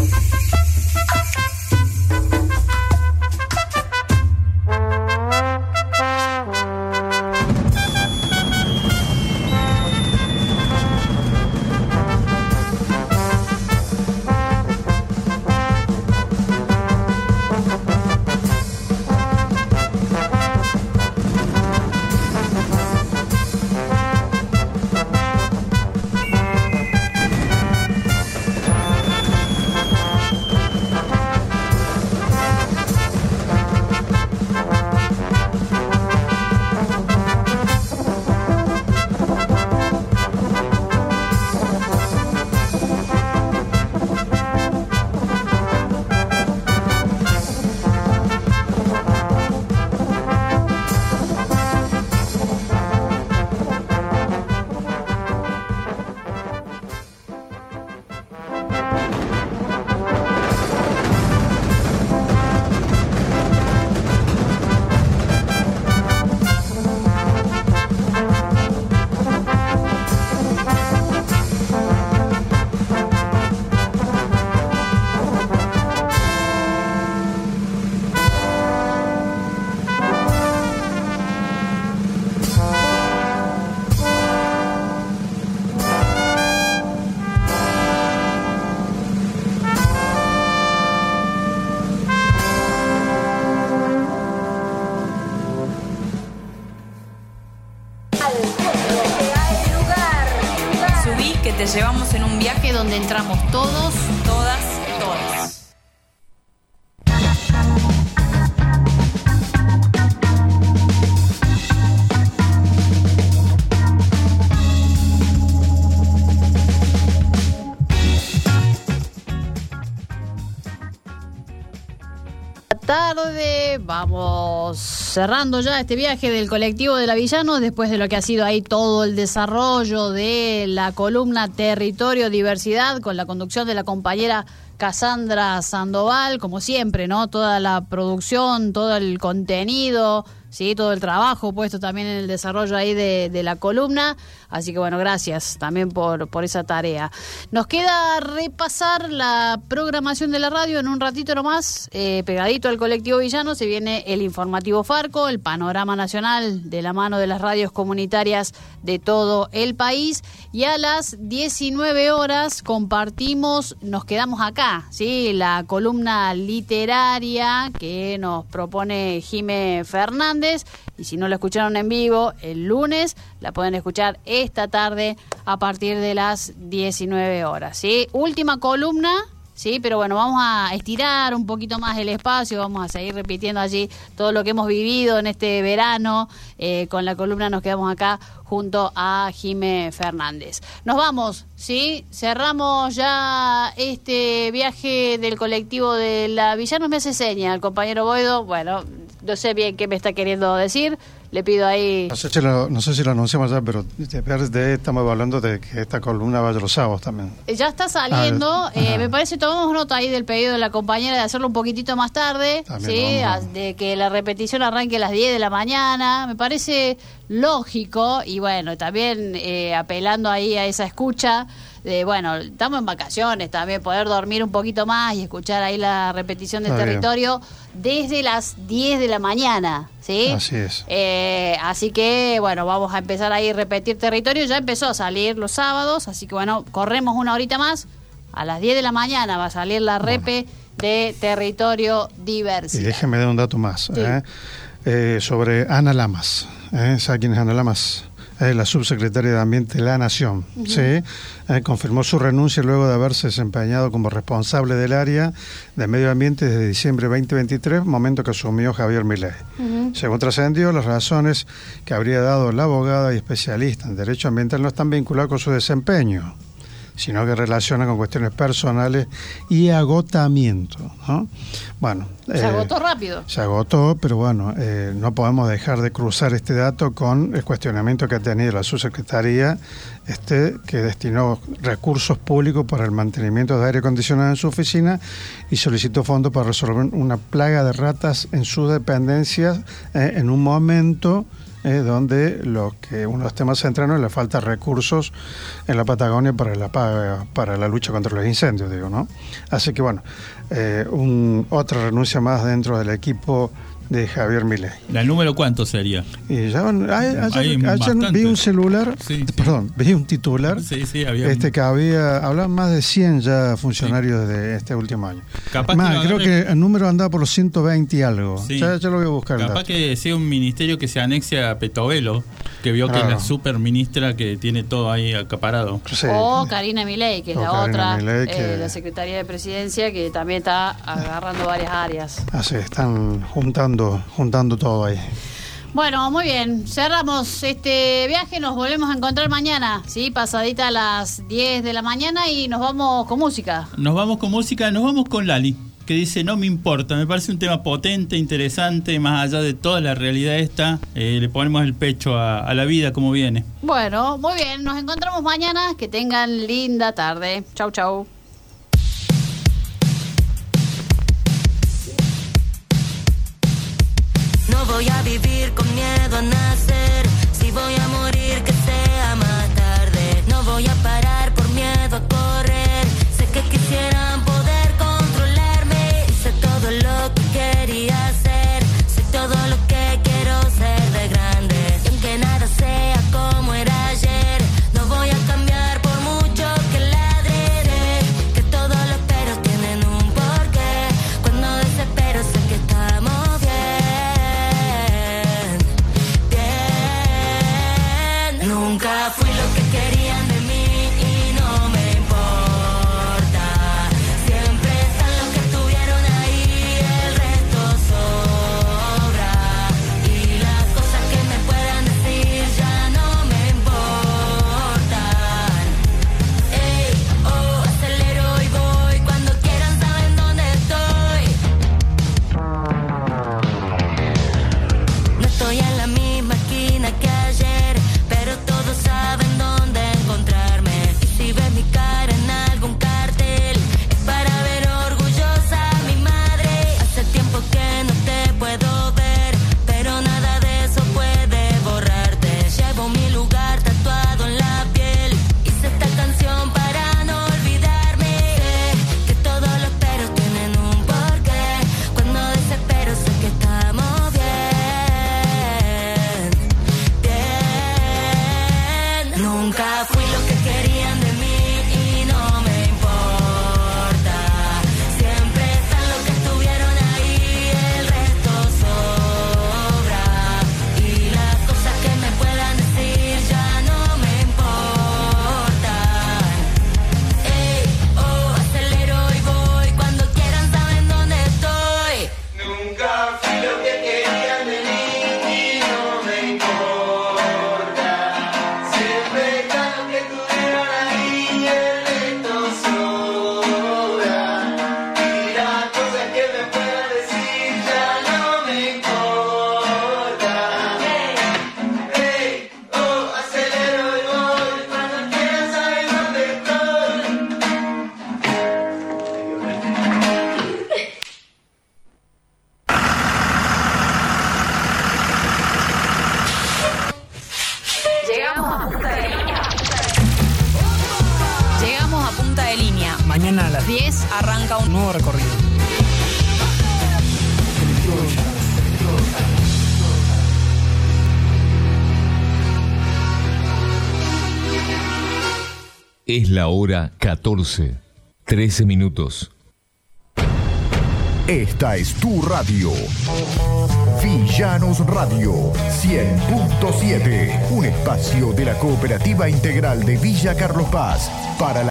[SPEAKER 21] Te llevamos en un viaje
[SPEAKER 3] donde entramos todos,
[SPEAKER 21] todas, todas.
[SPEAKER 3] Tarde, vamos cerrando ya este viaje del colectivo de la Villano después de lo que ha sido ahí todo el desarrollo de la columna Territorio Diversidad con la conducción de la compañera Cassandra Sandoval, como siempre, ¿no? Toda la producción, todo el contenido, sí, todo el trabajo puesto también en el desarrollo ahí de la columna. Así que bueno, gracias también por esa tarea. Nos queda repasar la programación de la radio en un ratito nomás. Pegadito al colectivo Villano se viene el informativo Farco, el panorama nacional de la mano de las radios comunitarias de todo el país. Y a las 19 horas compartimos, nos quedamos acá, ¿sí? La columna literaria que nos propone Jime Fernández. Y si no la escucharon en vivo el lunes, la pueden escuchar esta tarde a partir de las 19 horas, ¿sí? Última columna, sí, pero bueno, vamos a estirar un poquito más el espacio, vamos a seguir repitiendo allí todo lo que hemos vivido en este verano. Con la columna nos quedamos acá junto a Jime Fernández. Nos vamos, ¿sí? Cerramos ya este viaje del colectivo de la Villano. Me hace seña el compañero Boedo, bueno, no sé bien qué me está queriendo decir. Le pido ahí...
[SPEAKER 22] No sé si lo anunciamos ya, pero estamos hablando de que esta columna vaya los sábados también.
[SPEAKER 3] Ya está saliendo. Me parece, tomamos nota ahí del pedido de la compañera de hacerlo un poquitito más tarde, también, ¿sí? De que la repetición arranque a las 10 de la mañana. Me parece lógico y bueno, también apelando ahí a esa escucha. Bueno, estamos en vacaciones también, poder dormir un poquito más y escuchar ahí la repetición del territorio desde las 10 de la mañana, ¿sí?
[SPEAKER 22] Así es.
[SPEAKER 3] Así que, bueno, vamos a empezar ahí a repetir territorio. Ya empezó a salir los sábados, así que, bueno, corremos una horita más. A las 10 de la mañana va a salir la repe de Territorio Diversidad.
[SPEAKER 22] Y déjeme dar un dato más, sobre Ana Lamas. ¿Sabe quién es Ana Lamas? la subsecretaria de Ambiente de la Nación, ¿sí? Confirmó su renuncia luego de haberse desempeñado como responsable del área de Medio Ambiente desde diciembre de 2023, momento que asumió Javier Milei. Según trascendió, las razones que habría dado la abogada y especialista en derecho ambiental no están vinculadas con su desempeño, sino que relacionan con cuestiones personales y agotamiento, ¿no? Bueno,
[SPEAKER 3] se agotó rápido.
[SPEAKER 22] Se agotó, pero bueno, no podemos dejar de cruzar este dato con el cuestionamiento que ha tenido la subsecretaría, que destinó recursos públicos para el mantenimiento de aire acondicionado en su oficina y solicitó fondos para resolver una plaga de ratas en sus dependencias en un momento donde uno de los temas centrales es la falta de recursos en la Patagonia para la lucha contra los incendios, digo, ¿no? Así que bueno, otra renuncia más dentro del equipo de Javier Milei.
[SPEAKER 17] ¿El número cuánto sería?
[SPEAKER 22] Y ya ayer vi un celular, vi un titular, que hablaban más de 100 ya funcionarios de este último año. Creo que el número andaba por los 120 y algo. Sí. Ya lo voy a buscar.
[SPEAKER 17] Capaz que sea un ministerio que se anexe a Petovelo, que vio que es la superministra que tiene todo ahí acaparado.
[SPEAKER 22] Sí.
[SPEAKER 3] O Karina Milei, que es la otra, la Secretaría de Presidencia, que también está agarrando varias áreas.
[SPEAKER 22] Así, están juntando todo ahí.
[SPEAKER 3] Bueno, muy bien. Cerramos este viaje. Nos volvemos a encontrar mañana, ¿sí? Pasadita a las 10 de la mañana y nos vamos con música.
[SPEAKER 17] Nos vamos con Lali, que dice no me importa. Me parece un tema potente, interesante, más allá de toda la realidad esta. Le ponemos el pecho a la vida como viene.
[SPEAKER 3] Bueno, muy bien. Nos encontramos mañana. Que tengan linda tarde. Chau, chau.
[SPEAKER 1] No voy a vivir con miedo a nacer. Si voy a morir, que sea más tarde. No voy a parar por miedo a correr. Sé que quisieran poder controlarme. Sé todo lo que quería hacer. Sé todo lo que quiero ser de grande. Y aunque nada sea como era ayer, no voy a cambiar por mucho que ladre. Que todos los peros tienen un porqué. Cuando desespero sé que estamos bien. Nunca fui lo que querían de mí y no me importa. Siempre están los que estuvieron ahí, el resto sobra. Y las cosas que me puedan decir ya no me importan. Ey, oh, acelero y voy. Cuando quieran saben dónde estoy. No estoy en la misma esquina que ayer, pero todos saben dónde encontrarme. Y si ves mi cara en algún cartel, es para ver orgullosa a mi madre. Hace tiempo que no te puedo ver, pero nada de eso puede borrarte. Llevo mi lugar tatuado en la piel. Hice esta canción para no olvidarme. Sé que todos los peros tienen un porqué. Cuando desespero sé que estamos bien. Nunca fui lo que querían de mí y no me importa. Siempre están los que estuvieron ahí, el resto sobra. Y las cosas que me puedan decir ya no me importan. Ey, oh, acelero y voy. Cuando quieran saben dónde estoy. Nunca fui lo que querían de mí y no me importa. Siempre están los que estuvieron ahí, el resto sobra. Y las cosas que me puedan decir ya no me importan. Hey, oh, acelero y voy. Cuando quieran saber dónde estoy.
[SPEAKER 21] Llegamos a punta de línea.
[SPEAKER 6] Mañana a las
[SPEAKER 21] 10 arranca un
[SPEAKER 6] nuevo recorrido.
[SPEAKER 23] Es la hora 14, 13 minutos.
[SPEAKER 24] Esta es tu radio.
[SPEAKER 5] Villanos Radio 100.7, un espacio de la Cooperativa Integral de Villa Carlos Paz para la